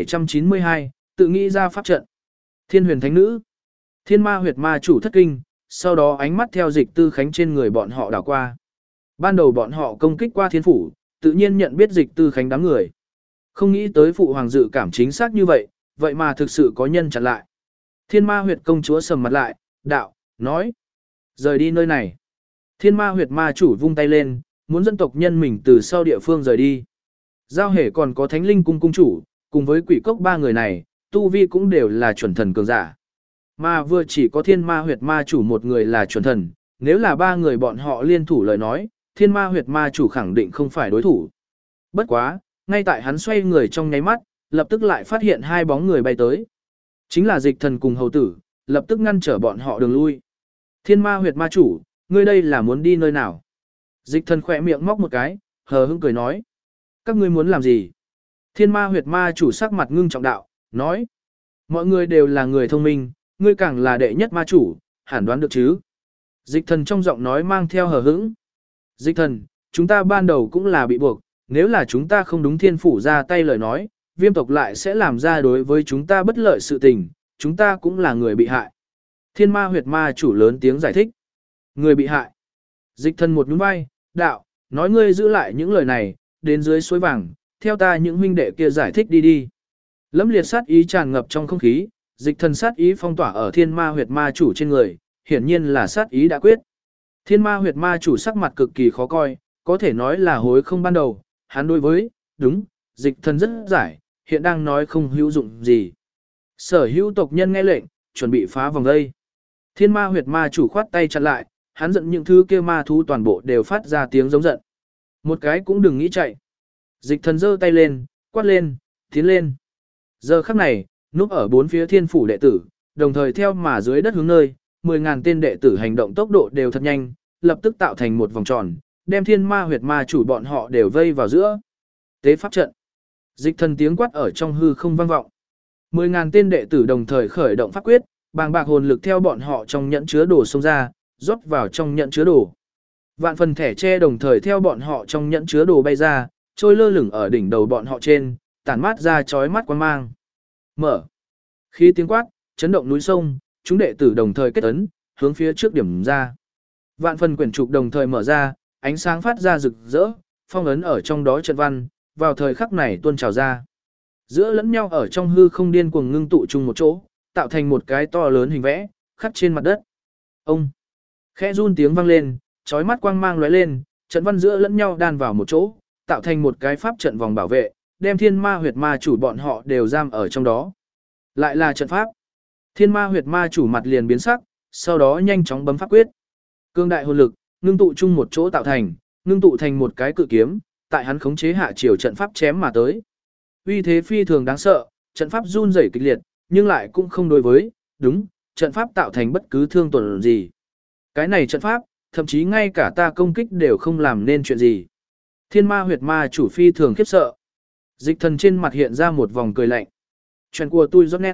1792, tự nghĩ ra pháp trận. Thiên huyền thánh nữ. Thiên ma huyệt ma chủ thất kinh, sau đó ánh mắt theo dịch tư khánh trên người bọn họ đảo qua. Ban đầu bọn họ công kích qua thiên phủ, tự nhiên nhận biết dịch tư khánh đám người. Không nghĩ tới phụ hoàng dự cảm chính xác như vậy, vậy mà thực sự có nhân chặn lại. Thiên ma huyệt công chúa sầm mặt lại, đạo, nói. Rời đi nơi này. Thiên ma huyệt ma chủ vung tay lên, muốn dân tộc nhân mình từ sau địa phương rời đi. Giao hề còn có thánh linh cung cung chủ, cùng với quỷ cốc 3 người này, tu vi cũng đều là chuẩn thần cường giả. Mà vừa chỉ có thiên ma huyệt ma chủ một người là chuẩn thần, nếu là 3 người bọn họ liên thủ lời nói, thiên ma huyệt ma chủ khẳng định không phải đối thủ. Bất quá, ngay tại hắn xoay người trong nháy mắt, lập tức lại phát hiện 2 bóng người bay tới. Chính là dịch thần cùng hầu tử, lập tức ngăn trở bọn họ đường lui. Thiên ma huyệt ma chủ, ngươi đây là muốn đi nơi nào? Dịch thần khỏe miệng móc một cái, hờ hững cười nói. Các ngươi muốn làm gì? Thiên ma huyệt ma chủ sắc mặt ngưng trọng đạo, nói. Mọi người đều là người thông minh, ngươi càng là đệ nhất ma chủ, hẳn đoán được chứ? Dịch thần trong giọng nói mang theo hờ hững. Dịch thần, chúng ta ban đầu cũng là bị buộc, nếu là chúng ta không đúng thiên phủ ra tay lời nói, viêm tộc lại sẽ làm ra đối với chúng ta bất lợi sự tình, chúng ta cũng là người bị hại. Thiên ma huyệt ma chủ lớn tiếng giải thích. Người bị hại. Dịch thần một nhún vai, đạo, nói ngươi giữ lại những lời này, đến dưới suối vàng, theo ta những huynh đệ kia giải thích đi đi. Lẫm liệt sát ý tràn ngập trong không khí, dịch thần sát ý phong tỏa ở thiên ma huyệt ma chủ trên người, hiển nhiên là sát ý đã quyết. Thiên ma huyệt ma chủ sắc mặt cực kỳ khó coi, có thể nói là hối không ban đầu, hắn đối với, đúng, dịch thần rất giải, hiện đang nói không hữu dụng gì. Sở hữu tộc nhân nghe lệnh, chuẩn bị phá vòng dây. Thiên ma huyệt ma chủ khoát tay chặn lại, hắn giận những thứ kia ma thú toàn bộ đều phát ra tiếng giống giận. Một cái cũng đừng nghĩ chạy. Dịch thần giơ tay lên, quát lên, tiến lên. Giờ khắc này, núp ở 4 phía thiên phủ đệ tử, đồng thời theo mà dưới đất hướng nơi, 10.000 tên đệ tử hành động tốc độ đều thật nhanh, lập tức tạo thành một vòng tròn, đem thiên ma huyệt ma chủ bọn họ đều vây vào giữa. Tế pháp trận. Dịch thần tiếng quát ở trong hư không vang vọng. 10.000 tên đệ tử đồng thời khởi động pháp quyết, bàng bạc hồn lực theo bọn họ trong nhẫn chứa đồ xông ra, rót vào trong nhẫn chứa đồ. Vạn phần thẻ tre đồng thời theo bọn họ trong nhẫn chứa đồ bay ra, trôi lơ lửng ở đỉnh đầu bọn họ trên, tản mát ra chói mắt quang mang. Mở. Khi tiếng quát, chấn động núi sông, chúng đệ tử đồng thời kết ấn, hướng phía trước điểm ra. Vạn phần quyển trục đồng thời mở ra, ánh sáng phát ra rực rỡ, phong ấn ở trong đó trận văn, vào thời khắc này tuôn trào ra. Giữa lẫn nhau ở trong hư không điên cuồng ngưng tụ chung một chỗ, tạo thành một cái to lớn hình vẽ, khắc trên mặt đất. Ông. Khẽ run tiếng vang lên, chói mắt quang mang lóe lên, trận văn giữa lẫn nhau đan vào một chỗ, tạo thành một cái pháp trận vòng bảo vệ, đem thiên ma huyệt ma chủ bọn họ đều giam ở trong đó. Lại là trận pháp. Thiên ma huyệt ma chủ mặt liền biến sắc, sau đó nhanh chóng bấm pháp quyết. Cương đại hồn lực, ngưng tụ chung một chỗ tạo thành, ngưng tụ thành một cái cự kiếm, tại hắn khống chế hạ chiều trận pháp chém mà tới. Uy thế phi thường đáng sợ, trận pháp run rẩy kịch liệt, nhưng lại cũng không đối với, đúng, trận pháp tạo thành bất cứ thương tổn gì. Cái này trận pháp, thậm chí ngay cả ta công kích đều không làm nên chuyện gì. Thiên ma huyệt ma chủ phi thường khiếp sợ. Dịch thần trên mặt hiện ra một vòng cười lạnh. Chuyện của tôi rất nét.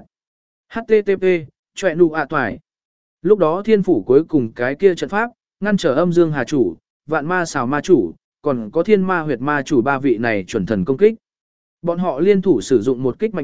HTTP, chuyện nụ ạ toài. Lúc đó thiên phủ cuối cùng cái kia trận pháp, ngăn trở âm dương hà chủ, vạn ma xào ma chủ, còn có thiên ma huyệt ma chủ 3 vị này chuẩn thần công kích. Bọn họ liên thủ sử dụng một kích mạnh nhất,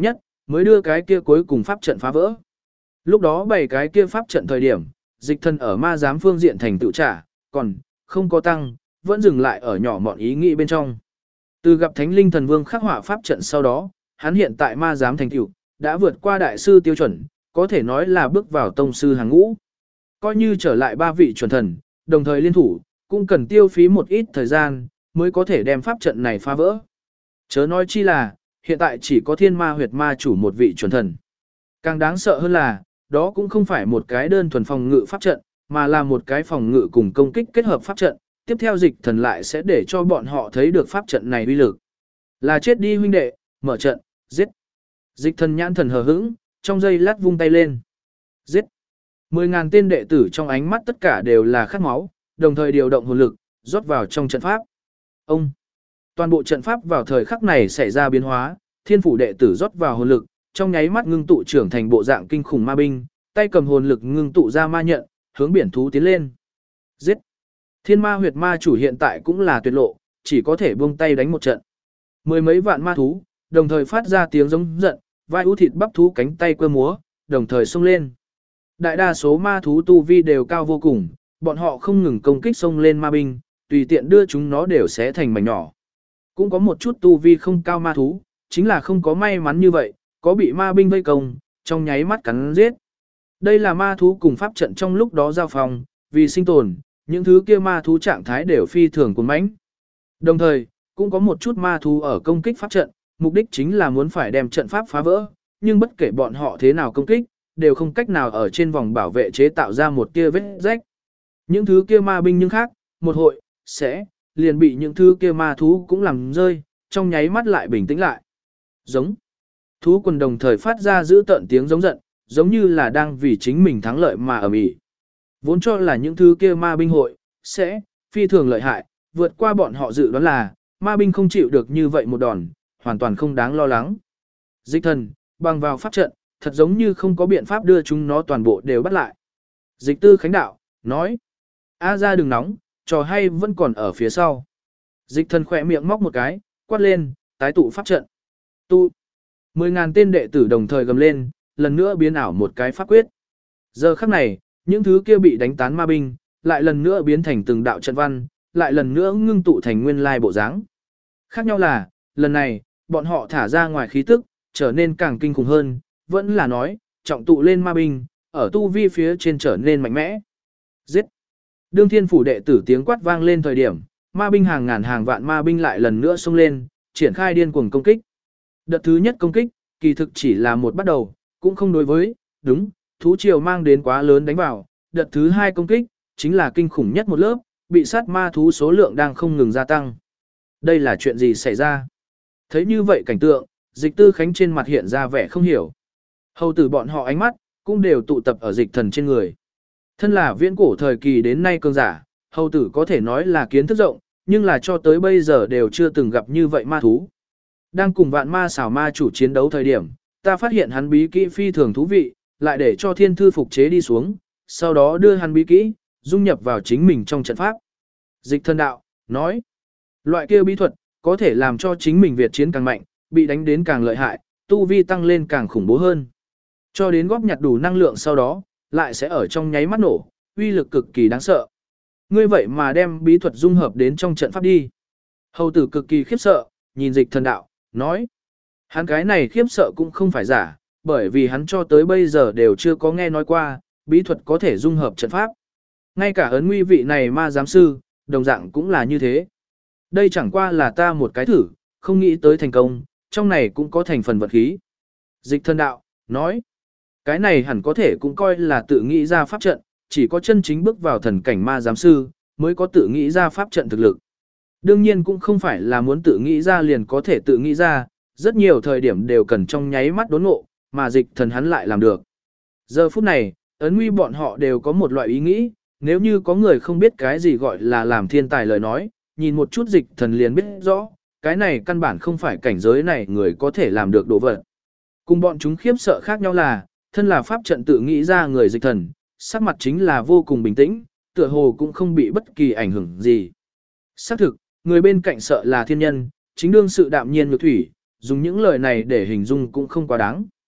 mới đưa cái kia cuối cùng pháp trận phá vỡ. Lúc đó 7 cái kia pháp trận thời điểm, dịch thần ở ma giám phương diện thành tựu trả, còn không có tăng, vẫn dừng lại ở nhỏ mọn ý nghĩ bên trong. Từ gặp Thánh Linh Thần Vương khắc họa pháp trận sau đó, hắn hiện tại ma giám thành tựu đã vượt qua đại sư tiêu chuẩn, có thể nói là bước vào tông sư hàng ngũ. Coi như trở lại 3 vị chuẩn thần, đồng thời liên thủ, cũng cần tiêu phí một ít thời gian mới có thể đem pháp trận này phá vỡ. Chớ nói chi là, hiện tại chỉ có Thiên Ma Huyệt Ma chủ một vị chuẩn thần. Càng đáng sợ hơn là, đó cũng không phải một cái đơn thuần phòng ngự pháp trận, mà là một cái phòng ngự cùng công kích kết hợp pháp trận. Tiếp theo dịch thần lại sẽ để cho bọn họ thấy được pháp trận này uy lực. Là chết đi huynh đệ, mở trận, giết. Dịch thần nhãn thần hờ hững, trong giây lát vung tay lên. Giết. 10.000 tên đệ tử trong ánh mắt tất cả đều là khát máu, đồng thời điều động hồn lực, rót vào trong trận pháp. Ông. Toàn bộ trận pháp vào thời khắc này xảy ra biến hóa, thiên phủ đệ tử rót vào hồn lực, trong nháy mắt ngưng tụ trưởng thành bộ dạng kinh khủng ma binh, tay cầm hồn lực ngưng tụ ra ma nhận, hướng biển thú tiến lên. Giết. Thiên Ma Huyệt Ma chủ hiện tại cũng là tuyệt lộ, chỉ có thể buông tay đánh một trận. 10 mấy vạn ma thú, đồng thời phát ra tiếng giống giận, vai ú thịt bắp thú cánh tay quơ múa, đồng thời xông lên. Đại đa số ma thú tu vi đều cao vô cùng, bọn họ không ngừng công kích xông lên ma binh, tùy tiện đưa chúng nó đều xé thành mảnh nhỏ. Cũng có một chút tu vi không cao ma thú, chính là không có may mắn như vậy, có bị ma binh vây công, trong nháy mắt cắn giết. Đây là ma thú cùng pháp trận trong lúc đó giao phòng, vì sinh tồn, những thứ kia ma thú trạng thái đều phi thường cuồng mãnh. Đồng thời, cũng có một chút ma thú ở công kích pháp trận, mục đích chính là muốn phải đem trận pháp phá vỡ, nhưng bất kể bọn họ thế nào công kích, đều không cách nào ở trên vòng bảo vệ chế tạo ra một tia vết rách. Những thứ kia ma binh nhưng khác, một hội, sẽ, liền bị những thứ kia ma thú cũng làm rơi, trong nháy mắt lại bình tĩnh lại. Giống. Thú quần đồng thời phát ra giữ tợn tiếng giống giận, giống như là đang vì chính mình thắng lợi mà ầm ĩ. Vốn cho là những thứ kia ma binh hội, sẽ, phi thường lợi hại, vượt qua bọn họ dự đoán là, ma binh không chịu được như vậy một đòn, hoàn toàn không đáng lo lắng. Dịch thần, bằng vào pháp trận, thật giống như không có biện pháp đưa chúng nó toàn bộ đều bắt lại. Dịch tư khánh đạo, nói. A ra đừng nóng, trò hay vẫn còn ở phía sau. Dịch thần khỏe miệng móc một cái, quát lên, tái tụ pháp trận. Tụ. 10.000 tên đệ tử đồng thời gầm lên, lần nữa biến ảo một cái pháp quyết. Giờ khắc này, những thứ kia bị đánh tán ma binh, lại lần nữa biến thành từng đạo trận văn, lại lần nữa ngưng tụ thành nguyên lai bộ dáng. Khác nhau là, lần này, bọn họ thả ra ngoài khí tức, trở nên càng kinh khủng hơn, vẫn là nói, trọng tụ lên ma binh, ở tu vi phía trên trở nên mạnh mẽ. Giết! Đương thiên phủ đệ tử tiếng quát vang lên thời điểm, ma binh hàng ngàn hàng vạn ma binh lại lần nữa xông lên, triển khai điên cuồng công kích. Đợt thứ nhất công kích, kỳ thực chỉ là một bắt đầu, cũng không đối với, đúng, thú triều mang đến quá lớn đánh vào. Đợt thứ hai công kích, chính là kinh khủng nhất một lớp, bị sát ma thú số lượng đang không ngừng gia tăng. Đây là chuyện gì xảy ra? Thấy như vậy cảnh tượng, dịch tư khánh trên mặt hiện ra vẻ không hiểu. Hầu tử bọn họ ánh mắt, cũng đều tụ tập ở dịch thần trên người. Thân là viễn cổ thời kỳ đến nay cường giả, hầu tử có thể nói là kiến thức rộng, nhưng là cho tới bây giờ đều chưa từng gặp như vậy ma thú. Đang cùng vạn ma xảo ma chủ chiến đấu thời điểm, ta phát hiện hắn bí kỹ phi thường thú vị, lại để cho thiên thư phục chế đi xuống, sau đó đưa hắn bí kỹ, dung nhập vào chính mình trong trận pháp. Dịch thần đạo, nói, loại kia bí thuật, có thể làm cho chính mình Việt chiến càng mạnh, bị đánh đến càng lợi hại, tu vi tăng lên càng khủng bố hơn. Cho đến góp nhặt đủ năng lượng sau đó, lại sẽ ở trong nháy mắt nổ, uy lực cực kỳ đáng sợ. Ngươi vậy mà đem bí thuật dung hợp đến trong trận pháp đi. Hầu tử cực kỳ khiếp sợ, nhìn dịch thần đạo, nói. Hắn cái này khiếp sợ cũng không phải giả, bởi vì hắn cho tới bây giờ đều chưa có nghe nói qua, bí thuật có thể dung hợp trận pháp. Ngay cả ấn nguy vị này ma giám sư, đồng dạng cũng là như thế. Đây chẳng qua là ta một cái thử, không nghĩ tới thành công, trong này cũng có thành phần vật khí. Dịch thần đạo, nói. Cái này hẳn có thể cũng coi là tự nghĩ ra pháp trận, chỉ có chân chính bước vào thần cảnh ma giám sư, mới có tự nghĩ ra pháp trận thực lực. Đương nhiên cũng không phải là muốn tự nghĩ ra liền có thể tự nghĩ ra, rất nhiều thời điểm đều cần trong nháy mắt đốn ngộ, mà dịch thần hắn lại làm được. Giờ phút này, ấn nguy bọn họ đều có một loại ý nghĩ, nếu như có người không biết cái gì gọi là làm thiên tài lời nói, nhìn một chút dịch thần liền biết rõ, cái này căn bản không phải cảnh giới này người có thể làm được đồ vật. Cùng bọn chúng khiếp sợ khác nhau là, thân là pháp trận tự nghĩ ra người dịch thần, sắc mặt chính là vô cùng bình tĩnh, tựa hồ cũng không bị bất kỳ ảnh hưởng gì. Xác thực, người bên cạnh sợ là thiên nhân, chính đương sự đạm nhiên nhược thủy, dùng những lời này để hình dung cũng không quá đáng.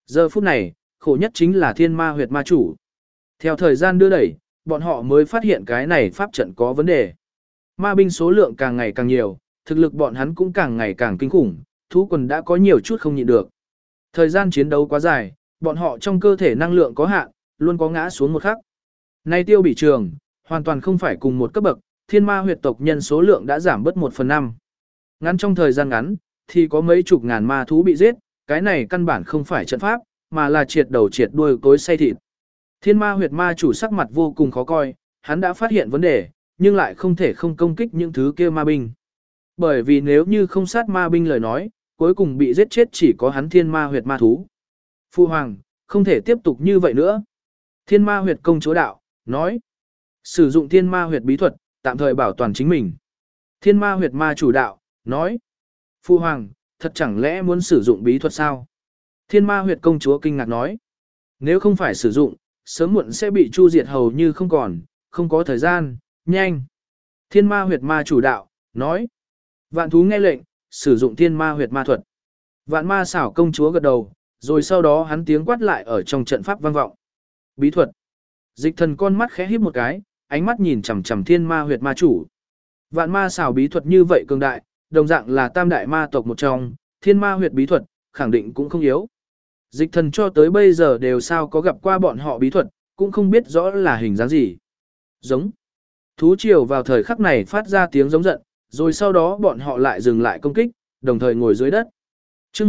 Giờ phút này, khổ nhất chính là thiên ma huyệt ma chủ. Theo thời gian đưa đẩy, bọn họ mới phát hiện cái này pháp trận có vấn đề. Ma binh số lượng càng ngày càng nhiều, thực lực bọn hắn cũng càng ngày càng kinh khủng, thú quần đã có nhiều chút không nhịn được. Thời gian chiến đấu quá dài, bọn họ trong cơ thể năng lượng có hạn, luôn có ngã xuống một khắc. Nay Tiêu Bỉ Trường, hoàn toàn không phải cùng một cấp bậc, thiên ma huyệt tộc nhân số lượng đã giảm bớt 1/5. Ngắn trong thời gian ngắn, thì có mấy chục ngàn ma thú bị giết, cái này căn bản không phải trận pháp, mà là triệt đầu triệt đuôi cối xay thịt. Thiên ma huyệt ma chủ sắc mặt vô cùng khó coi, hắn đã phát hiện vấn đề, nhưng lại không thể không công kích những thứ kia ma binh. Bởi vì nếu như không sát ma binh lời nói, cuối cùng bị giết chết chỉ có hắn thiên ma huyệt ma thú. Phu hoàng, không thể tiếp tục như vậy nữa. Thiên ma huyệt công chúa đạo, nói. Sử dụng thiên ma huyệt bí thuật, tạm thời bảo toàn chính mình. Thiên ma huyệt ma chủ đạo, nói. Phu hoàng, thật chẳng lẽ muốn sử dụng bí thuật sao? Thiên ma huyệt công chúa kinh ngạc nói. Nếu không phải sử dụng, sớm muộn sẽ bị chu diệt hầu như không còn, không có thời gian, nhanh. Thiên ma huyệt ma chủ đạo, nói. Vạn thú nghe lệnh, sử dụng thiên ma huyệt ma thuật. Vạn ma xảo công chúa gật đầu, rồi sau đó hắn tiếng quát lại ở trong trận pháp vang vọng. Bí thuật. Dịch thần con mắt khẽ híp một cái, ánh mắt nhìn chằm chằm thiên ma huyệt ma chủ. Vạn ma xảo bí thuật như vậy cường đại, đồng dạng là tam đại ma tộc một trong, thiên ma huyệt bí thuật, khẳng định cũng không yếu. Dịch thần cho tới bây giờ đều sao có gặp qua bọn họ bí thuật, cũng không biết rõ là hình dáng gì. Giống. Thú triều vào thời khắc này phát ra tiếng giống giận, rồi sau đó bọn họ lại dừng lại công kích, đồng thời ngồi dưới đất. Chương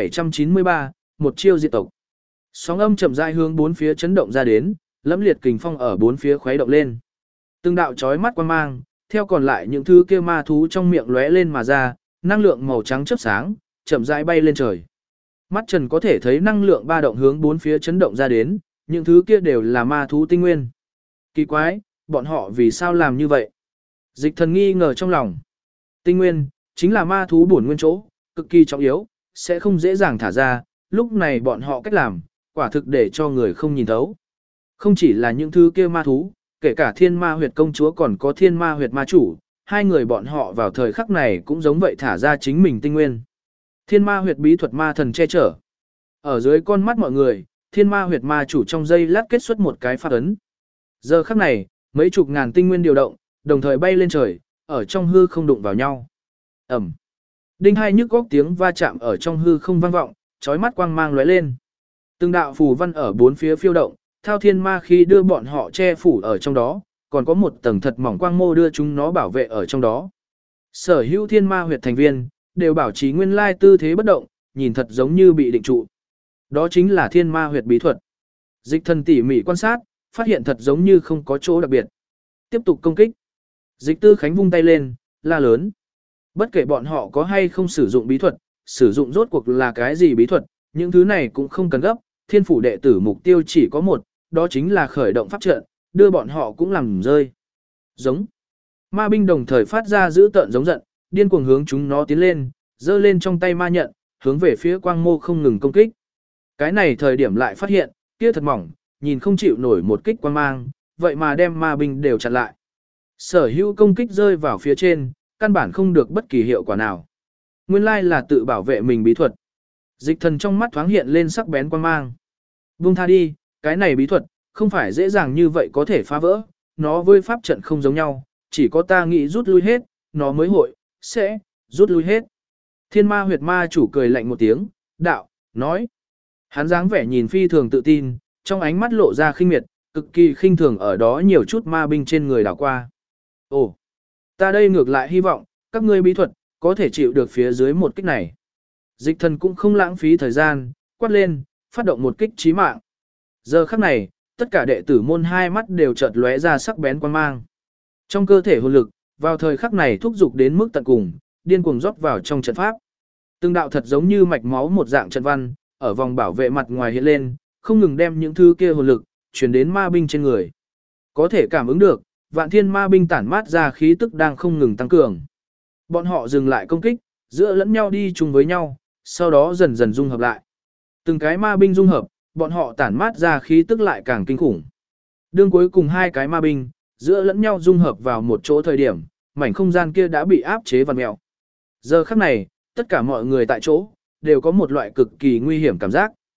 1793, một chiêu diệt tộc. Sóng âm chậm rãi hướng bốn phía chấn động ra đến, lẫm liệt kình phong ở bốn phía khuấy động lên. Từng đạo chói mắt quang mang, theo còn lại những thứ kia ma thú trong miệng lóe lên mà ra, năng lượng màu trắng chớp sáng, chậm rãi bay lên trời. Mắt Trần có thể thấy năng lượng ba động hướng bốn phía chấn động ra đến, những thứ kia đều là ma thú tinh nguyên. Kỳ quái, bọn họ vì sao làm như vậy? Dịch thần nghi ngờ trong lòng. Tinh nguyên, chính là ma thú bổn nguyên chỗ, cực kỳ trọng yếu, sẽ không dễ dàng thả ra, lúc này bọn họ cách làm, quả thực để cho người không nhìn thấu. Không chỉ là những thứ kia ma thú, kể cả thiên ma huyệt công chúa còn có thiên ma huyệt ma chủ, hai người bọn họ vào thời khắc này cũng giống vậy thả ra chính mình tinh nguyên. Thiên ma huyệt bí thuật ma thần che chở. Ở dưới con mắt mọi người, thiên ma huyệt ma chủ trong giây lát kết xuất một cái pháp ấn. Giờ khắc này, mấy chục ngàn tinh nguyên điều động, đồng thời bay lên trời, ở trong hư không đụng vào nhau. Ẩm. Đinh hai nhức góc tiếng va chạm ở trong hư không vang vọng, chói mắt quang mang lóe lên. Từng đạo phù văn ở bốn phía phiêu động, thao thiên ma khí đưa bọn họ che phủ ở trong đó, còn có một tầng thật mỏng quang mô đưa chúng nó bảo vệ ở trong đó. Sở hữu thiên ma huyệt thành viên, đều bảo trì nguyên lai tư thế bất động, nhìn thật giống như bị định trụ. Đó chính là thiên ma huyệt bí thuật. Dịch thần tỉ mỉ quan sát, phát hiện thật giống như không có chỗ đặc biệt. Tiếp tục công kích. Dịch tư khánh vung tay lên, la lớn. Bất kể bọn họ có hay không sử dụng bí thuật, sử dụng rốt cuộc là cái gì bí thuật, những thứ này cũng không cần gấp. Thiên phủ đệ tử mục tiêu chỉ có một, đó chính là khởi động pháp trận, đưa bọn họ cũng làm rơi. Giống. Ma binh đồng thời phát ra dữ tợn giống giận, điên cuồng hướng chúng nó tiến lên, giơ lên trong tay ma nhận, hướng về phía quang mô không ngừng công kích. Cái này thời điểm lại phát hiện, kia thật mỏng, nhìn không chịu nổi một kích quang mang, vậy mà đem ma binh đều chặn lại. Sở hữu công kích rơi vào phía trên, căn bản không được bất kỳ hiệu quả nào. Nguyên lai là tự bảo vệ mình bí thuật. Dịch thần trong mắt thoáng hiện lên sắc bén quang mang. Buông tha đi, cái này bí thuật, không phải dễ dàng như vậy có thể phá vỡ, nó với pháp trận không giống nhau, chỉ có ta nghĩ rút lui hết, nó mới hội, sẽ, rút lui hết. Thiên ma huyệt ma chủ cười lạnh một tiếng, đạo, nói. Hắn dáng vẻ nhìn phi thường tự tin, trong ánh mắt lộ ra khinh miệt, cực kỳ khinh thường ở đó nhiều chút ma binh trên người đảo qua. Ồ, ta đây ngược lại hy vọng, các ngươi bí thuật, có thể chịu được phía dưới một kích này. Dịch thần cũng không lãng phí thời gian, quát lên, phát động một kích chí mạng. Giờ khắc này, tất cả đệ tử môn hai mắt đều chợt lóe ra sắc bén quan mang. Trong cơ thể hồn lực, vào thời khắc này thúc giục đến mức tận cùng, điên cuồng rót vào trong trận pháp. Từng đạo thật giống như mạch máu một dạng trận văn, ở vòng bảo vệ mặt ngoài hiện lên, không ngừng đem những thứ kia hồn lực truyền đến ma binh trên người. Có thể cảm ứng được, vạn thiên ma binh tản mát ra khí tức đang không ngừng tăng cường. Bọn họ dừng lại công kích, giữa lẫn nhau đi chung với nhau, sau đó dần dần dung hợp lại. Từng cái ma binh dung hợp, bọn họ tản mát ra khí tức lại càng kinh khủng. Đương cuối cùng hai cái ma binh, giữa lẫn nhau dung hợp vào một chỗ thời điểm, mảnh không gian kia đã bị áp chế vặn mèo. Giờ khắc này, tất cả mọi người tại chỗ, đều có một loại cực kỳ nguy hiểm cảm giác.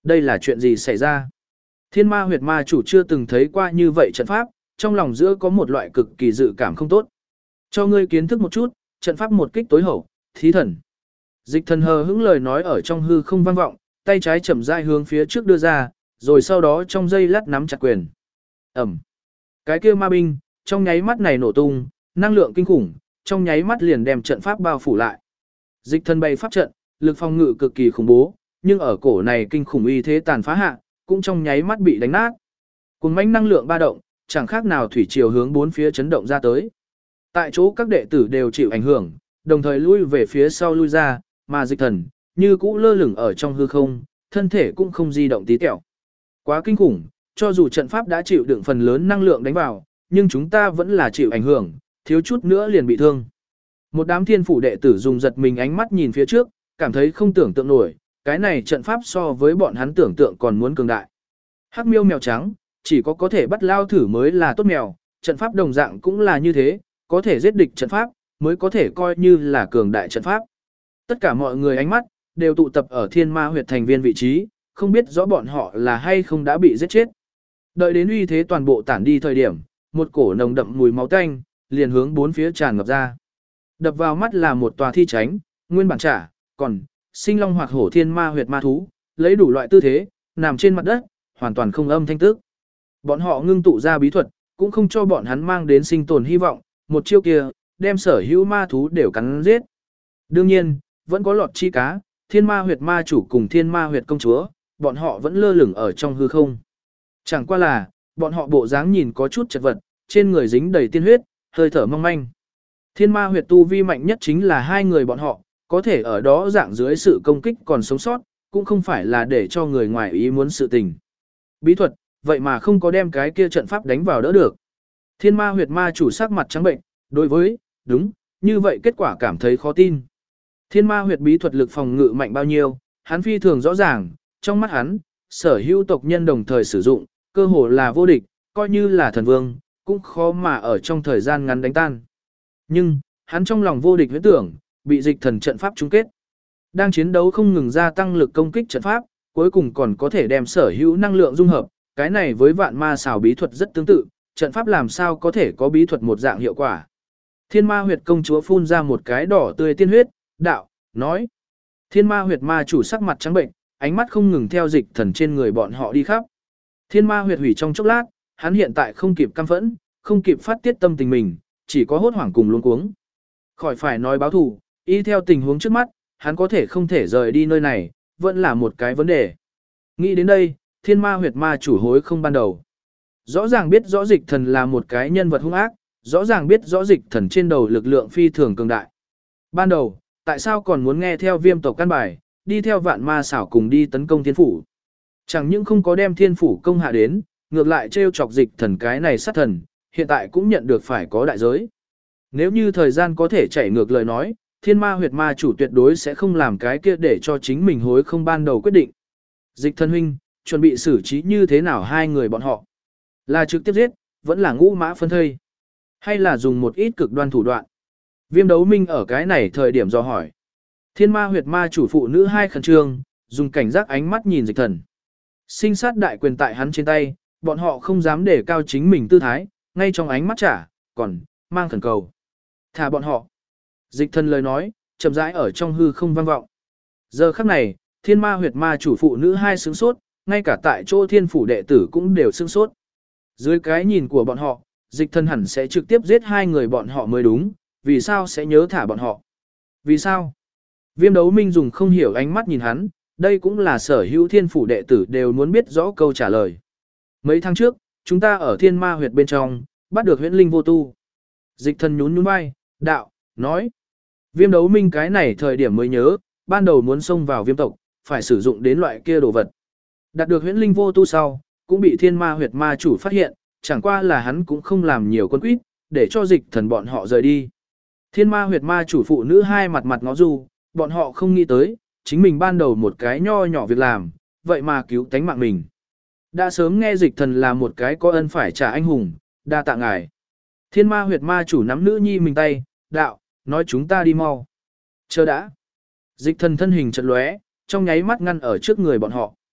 Đây là chuyện gì xảy ra? Thiên ma huyệt ma chủ chưa từng thấy qua như vậy trận pháp, trong lòng giữa có một loại cực kỳ dự cảm không tốt. Cho ngươi kiến thức một chút, trận pháp một kích tối hậu, thí thần. Dịch thần hờ hững lời nói ở trong hư không vang vọng, tay trái chậm rãi hướng phía trước đưa ra, rồi sau đó trong giây lát nắm chặt quyền. Ẩm. Cái kia ma binh, trong nháy mắt này nổ tung, năng lượng kinh khủng, trong nháy mắt liền đem trận pháp bao phủ lại. Dịch thần bày pháp trận, lực phòng ngự cực kỳ khủng bố, nhưng ở cổ này kinh khủng uy thế tàn phá hạ, cũng trong nháy mắt bị đánh nát. Cùng mãnh năng lượng ba động, chẳng khác nào thủy triều hướng bốn phía chấn động ra tới. Tại chỗ các đệ tử đều chịu ảnh hưởng, đồng thời lui về phía sau lui ra, mà dịch thần, như cũ lơ lửng ở trong hư không, thân thể cũng không di động tí tẹo. Quá kinh khủng, cho dù trận pháp đã chịu đựng phần lớn năng lượng đánh vào, nhưng chúng ta vẫn là chịu ảnh hưởng, thiếu chút nữa liền bị thương. Một đám thiên phủ đệ tử dùng giật mình ánh mắt nhìn phía trước, cảm thấy không tưởng tượng nổi, cái này trận pháp so với bọn hắn tưởng tượng còn muốn cường đại. Hắc miêu mèo trắng, chỉ có thể bắt lao thử mới là tốt mèo, trận pháp đồng dạng cũng là như thế, có thể giết địch trận pháp, mới có thể coi như là cường đại trận pháp. Tất cả mọi người ánh mắt, đều tụ tập ở thiên ma huyệt thành viên vị trí, không biết rõ bọn họ là hay không đã bị giết chết. Đợi đến uy thế toàn bộ tản đi thời điểm, một cổ nồng đậm mùi máu tanh, liền hướng bốn phía tràn ngập ra. Đập vào mắt là một tòa thi tránh, nguyên bản trả, còn, sinh long hoặc hổ thiên ma huyệt ma thú, lấy đủ loại tư thế, nằm trên mặt đất, hoàn toàn không âm thanh tức. Bọn họ ngưng tụ ra bí thuật, cũng không cho bọn hắn mang đến sinh tồn hy vọng, một chiêu kia, đem sở hữu ma thú đều cắn giết. Đương nhiên, vẫn có lọt chi cá, thiên ma huyệt ma chủ cùng thiên ma huyệt công chúa, bọn họ vẫn lơ lửng ở trong hư không. Chẳng qua là, bọn họ bộ dáng nhìn có chút chật vật, trên người dính đầy tiên huyết, hơi thở mong manh. Thiên ma huyệt tu vi mạnh nhất chính là hai người bọn họ, có thể ở đó dạng dưới sự công kích còn sống sót, cũng không phải là để cho người ngoài ý muốn sự tình. Bí thuật, vậy mà không có đem cái kia trận pháp đánh vào đỡ được. Thiên ma huyệt ma chủ sắc mặt trắng bệnh, đối với, đúng, như vậy kết quả cảm thấy khó tin. Thiên ma huyệt bí thuật lực phòng ngự mạnh bao nhiêu, hắn phi thường rõ ràng, trong mắt hắn, sở hữu tộc nhân đồng thời sử dụng, cơ hồ là vô địch, coi như là thần vương, cũng khó mà ở trong thời gian ngắn đánh tan. Nhưng, hắn trong lòng vô địch huyễn tưởng, bị dịch thần trận pháp chung kết. Đang chiến đấu không ngừng gia tăng lực công kích trận pháp, cuối cùng còn có thể đem sở hữu năng lượng dung hợp, cái này với vạn ma xảo bí thuật rất tương tự, trận pháp làm sao có thể có bí thuật một dạng hiệu quả. Thiên ma huyệt công chúa phun ra một cái đỏ tươi tiên huyết, đạo, nói. Thiên ma huyệt ma chủ sắc mặt trắng bệnh, ánh mắt không ngừng theo dịch thần trên người bọn họ đi khắp. Thiên ma huyệt hủy trong chốc lát, hắn hiện tại không kịp căm phẫn, không kịp phát tiết tâm tình mình, chỉ có hốt hoảng cùng luống cuống. Khỏi phải nói báo thù, y theo tình huống trước mắt, hắn có thể không thể rời đi nơi này, vẫn là một cái vấn đề. Nghĩ đến đây, thiên ma huyệt ma chủ hối không ban đầu. Rõ ràng biết rõ dịch thần là một cái nhân vật hung ác, rõ ràng biết rõ dịch thần trên đầu lực lượng phi thường cường đại. Ban đầu, tại sao còn muốn nghe theo viêm tộc căn bài, đi theo vạn ma xảo cùng đi tấn công thiên phủ. Chẳng những không có đem thiên phủ công hạ đến, ngược lại trêu chọc dịch thần cái này sát thần, hiện tại cũng nhận được phải có đại giới. Nếu như thời gian có thể chạy ngược lời nói, thiên ma huyệt ma chủ tuyệt đối sẽ không làm cái kia để cho chính mình hối không ban đầu quyết định. Dịch thần huynh, chuẩn bị xử trí như thế nào hai người bọn họ? Là trực tiếp giết, vẫn là ngũ mã phân thây? Hay là dùng một ít cực đoan thủ đoạn? Viêm đấu minh ở cái này thời điểm do hỏi. Thiên ma huyệt ma chủ phụ nữ hai khẩn trương, dùng cảnh giác ánh mắt nhìn dịch thần. Sinh sát đại quyền tại hắn trên tay, bọn họ không dám để cao chính mình tư thái, ngay trong ánh mắt trả, còn, mang khẩn cầu. Thả bọn họ. Dịch thần lời nói, chậm rãi ở trong hư không vang vọng. Giờ khắc này, thiên ma huyệt ma chủ phụ nữ hai sướng sốt, ngay cả tại chỗ thiên phủ đệ tử cũng đều sướng sốt. Dưới cái nhìn của bọn họ, dịch thần hẳn sẽ trực tiếp giết hai người bọn họ mới đúng, vì sao sẽ nhớ thả bọn họ? Vì sao? Viêm đấu minh dùng không hiểu ánh mắt nhìn hắn, đây cũng là sở hữu thiên phủ đệ tử đều muốn biết rõ câu trả lời. Mấy tháng trước, chúng ta ở thiên ma huyệt bên trong, bắt được huyễn linh vô tu. Dịch thần nhún nhún vai, đạo, nói. Viêm đấu minh cái này thời điểm mới nhớ, ban đầu muốn xông vào viêm tộc, phải sử dụng đến loại kia đồ vật. Đạt được huyễn linh vô tu sau, cũng bị thiên ma huyệt ma chủ phát hiện, chẳng qua là hắn cũng không làm nhiều quân quýt, để cho dịch thần bọn họ rời đi. Thiên ma huyệt ma chủ phụ nữ hai mặt mặt ngó du, bọn họ không nghĩ tới, chính mình ban đầu một cái nho nhỏ việc làm, vậy mà cứu tánh mạng mình. Đã sớm nghe dịch thần là một cái có ân phải trả anh hùng, đa tạ ngài. Thiên ma huyệt ma chủ nắm nữ nhi mình tay, đạo, nói chúng ta đi mau. Chờ đã. Dịch thần thân hình chợt lóe, trong nháy mắt ngăn ở trước người bọn họ.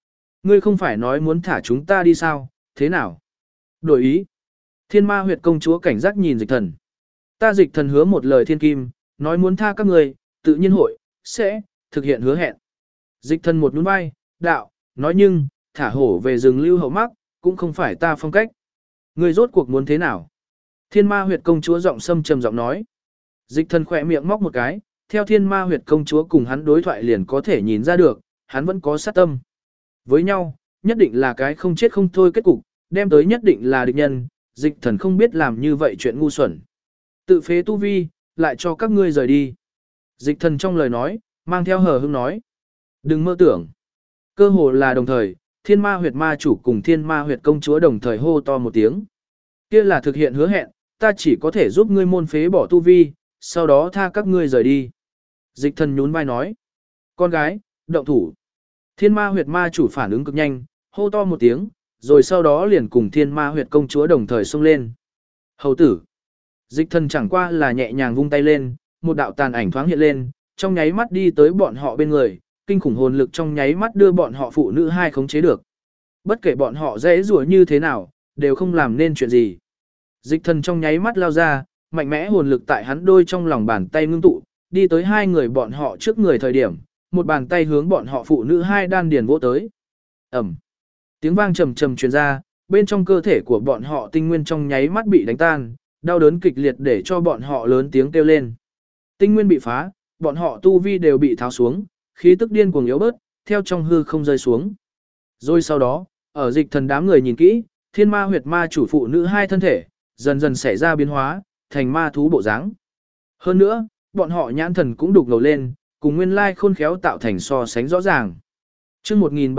Ngươi không phải nói muốn thả chúng ta đi sao, thế nào? Đổi ý. Thiên ma huyệt công chúa cảnh giác nhìn dịch thần. Ta dịch thần hứa một lời thiên kim, nói muốn tha các ngươi, tự nhiên hội, sẽ, thực hiện hứa hẹn. Dịch thần một nhún vai, đạo, nói nhưng, thả hổ về rừng lưu hậu mắc, cũng không phải ta phong cách. Ngươi rốt cuộc muốn thế nào? Thiên ma huyệt công chúa giọng sâm trầm giọng nói. Dịch thần khỏe miệng móc một cái, theo thiên ma huyệt công chúa cùng hắn đối thoại liền có thể nhìn ra được, hắn vẫn có sát tâm. Với nhau, nhất định là cái không chết không thôi kết cục, đem tới nhất định là địch nhân, dịch thần không biết làm như vậy chuyện ngu xuẩn. Tự phế tu vi, lại cho các ngươi rời đi. Dịch thần trong lời nói, mang theo hờ hững nói. Đừng mơ tưởng. Cơ hồ là đồng thời, thiên ma huyệt ma chủ cùng thiên ma huyệt công chúa đồng thời hô to một tiếng. Kia là thực hiện hứa hẹn, ta chỉ có thể giúp ngươi môn phế bỏ tu vi, sau đó tha các ngươi rời đi. Dịch thần nhún vai nói. Con gái, động thủ. Thiên ma huyệt ma chủ phản ứng cực nhanh, hô to một tiếng, rồi sau đó liền cùng thiên ma huyệt công chúa đồng thời xông lên. Hầu tử. Dịch thần chẳng qua là nhẹ nhàng vung tay lên, một đạo tàn ảnh thoáng hiện lên, trong nháy mắt đi tới bọn họ bên người, kinh khủng hồn lực trong nháy mắt đưa bọn họ phụ nữ hai khống chế được. Bất kể bọn họ dễ rủa như thế nào, đều không làm nên chuyện gì. Dịch thần trong nháy mắt lao ra, mạnh mẽ hồn lực tại hắn đôi trong lòng bàn tay ngưng tụ, đi tới hai người bọn họ trước người thời điểm, một bàn tay hướng bọn họ phụ nữ hai đan điền vỗ tới. Ẩm. Tiếng vang trầm trầm truyền ra, bên trong cơ thể của bọn họ tinh nguyên trong nháy mắt bị đánh tan, đau đớn kịch liệt để cho bọn họ lớn tiếng kêu lên. Tinh nguyên bị phá, bọn họ tu vi đều bị tháo xuống, khí tức điên cuồng yếu bớt, theo trong hư không rơi xuống. Rồi sau đó, ở dịch thần đám người nhìn kỹ, thiên ma huyệt ma chủ phụ nữ hai thân thể, dần dần xảy ra biến hóa, thành ma thú bộ dáng. Hơn nữa, bọn họ nhãn thần cũng đục ngầu lên, cùng nguyên lai khôn khéo tạo thành so sánh rõ ràng. Trước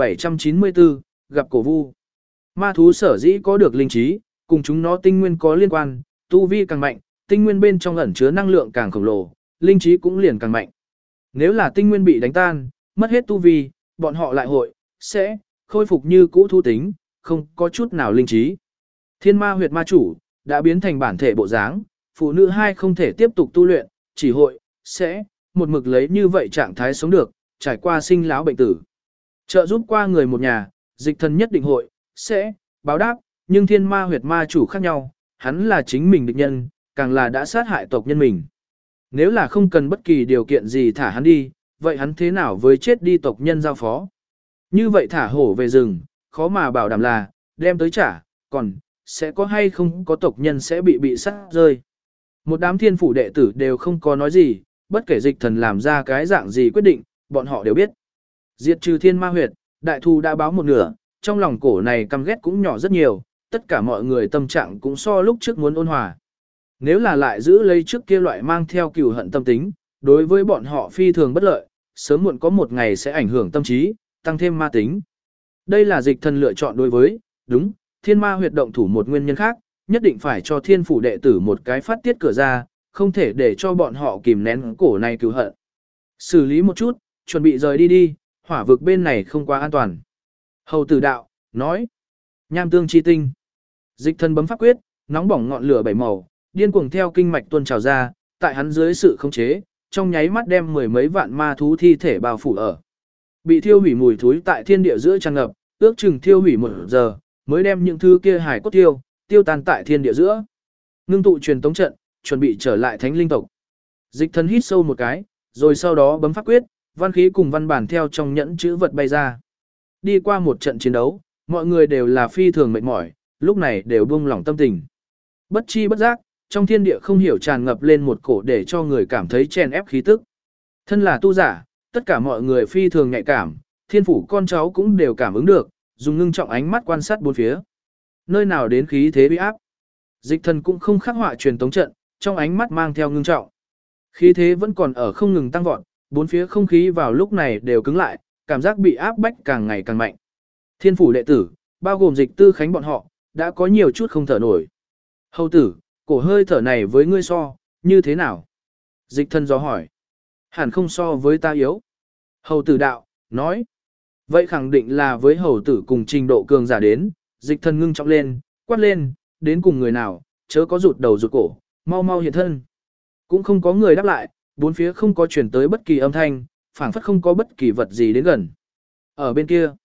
1794, gặp cổ vu. Ma thú sở dĩ có được linh trí, cùng chúng nó tinh nguyên có liên quan, tu vi càng mạnh, tinh nguyên bên trong ẩn chứa năng lượng càng khổng lồ, linh trí cũng liền càng mạnh. Nếu là tinh nguyên bị đánh tan, mất hết tu vi, bọn họ lại hội, sẽ, khôi phục như cũ thu tính, không có chút nào linh trí. Thiên ma huyệt ma chủ, đã biến thành bản thể bộ dáng, phụ nữ hai không thể tiếp tục tu luyện, chỉ hội, sẽ, một mực lấy như vậy trạng thái sống được, trải qua sinh lão bệnh tử. Trợ giúp qua người một nhà, dịch thần nhất định hội, sẽ, báo đáp, nhưng thiên ma huyệt ma chủ khác nhau, hắn là chính mình địch nhân, càng là đã sát hại tộc nhân mình. Nếu là không cần bất kỳ điều kiện gì thả hắn đi, vậy hắn thế nào với chết đi tộc nhân giao phó? Như vậy thả hổ về rừng, khó mà bảo đảm là, đem tới trả, còn, sẽ có hay không có tộc nhân sẽ bị sát rơi. Một đám thiên phủ đệ tử đều không có nói gì, bất kể dịch thần làm ra cái dạng gì quyết định, bọn họ đều biết. Diệt trừ thiên ma huyệt, đại thù đã báo một nửa, trong lòng cổ này căm ghét cũng nhỏ rất nhiều, tất cả mọi người tâm trạng cũng so lúc trước muốn ôn hòa. Nếu là lại giữ lấy trước kia loại mang theo cừu hận tâm tính, đối với bọn họ phi thường bất lợi, sớm muộn có một ngày sẽ ảnh hưởng tâm trí, tăng thêm ma tính. Đây là dịch thần lựa chọn đối với, đúng, thiên ma huyệt động thủ một nguyên nhân khác, nhất định phải cho thiên phủ đệ tử một cái phát tiết cửa ra, không thể để cho bọn họ kìm nén cổ này cừu hận. Xử lý một chút, chuẩn bị rời đi đi, hỏa vực bên này không quá an toàn. Hầu tử đạo, nói, nham tương chi tinh. Dịch thần bấm pháp quyết, nóng bỏng ngọn lửa bảy màu, điên cuồng theo kinh mạch tuôn trào ra, tại hắn dưới sự khống chế, trong nháy mắt đem mười mấy vạn ma thú thi thể bao phủ ở. Bị thiêu hủy mùi thối tại thiên địa giữa tràn ngập, ước chừng thiêu hủy 1 giờ, mới đem những thứ kia hải cốt tiêu tan tại thiên địa giữa. Ngưng tụ truyền tống trận, chuẩn bị trở lại thánh linh tộc. Dịch thần hít sâu một cái, rồi sau đó bấm pháp quyết, văn khí cùng văn bản theo trong nhẫn chữ vật bay ra. Đi qua một trận chiến đấu, mọi người đều là phi thường mệt mỏi, lúc này đều buông lỏng tâm tình. Bất chi bất giác, trong thiên địa không hiểu tràn ngập lên một cổ để cho người cảm thấy chèn ép khí tức. Thân là tu giả, tất cả mọi người phi thường nhạy cảm, thiên phủ con cháu cũng đều cảm ứng được, dùng ngưng trọng ánh mắt quan sát bốn phía. Nơi nào đến khí thế uy áp. Dịch thần cũng không khắc họa truyền tống trận, trong ánh mắt mang theo ngưng trọng. Khí thế vẫn còn ở không ngừng tăng vọt, bốn phía không khí vào lúc này đều cứng lại, cảm giác bị áp bách càng ngày càng mạnh. Thiên phủ đệ tử, bao gồm dịch tư khánh bọn họ, đã có nhiều chút không thở nổi. Hầu tử, cổ hơi thở này với ngươi so, như thế nào? Dịch thần do hỏi. Hẳn không so với ta yếu. Hầu tử đạo, nói. Vậy khẳng định là với hầu tử cùng trình độ cường giả đến, dịch thần ngưng trọng lên, quát lên, đến cùng người nào, chớ có rụt đầu rụt cổ, mau mau hiện thân. Cũng không có người đáp lại, bốn phía không có chuyển tới bất kỳ âm thanh, phảng phất không có bất kỳ vật gì đến gần. Ở bên kia,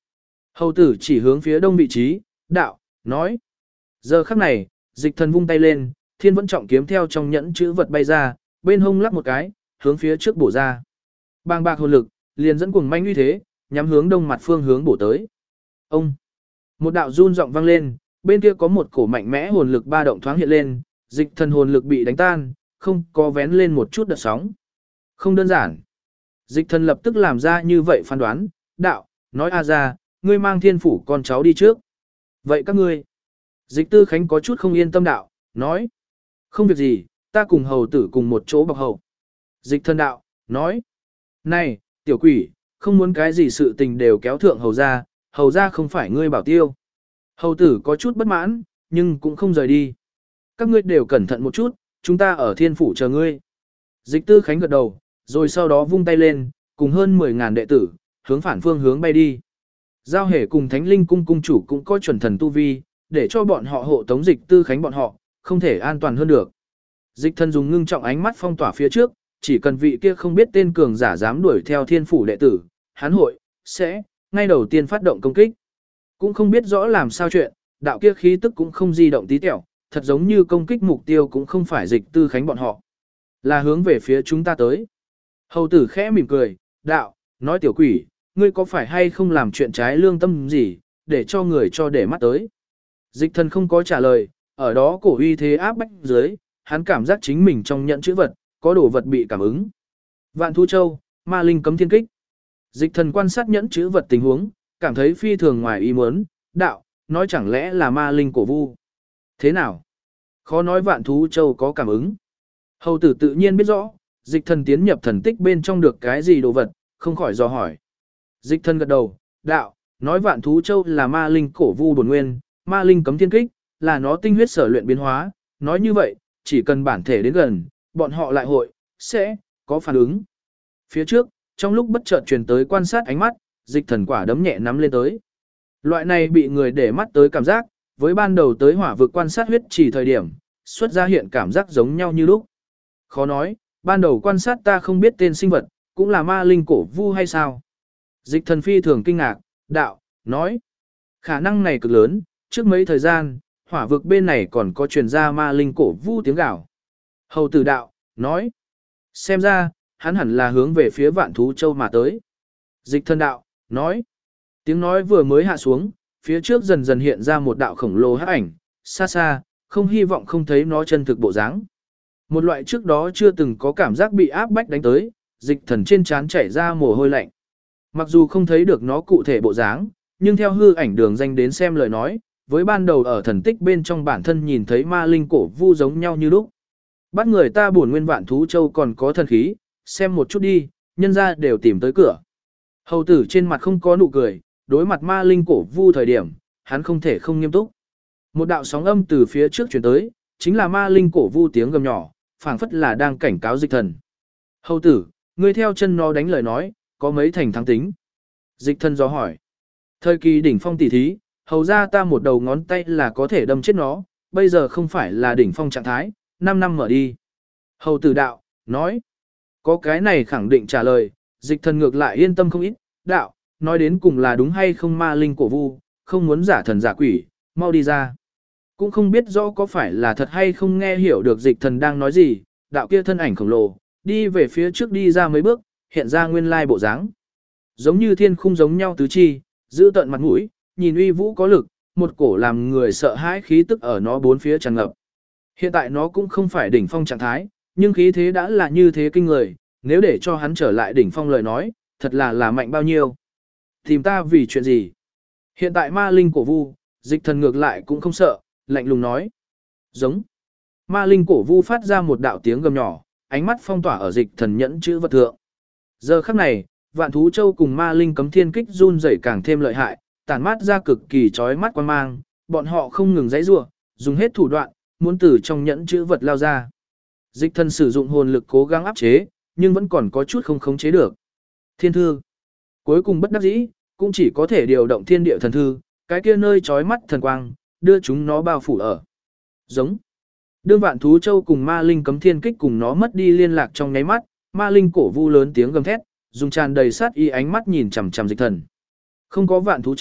Hầu tử chỉ hướng phía đông vị trí, đạo, nói. Giờ khắc này, dịch thần vung tay lên, thiên vẫn trọng kiếm theo trong nhẫn chữ vật bay ra, bên hông lắc một cái, hướng phía trước bổ ra. Bàng bạc hồn lực, liền dẫn cuồng manh uy thế, nhắm hướng đông mặt phương hướng bổ tới. Ông! Một đạo run giọng vang lên, bên kia có một cổ mạnh mẽ hồn lực ba động thoáng hiện lên, dịch thần hồn lực bị đánh tan, không có vén lên một chút đợt sóng. Không đơn giản. Dịch thần lập tức làm ra như vậy phán đoán, đạo, nói a ra, ngươi mang thiên phủ con cháu đi trước. Vậy các ngươi? Dịch tư khánh có chút không yên tâm đạo, nói. Không việc gì, ta cùng hầu tử cùng một chỗ bọc hầu. Dịch thần đạo, nói. Này, tiểu quỷ, không muốn cái gì sự tình đều kéo thượng hầu ra không phải ngươi bảo tiêu. Hầu tử có chút bất mãn, nhưng cũng không rời đi. Các ngươi đều cẩn thận một chút, chúng ta ở thiên phủ chờ ngươi. Dịch tư khánh gật đầu, rồi sau đó vung tay lên, cùng hơn 10.000 đệ tử, hướng phản phương hướng bay đi. Giao hề cùng thánh linh cung cung chủ cũng có chuẩn thần tu vi, để cho bọn họ hộ tống dịch tư khánh bọn họ, không thể an toàn hơn được. Dịch thần dùng ngưng trọng ánh mắt phong tỏa phía trước, chỉ cần vị kia không biết tên cường giả dám đuổi theo thiên phủ đệ tử, hắn hội, sẽ, ngay đầu tiên phát động công kích. Cũng không biết rõ làm sao chuyện, đạo kia khí tức cũng không di động tí tẹo, thật giống như công kích mục tiêu cũng không phải dịch tư khánh bọn họ, là hướng về phía chúng ta tới. Hầu tử khẽ mỉm cười, đạo, nói tiểu quỷ, ngươi có phải hay không làm chuyện trái lương tâm gì, để cho người cho để mắt tới. Dịch thần không có trả lời, ở đó cổ uy thế áp bách dưới, hắn cảm giác chính mình trong nhận chữ vật, có đồ vật bị cảm ứng. Vạn Thú Châu, ma linh cấm thiên kích. Dịch thần quan sát nhẫn chữ vật tình huống, cảm thấy phi thường ngoài ý muốn, đạo, nói chẳng lẽ là ma linh cổ vu. Thế nào? Khó nói Vạn Thú Châu có cảm ứng. Hầu tử tự nhiên biết rõ, dịch thần tiến nhập thần tích bên trong được cái gì đồ vật, không khỏi dò hỏi. Dịch thần gật đầu, đạo, nói Vạn Thú Châu là ma linh cổ vu bổn nguyên, ma linh cấm thiên kích, là nó tinh huyết sở luyện biến hóa, nói như vậy, chỉ cần bản thể đến gần, bọn họ lại hội, sẽ, có phản ứng. Phía trước, trong lúc bất chợt truyền tới quan sát ánh mắt, dịch thần quả đấm nhẹ nắm lên tới. Loại này bị người để mắt tới cảm giác, với ban đầu tới hỏa vực quan sát huyết chỉ thời điểm, xuất ra hiện cảm giác giống nhau như lúc. Khó nói, ban đầu quan sát ta không biết tên sinh vật, cũng là ma linh cổ vu hay sao? Dịch thần phi thường kinh ngạc, đạo, nói. Khả năng này cực lớn, trước mấy thời gian, hỏa vực bên này còn có truyền ra ma linh cổ vu tiếng gào. Hầu tử đạo, nói. Xem ra, hắn hẳn là hướng về phía Vạn Thú Châu mà tới. Dịch thần đạo, nói. Tiếng nói vừa mới hạ xuống, phía trước dần dần hiện ra một đạo khổng lồ hắc ảnh, xa xa, không hy vọng không thấy nó chân thực bộ dáng. Một loại trước đó chưa từng có cảm giác bị áp bách đánh tới, dịch thần trên trán chảy ra mồ hôi lạnh. Mặc dù không thấy được nó cụ thể bộ dáng, nhưng theo hư ảnh đường danh đến xem lời nói, với ban đầu ở thần tích bên trong bản thân nhìn thấy ma linh cổ vu giống nhau như lúc. Bắt người ta buồn nguyên Vạn Thú Châu còn có thần khí, xem một chút đi, nhân ra đều tìm tới cửa. Hầu tử trên mặt không có nụ cười, đối mặt ma linh cổ vu thời điểm, hắn không thể không nghiêm túc. Một đạo sóng âm từ phía trước chuyển tới, chính là ma linh cổ vu tiếng gầm nhỏ, phảng phất là đang cảnh cáo dịch thần. Hầu tử, ngươi theo chân nó đánh lời nói, có mấy thành thắng tính? Dịch thần do hỏi. Thời kỳ đỉnh phong tỷ thí, hầu ra ta một đầu ngón tay là có thể đâm chết nó, bây giờ không phải là đỉnh phong trạng thái, 5 năm mở đi. Hầu tử đạo, nói. Có cái này khẳng định trả lời, dịch thần ngược lại yên tâm không ít, đạo, nói đến cùng là đúng hay không ma linh cổ vu, không muốn giả thần giả quỷ, mau đi ra. Cũng không biết rõ có phải là thật hay không nghe hiểu được dịch thần đang nói gì, đạo kia thân ảnh khổng lồ, đi về phía trước đi ra mấy bước, hiện ra nguyên lai bộ dáng. Giống như thiên khung giống nhau tứ chi, giữ tận mặt mũi, nhìn uy vũ có lực, một cổ làm người sợ hãi khí tức ở nó bốn phía tràn ngập. Hiện tại nó cũng không phải đỉnh phong trạng thái, nhưng khí thế đã là như thế kinh người, nếu để cho hắn trở lại đỉnh phong lời nói, thật là mạnh bao nhiêu. Tìm ta vì chuyện gì? Hiện tại ma linh cổ vu, dịch thần ngược lại cũng không sợ, lạnh lùng nói. Giống. Ma linh cổ vu phát ra một đạo tiếng gầm nhỏ, ánh mắt phong tỏa ở dịch thần nhẫn chữ vật thượng. Giờ khắc này, Vạn Thú Châu cùng ma linh cấm thiên kích run rẩy càng thêm lợi hại, tản mát ra cực kỳ chói mắt quan mang, bọn họ không ngừng giãy giụa, dùng hết thủ đoạn, muốn từ trong nhẫn chữ vật lao ra. Dịch thần sử dụng hồn lực cố gắng áp chế, nhưng vẫn còn có chút không khống chế được. Thiên thư. Cuối cùng bất đắc dĩ, cũng chỉ có thể điều động thiên địa thần thư, cái kia nơi chói mắt thần quang, đưa chúng nó bao phủ ở. Giống. Đương Vạn Thú Châu cùng ma linh cấm thiên kích cùng nó mất đi liên lạc trong nháy mắt, ma linh cổ vu lớn tiếng gầm thét, dùng tràn đầy sát ý ánh mắt nhìn chằm chằm dịch thần. Không có Vạn Thú Châu,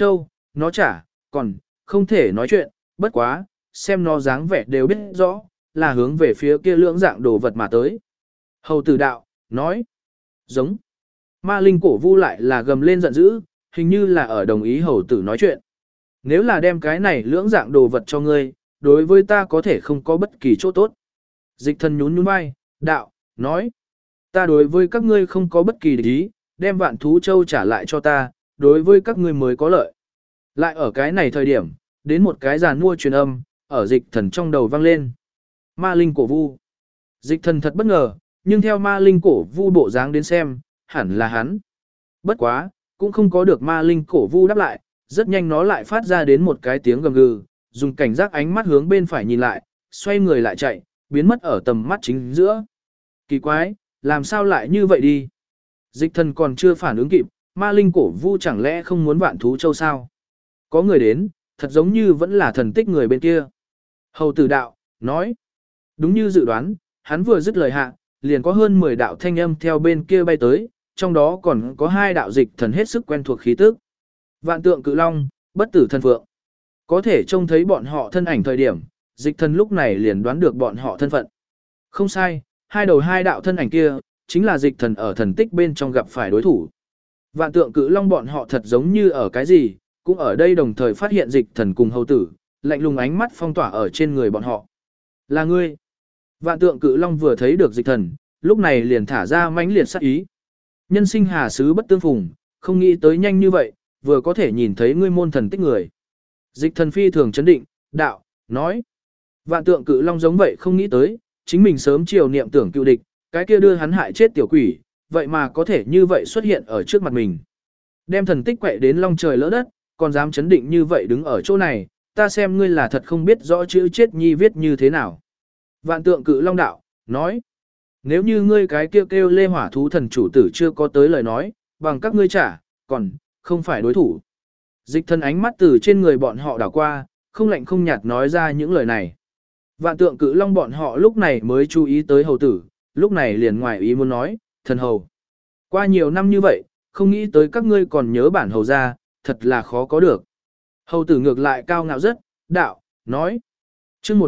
nó chả, còn, không thể nói chuyện, bất quá, xem nó dáng vẻ đều biết rõ, là hướng về phía kia lưỡng dạng đồ vật mà tới. Hầu tử đạo, nói, giống. Ma linh cổ vu lại là gầm lên giận dữ, hình như là ở đồng ý hầu tử nói chuyện. Nếu là đem cái này lưỡng dạng đồ vật cho ngươi, đối với ta có thể không có bất kỳ chỗ tốt. Dịch thần nhún nhún vai, đạo, nói, ta đối với các ngươi không có bất kỳ địch ý, đem vạn thú châu trả lại cho ta, đối với các ngươi mới có lợi. Lại ở cái này thời điểm, đến một cái giàn mua truyền âm, ở dịch thần trong đầu vang lên. Ma linh cổ vu. Dịch thần thật bất ngờ, nhưng theo ma linh cổ vu bộ dáng đến xem, hẳn là hắn. Bất quá, cũng không có được ma linh cổ vu đáp lại, rất nhanh nó lại phát ra đến một cái tiếng gầm gừ, dùng cảnh giác ánh mắt hướng bên phải nhìn lại, xoay người lại chạy, biến mất ở tầm mắt chính giữa. Kỳ quái, làm sao lại như vậy đi? Dịch thần còn chưa phản ứng kịp, ma linh cổ vu chẳng lẽ không muốn vạn thú châu sao? Có người đến, thật giống như vẫn là thần tích người bên kia. Hầu tử đạo, nói. Đúng như dự đoán, hắn vừa dứt lời hạ, liền có hơn 10 đạo thanh âm theo bên kia bay tới, trong đó còn có 2 đạo dịch thần hết sức quen thuộc khí tức. Vạn tượng cự long, bất tử thần phượng. Có thể trông thấy bọn họ thân ảnh thời điểm, dịch thần lúc này liền đoán được bọn họ thân phận. Không sai, 2 đạo thân ảnh kia, chính là dịch thần ở thần tích bên trong gặp phải đối thủ. Vạn tượng cự long bọn họ thật giống như ở cái gì, cũng ở đây đồng thời phát hiện dịch thần cùng hầu tử, lạnh lùng ánh mắt phong tỏa ở trên người bọn họ. Là ngươi. Vạn tượng cự long vừa thấy được dịch thần, lúc này liền thả ra mãnh liệt sát ý. Nhân sinh hà sứ bất tương phùng, không nghĩ tới nhanh như vậy, vừa có thể nhìn thấy ngươi môn thần tích người. Dịch thần phi thường chấn định, đạo, nói. Vạn tượng cự long giống vậy không nghĩ tới, chính mình sớm chiều niệm tưởng cựu địch, cái kia đưa hắn hại chết tiểu quỷ, vậy mà có thể như vậy xuất hiện ở trước mặt mình. Đem thần tích quậy đến long trời lỡ đất, còn dám chấn định như vậy đứng ở chỗ này, ta xem ngươi là thật không biết rõ chữ chết nhi viết như thế nào. Vạn tượng cự long đạo, nói. Nếu như ngươi cái kêu lê hỏa thú thần chủ tử chưa có tới lời nói, bằng các ngươi trả, còn, không phải đối thủ. Dịch thần ánh mắt từ trên người bọn họ đảo qua, không lạnh không nhạt nói ra những lời này. Vạn tượng cự long bọn họ lúc này mới chú ý tới hầu tử, lúc này liền ngoài ý muốn nói, thần hầu. Qua nhiều năm như vậy, không nghĩ tới các ngươi còn nhớ bản hầu ra, thật là khó có được. Hầu tử ngược lại cao ngạo rất, đạo, nói. chương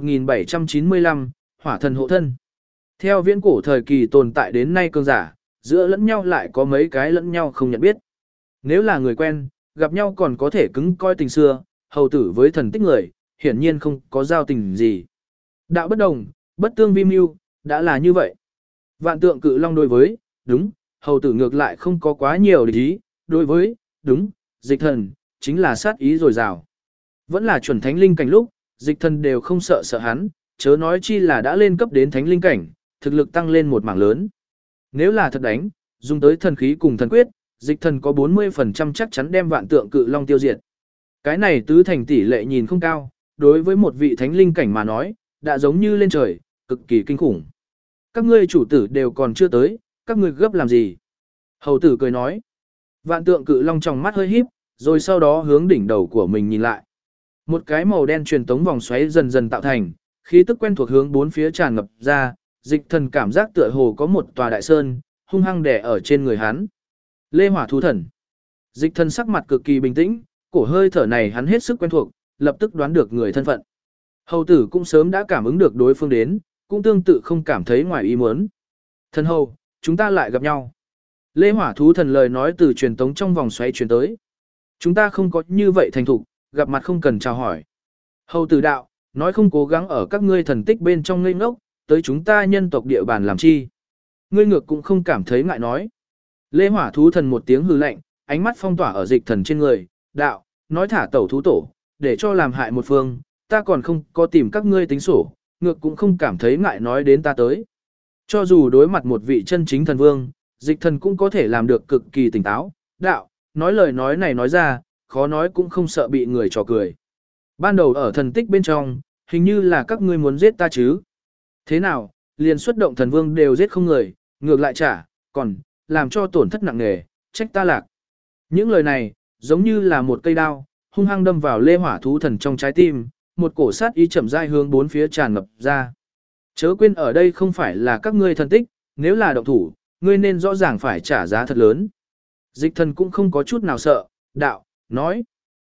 1795, hỏa thần hộ thân. Theo viễn cổ thời kỳ tồn tại đến nay cường giả, giữa lẫn nhau lại có mấy cái lẫn nhau không nhận biết. Nếu là người quen, gặp nhau còn có thể cứng coi tình xưa, hầu tử với thần tích người, hiển nhiên không có giao tình gì. Đạo bất đồng, bất tương vi mưu, đã là như vậy. Vạn tượng cự long đối với, đúng, hầu tử ngược lại không có quá nhiều địch ý, đối với, đúng, dịch thần, chính là sát ý dồi dào. Vẫn là chuẩn thánh linh cảnh lúc, dịch thần đều không sợ sợ hắn, chớ nói chi là đã lên cấp đến thánh linh cảnh, thực lực tăng lên một mảng lớn. Nếu là thật đánh, dùng tới thần khí cùng thần quyết, dịch thần có 40% chắc chắn đem vạn tượng cự long tiêu diệt. Cái này tứ thành tỷ lệ nhìn không cao, đối với một vị thánh linh cảnh mà nói, đã giống như lên trời, cực kỳ kinh khủng. Các ngươi chủ tử đều còn chưa tới, các ngươi gấp làm gì? Hầu tử cười nói. Vạn tượng cự long trong mắt hơi híp, rồi sau đó hướng đỉnh đầu của mình nhìn lại. Một cái màu đen truyền tống vòng xoáy dần dần tạo thành, khí tức quen thuộc hướng bốn phía tràn ngập ra, dịch thần cảm giác tựa hồ có một tòa đại sơn, hung hăng đè ở trên người hắn. Lê hỏa thú thần. Dịch thần sắc mặt cực kỳ bình tĩnh, cổ hơi thở này hắn hết sức quen thuộc, lập tức đoán được người thân phận. Hầu tử cũng sớm đã cảm ứng được đối phương đến, cũng tương tự không cảm thấy ngoài ý muốn. Thần hầu, chúng ta lại gặp nhau. Lê hỏa thú thần lời nói từ truyền tống trong vòng xoáy truyền tới. Chúng ta không có như vậy thành thục, gặp mặt không cần chào hỏi. Hầu tử đạo, nói không cố gắng ở các ngươi thần tích bên trong ngây ngốc, tới chúng ta nhân tộc địa bàn làm chi. Ngươi ngược cũng không cảm thấy ngại nói. Lê hỏa thú thần một tiếng hừ lạnh, ánh mắt phong tỏa ở dịch thần trên người, đạo, nói thả tẩu thú tổ, để cho làm hại một phương, ta còn không có tìm các ngươi tính sổ, ngược cũng không cảm thấy ngại nói đến ta tới. Cho dù đối mặt một vị chân chính thần vương, dịch thần cũng có thể làm được cực kỳ tỉnh táo, đạo, nói lời nói này nói ra, khó nói cũng không sợ bị người trò cười. Ban đầu ở thần tích bên trong, hình như là các ngươi muốn giết ta chứ. Thế nào, liền xuất động thần vương đều giết không người, ngược lại trả, còn, làm cho tổn thất nặng nề, trách ta lạc. Những lời này, giống như là một cây đao, hung hăng đâm vào lê hỏa thú thần trong trái tim, một cổ sát ý chậm rãi hướng bốn phía tràn ngập ra. Chớ quên ở đây không phải là các ngươi thần tích, nếu là động thủ, ngươi nên rõ ràng phải trả giá thật lớn. Dịch thần cũng không có chút nào sợ, đạo, nói.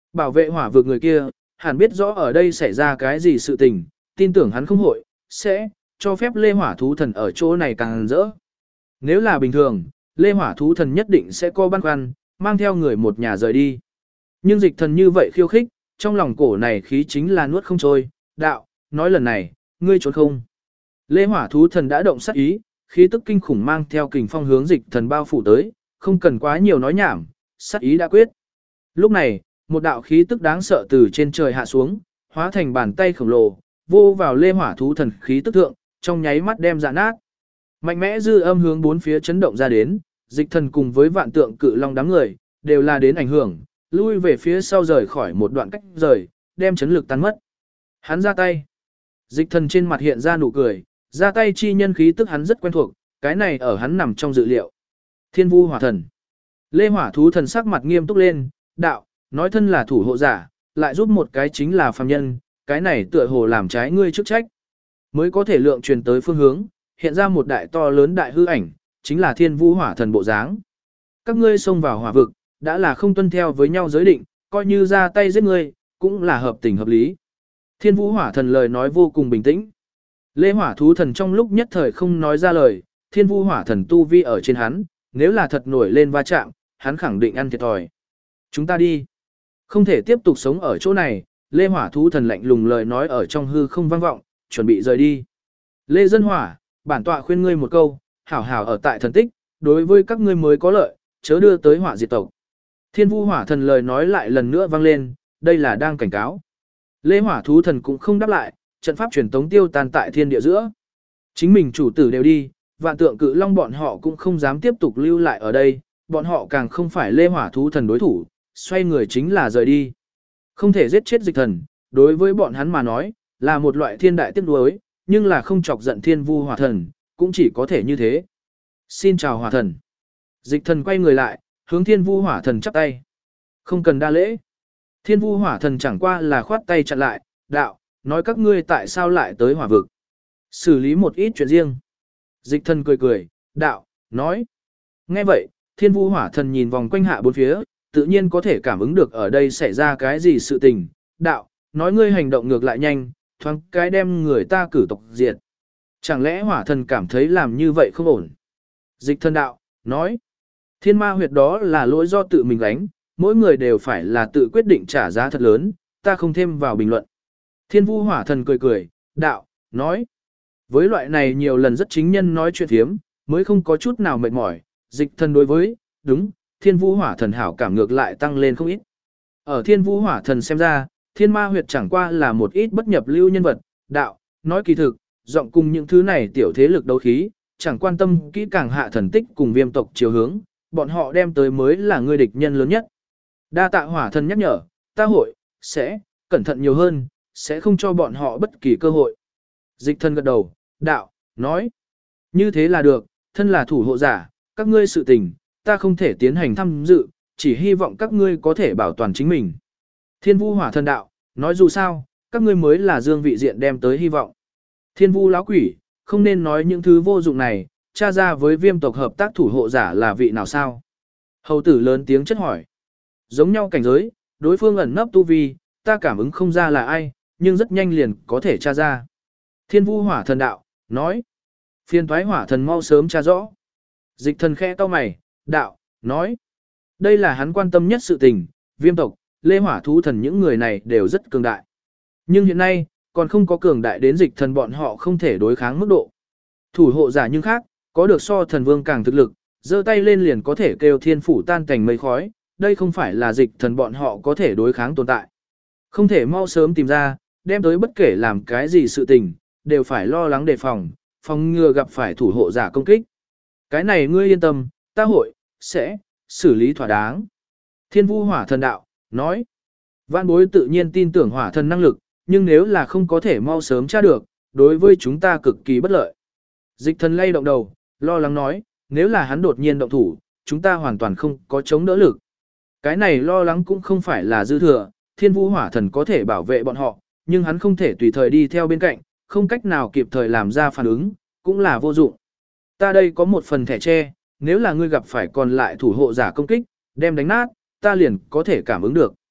Bảo vệ hỏa vực người kia, hẳn biết rõ ở đây xảy ra cái gì sự tình, tin tưởng hắn không hội, sẽ cho phép Lê Hỏa Thú Thần ở chỗ này càng rỡ. Nếu là bình thường, Lê Hỏa Thú Thần nhất định sẽ có băn khoăn, mang theo người một nhà rời đi. Nhưng dịch thần như vậy khiêu khích, trong lòng cổ này khí chính là nuốt không trôi, đạo, nói lần này, ngươi trốn không. Lê Hỏa Thú Thần đã động sát ý, khí tức kinh khủng mang theo kình phong hướng dịch thần bao phủ tới, không cần quá nhiều nói nhảm, sát ý đã quyết. Lúc này, một đạo khí tức đáng sợ từ trên trời hạ xuống, hóa thành bàn tay khổng lồ, vô vào Lê Hỏa Thú Thần khí tức thượng, trong nháy mắt đem dạn nát. Mạnh mẽ dư âm hướng bốn phía chấn động ra đến, dịch thần cùng với vạn tượng cự long đám người, đều là đến ảnh hưởng, lui về phía sau rời khỏi một đoạn cách rời, đem chấn lực tan mất. Hắn ra tay. Dịch thần trên mặt hiện ra nụ cười, ra tay chi nhân khí tức hắn rất quen thuộc, cái này ở hắn nằm trong dự liệu. Thiên Vu Hỏa Thần. Lê Hỏa Thú Thần sắc mặt nghiêm túc lên, đạo, nói thân là thủ hộ giả, lại giúp một cái chính là phàm nhân, cái này tựa hồ làm trái ngươi chức trách. Mới có thể lượng truyền tới phương hướng, hiện ra một đại to lớn đại hư ảnh, chính là Thiên Vu Hỏa Thần bộ dáng. Các ngươi xông vào hỏa vực, đã là không tuân theo với nhau giới định, coi như ra tay giết ngươi, cũng là hợp tình hợp lý. Thiên Vũ Hỏa Thần lời nói vô cùng bình tĩnh. Lê Hỏa Thú Thần trong lúc nhất thời không nói ra lời, Thiên Vũ Hỏa Thần tu vi ở trên hắn, nếu là thật nổi lên va chạm, hắn khẳng định ăn thiệt thòi. Chúng ta đi. Không thể tiếp tục sống ở chỗ này, Lê Hỏa Thú Thần lạnh lùng lời nói ở trong hư không vang vọng, chuẩn bị rời đi. Lê Dân Hỏa, bản tọa khuyên ngươi một câu, hảo hảo ở tại thần tích, đối với các ngươi mới có lợi, chớ đưa tới hỏa diệt tộc. Thiên Vu Hỏa Thần lời nói lại lần nữa vang lên, đây là đang cảnh cáo. Lê Hỏa Thú Thần cũng không đáp lại, trận pháp truyền tống tiêu tan tại thiên địa giữa. Chính mình chủ tử đều đi, vạn tượng cự long bọn họ cũng không dám tiếp tục lưu lại ở đây, bọn họ càng không phải Lê Hỏa Thú Thần đối thủ, xoay người chính là rời đi. Không thể giết chết dịch thần, đối với bọn hắn mà nói, là một loại thiên đại tiếc nuối, nhưng là không chọc giận Thiên Vu Hỏa Thần, cũng chỉ có thể như thế. Xin chào Hỏa Thần. Dịch thần quay người lại, hướng Thiên Vu Hỏa Thần chắp tay. Không cần đa lễ. Thiên Vu Hỏa Thần chẳng qua là khoát tay chặn lại, đạo, nói các ngươi tại sao lại tới hỏa vực. Xử lý một ít chuyện riêng. Dịch thần cười cười, đạo, nói. Nghe vậy, Thiên Vu Hỏa Thần nhìn vòng quanh hạ bốn phía, tự nhiên có thể cảm ứng được ở đây xảy ra cái gì sự tình. Đạo, nói ngươi hành động ngược lại nhanh, thoáng cái đem người ta cử tộc diệt. Chẳng lẽ Hỏa Thần cảm thấy làm như vậy không ổn? Dịch thần đạo, nói. Thiên ma huyệt đó là lỗi do tự mình gánh, mỗi người đều phải là tự quyết định trả giá thật lớn, ta không thêm vào bình luận. Thiên Vu Hỏa Thần cười cười, đạo, nói. Với loại này nhiều lần rất chính nhân nói chuyện thiếm, mới không có chút nào mệt mỏi, dịch thần đối với, đúng, Thiên Vu Hỏa Thần hảo cảm ngược lại tăng lên không ít. Ở Thiên Vu Hỏa Thần xem ra, thiên ma huyệt chẳng qua là một ít bất nhập lưu nhân vật, đạo, nói kỳ thực, giọng cùng những thứ này tiểu thế lực đấu khí, chẳng quan tâm kỹ càng hạ thần tích cùng viêm tộc chiều hướng, bọn họ đem tới mới là người địch nhân lớn nhất. Đa tạ Hỏa Thần nhắc nhở, ta hội, sẽ, cẩn thận nhiều hơn, sẽ không cho bọn họ bất kỳ cơ hội. Dịch thần gật đầu, đạo, nói. Như thế là được, thân là thủ hộ giả, các ngươi sự tình, ta không thể tiến hành tham dự, chỉ hy vọng các ngươi có thể bảo toàn chính mình. Thiên Vu Hỏa Thần đạo, nói dù sao, các ngươi mới là dương vị diện đem tới hy vọng. Thiên Vu lão quỷ, không nên nói những thứ vô dụng này, tra ra với viêm tộc hợp tác thủ hộ giả là vị nào sao? Hầu tử lớn tiếng chất hỏi. Giống nhau cảnh giới, đối phương ẩn nấp tu vi, ta cảm ứng không ra là ai, nhưng rất nhanh liền có thể tra ra. Thiên Vu Hỏa Thần đạo, nói. Phiên thoái Hỏa Thần mau sớm tra rõ. Dịch thần khẽ cau mày, đạo, nói. Đây là hắn quan tâm nhất sự tình, viêm tộc, Lê Hỏa Thú Thần những người này đều rất cường đại. Nhưng hiện nay, còn không có cường đại đến dịch thần bọn họ không thể đối kháng mức độ. Thủ hộ giả nhưng khác, có được so thần vương càng thực lực, giơ tay lên liền có thể kêu thiên phủ tan thành mây khói, đây không phải là dịch thần bọn họ có thể đối kháng tồn tại. Không thể mau sớm tìm ra, đem tới bất kể làm cái gì sự tình, đều phải lo lắng đề phòng, phòng ngừa gặp phải thủ hộ giả công kích. Cái này ngươi yên tâm, ta hội, sẽ, xử lý thỏa đáng. Thiên Vu Hỏa Thần đạo, nói. Vạn bối tự nhiên tin tưởng Hỏa Thần năng lực, nhưng nếu là không có thể mau sớm tra được, đối với chúng ta cực kỳ bất lợi. Dịch thần lay động đầu, lo lắng nói, nếu là hắn đột nhiên động thủ, chúng ta hoàn toàn không có chống đỡ lực. Cái này lo lắng cũng không phải là dư thừa, Thiên Vu Hỏa Thần có thể bảo vệ bọn họ, nhưng hắn không thể tùy thời đi theo bên cạnh, không cách nào kịp thời làm ra phản ứng, cũng là vô dụng. Ta đây có một phần thẻ tre, nếu là ngươi gặp phải còn lại thủ hộ giả công kích, đem đánh nát, ta liền có thể cảm ứng được.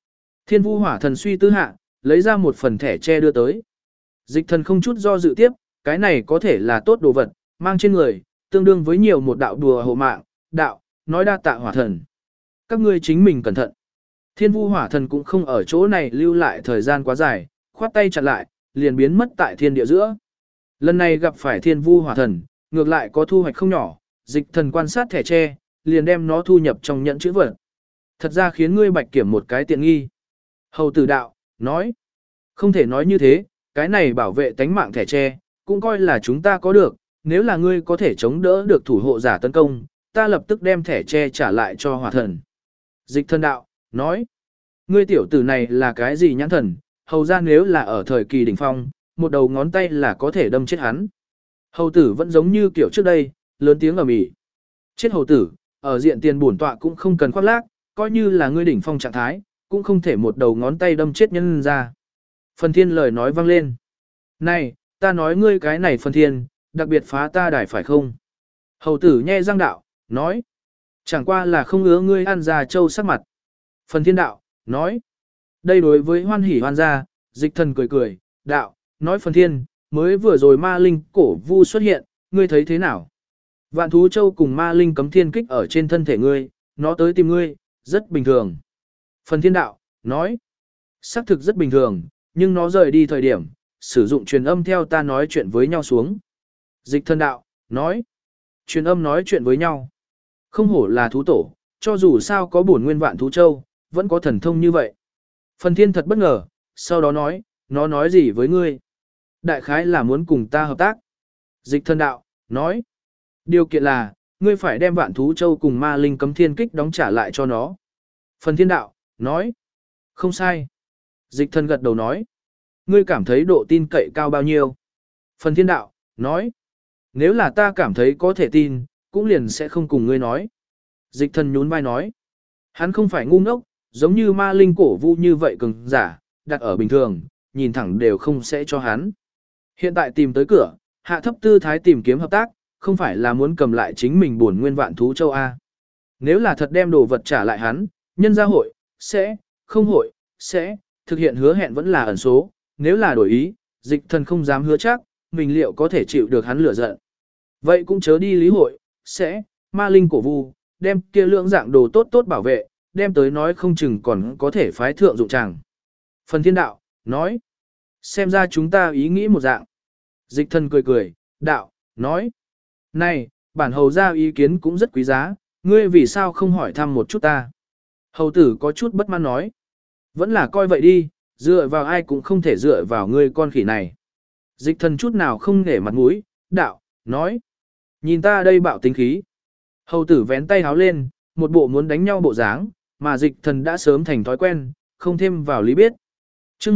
Thiên Vu Hỏa Thần suy tư hạ, lấy ra một phần thẻ tre đưa tới. Dịch thần không chút do dự tiếp, cái này có thể là tốt đồ vật, mang trên người, tương đương với nhiều một đạo đùa hộ mạng, đạo, nói đa tạ Hỏa Thần. Các ngươi chính mình cẩn thận. Thiên Vu Hỏa Thần cũng không ở chỗ này lưu lại thời gian quá dài, khoát tay chặt lại, liền biến mất tại thiên địa giữa. Lần này gặp phải Thiên Vu Hỏa Thần, ngược lại có thu hoạch không nhỏ, dịch thần quan sát thẻ tre, liền đem nó thu nhập trong nhẫn chữ vật. Thật ra khiến ngươi Bạch Kiểm một cái tiện nghi. Hầu tử đạo, nói, không thể nói như thế, cái này bảo vệ tánh mạng thẻ tre, cũng coi là chúng ta có được, nếu là ngươi có thể chống đỡ được thủ hộ giả tấn công, ta lập tức đem thẻ tre trả lại cho Hỏa Thần. Dịch thần đạo, nói, ngươi tiểu tử này là cái gì nhãn thần, hầu ra nếu là ở thời kỳ đỉnh phong, một đầu ngón tay là có thể đâm chết hắn. Hầu tử vẫn giống như kiểu trước đây, lớn tiếng ầm ĩ. Chết hầu tử, ở diện tiền bổn tọa cũng không cần khoác lác, coi như là ngươi đỉnh phong trạng thái, cũng không thể một đầu ngón tay đâm chết nhân ra. Phần Thiên lời nói vang lên. Này, ta nói ngươi cái này Phần Thiên, đặc biệt phá ta đài phải không? Hầu tử nhe răng đạo, nói. Chẳng qua là không ứa ngươi ăn già trâu sắc mặt. Phần Thiên đạo, nói. Đây đối với hoan hỉ hoan gia, dịch thần cười cười, đạo, nói Phần Thiên, mới vừa rồi ma linh cổ vu xuất hiện, ngươi thấy thế nào? Vạn thú châu cùng ma linh cấm thiên kích ở trên thân thể ngươi, nó tới tìm ngươi, rất bình thường. Phần Thiên đạo, nói, xác thực rất bình thường, nhưng nó rời đi thời điểm, sử dụng truyền âm theo ta nói chuyện với nhau xuống. Dịch thần đạo, nói, truyền âm nói chuyện với nhau. Không hổ là thú tổ, cho dù sao có bổn nguyên vạn thú châu, vẫn có thần thông như vậy. Phần Thiên thật bất ngờ, sau đó nói, nó nói gì với ngươi? Đại khái là muốn cùng ta hợp tác. Dịch thần đạo, nói, điều kiện là, ngươi phải đem vạn thú châu cùng ma linh cấm thiên kích đóng trả lại cho nó. Phần Thiên đạo, nói, không sai. Dịch thần gật đầu nói, ngươi cảm thấy độ tin cậy cao bao nhiêu? Phần Thiên đạo, nói, nếu là ta cảm thấy có thể tin, cũng liền sẽ không cùng ngươi nói. Dịch thần nhún vai nói, hắn không phải ngu ngốc, giống như ma linh cổ vu như vậy cường giả, đặt ở bình thường, nhìn thẳng đều không sẽ cho hắn. Hiện tại tìm tới cửa, hạ thấp tư thái tìm kiếm hợp tác, không phải là muốn cầm lại chính mình bổn nguyên vạn thú châu A. Nếu là thật đem đồ vật trả lại hắn, nhân gia hội, sẽ, không hội, sẽ, thực hiện hứa hẹn vẫn là ẩn số, nếu là đổi ý, dịch thần không dám hứa chắc, mình liệu có thể chịu được hắn lửa giận. Vậy cũng chớ đi lý hội, sẽ, ma linh cổ vu, đem kia lượng dạng đồ tốt tốt bảo vệ, đem tới nói không chừng còn có thể phái thượng dụng chàng. Phần Thiên đạo, nói, xem ra chúng ta ý nghĩ một dạng. Dịch thần cười cười, đạo, nói, này, bản hầu ra ý kiến cũng rất quý giá, ngươi vì sao không hỏi thăm một chút ta. Hầu tử có chút bất mãn nói, vẫn là coi vậy đi, dựa vào ai cũng không thể dựa vào ngươi con khỉ này. Dịch thần chút nào không nể mặt mũi, đạo, nói, nhìn ta đây bạo tính khí. Hầu tử vén tay háo lên, một bộ muốn đánh nhau bộ dáng, mà dịch thần đã sớm thành thói quen, không thêm vào lý biết. Chương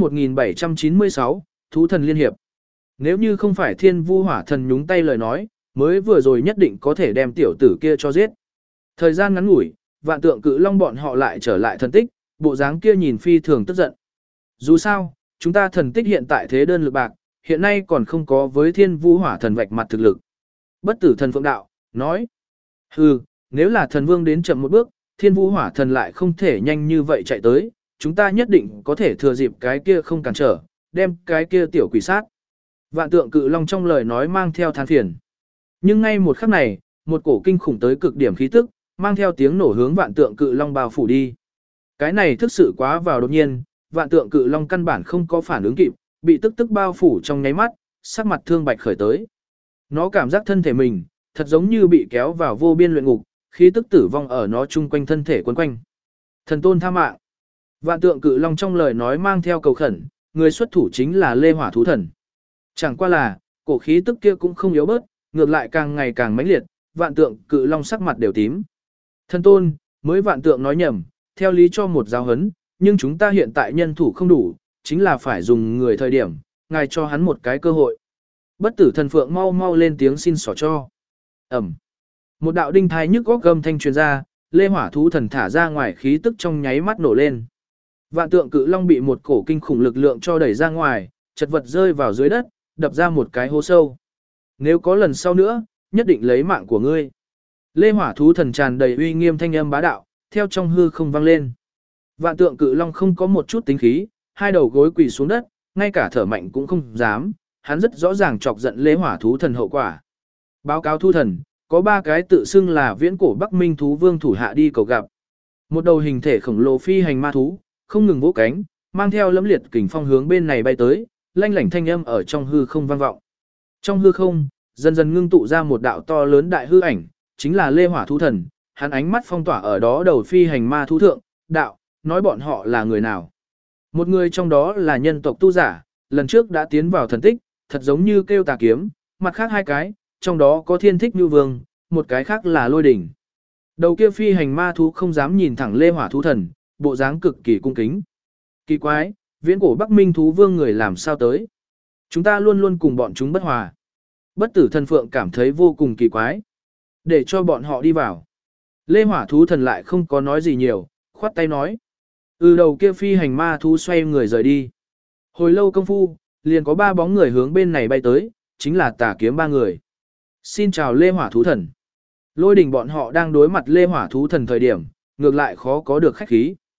1796, Thú thần liên hiệp. Nếu như không phải Thiên Vu Hỏa Thần nhúng tay lời nói, mới vừa rồi nhất định có thể đem tiểu tử kia cho giết. Thời gian ngắn ngủi, Vạn Tượng Cự Long bọn họ lại trở lại thần tích, bộ dáng kia nhìn phi thường tức giận. Dù sao, chúng ta thần tích hiện tại thế đơn lực bạc, hiện nay còn không có với Thiên Vu Hỏa Thần vạch mặt thực lực. Bất Tử Thần Phượng Đạo, nói, hừ, nếu là thần vương đến chậm một bước, Thiên Vu Hỏa Thần lại không thể nhanh như vậy chạy tới, chúng ta nhất định có thể thừa dịp cái kia không cản trở, đem cái kia tiểu quỷ sát. Vạn Tượng Cự Long trong lời nói mang theo than phiền. Nhưng ngay một khắc này, một cổ kinh khủng tới cực điểm khí tức, mang theo tiếng nổ hướng Vạn Tượng Cự Long bao phủ đi. Cái này thực sự quá vào đột nhiên, Vạn Tượng Cự Long căn bản không có phản ứng kịp, bị tức tức bao phủ trong nháy mắt, sắc mặt thương bạch khởi tới. Nó cảm giác thân thể mình, thật giống như bị kéo vào vô biên luyện ngục, khí tức tử vong ở nó chung quanh thân thể quấn quanh. Thần tôn tha mạng. Vạn Tượng Cự Long trong lời nói mang theo cầu khẩn, người xuất thủ chính là Lê Hỏa Thú Thần. Chẳng qua là, cổ khí tức kia cũng không yếu bớt, ngược lại càng ngày càng mãnh liệt, Vạn Tượng Cự Long sắc mặt đều tím. Thần tôn, mới Vạn Tượng nói nhầm, theo lý cho một giáo hấn, nhưng chúng ta hiện tại nhân thủ không đủ, chính là phải dùng người thời điểm, ngài cho hắn một cái cơ hội. Bất Tử Thần Phượng mau mau lên tiếng xin xỏ cho. Ẩm. Một đạo đinh thai nhức góc gầm thanh truyền ra, Lê Hỏa Thú Thần thả ra ngoài khí tức trong nháy mắt nổ lên. Vạn Tượng Cự Long bị một cổ kinh khủng lực lượng cho đẩy ra ngoài, chật vật rơi vào dưới đất, đập ra một cái hố sâu. Nếu có lần sau nữa, nhất định lấy mạng của ngươi. Lê Hỏa Thú Thần tràn đầy uy nghiêm thanh âm bá đạo, theo trong hư không vang lên. Vạn tượng cự long không có một chút tính khí, hai đầu gối quỳ xuống đất, ngay cả thở mạnh cũng không dám, hắn rất rõ ràng chọc giận Lê Hỏa thú thần hậu quả. Báo cáo thu thần, có 3 cái tự xưng là viễn cổ Bắc Minh thú vương thủ hạ đi cầu gặp. Một đầu hình thể khổng lồ phi hành ma thú, không ngừng vỗ cánh, mang theo lẫm liệt kình phong hướng bên này bay tới, lanh lảnh thanh âm ở trong hư không vang vọng. Trong hư không, dần dần ngưng tụ ra một đạo to lớn đại hư ảnh, chính là Lê Hỏa thú thần, hắn ánh mắt phong tỏa ở đó đầu phi hành ma thú thượng, đạo, nói bọn họ là người nào. Một người trong đó là nhân tộc tu giả, lần trước đã tiến vào thần tích, thật giống như kêu tà kiếm, mặt khác 2 cái, trong đó có thiên thích như vương, một cái khác là lôi đỉnh. Đầu kia phi hành ma thú không dám nhìn thẳng Lê Hỏa thú thần, bộ dáng cực kỳ cung kính. Kỳ quái, viễn cổ Bắc Minh thú vương người làm sao tới? Chúng ta luôn luôn cùng bọn chúng bất hòa. Bất tử thần phượng cảm thấy vô cùng kỳ quái. Để cho bọn họ đi vào. Lê Hỏa thú thần lại không có nói gì nhiều, khoát tay nói. Đầu kia phi hành ma thú xoay người rời đi. Hồi lâu công phu, liền có 3 bóng người hướng bên này bay tới, chính là tà kiếm 3 người. Xin chào Lê Hỏa thú thần. Lôi đình bọn họ đang đối mặt Lê Hỏa thú thần thời điểm, ngược lại khó có được khách khí.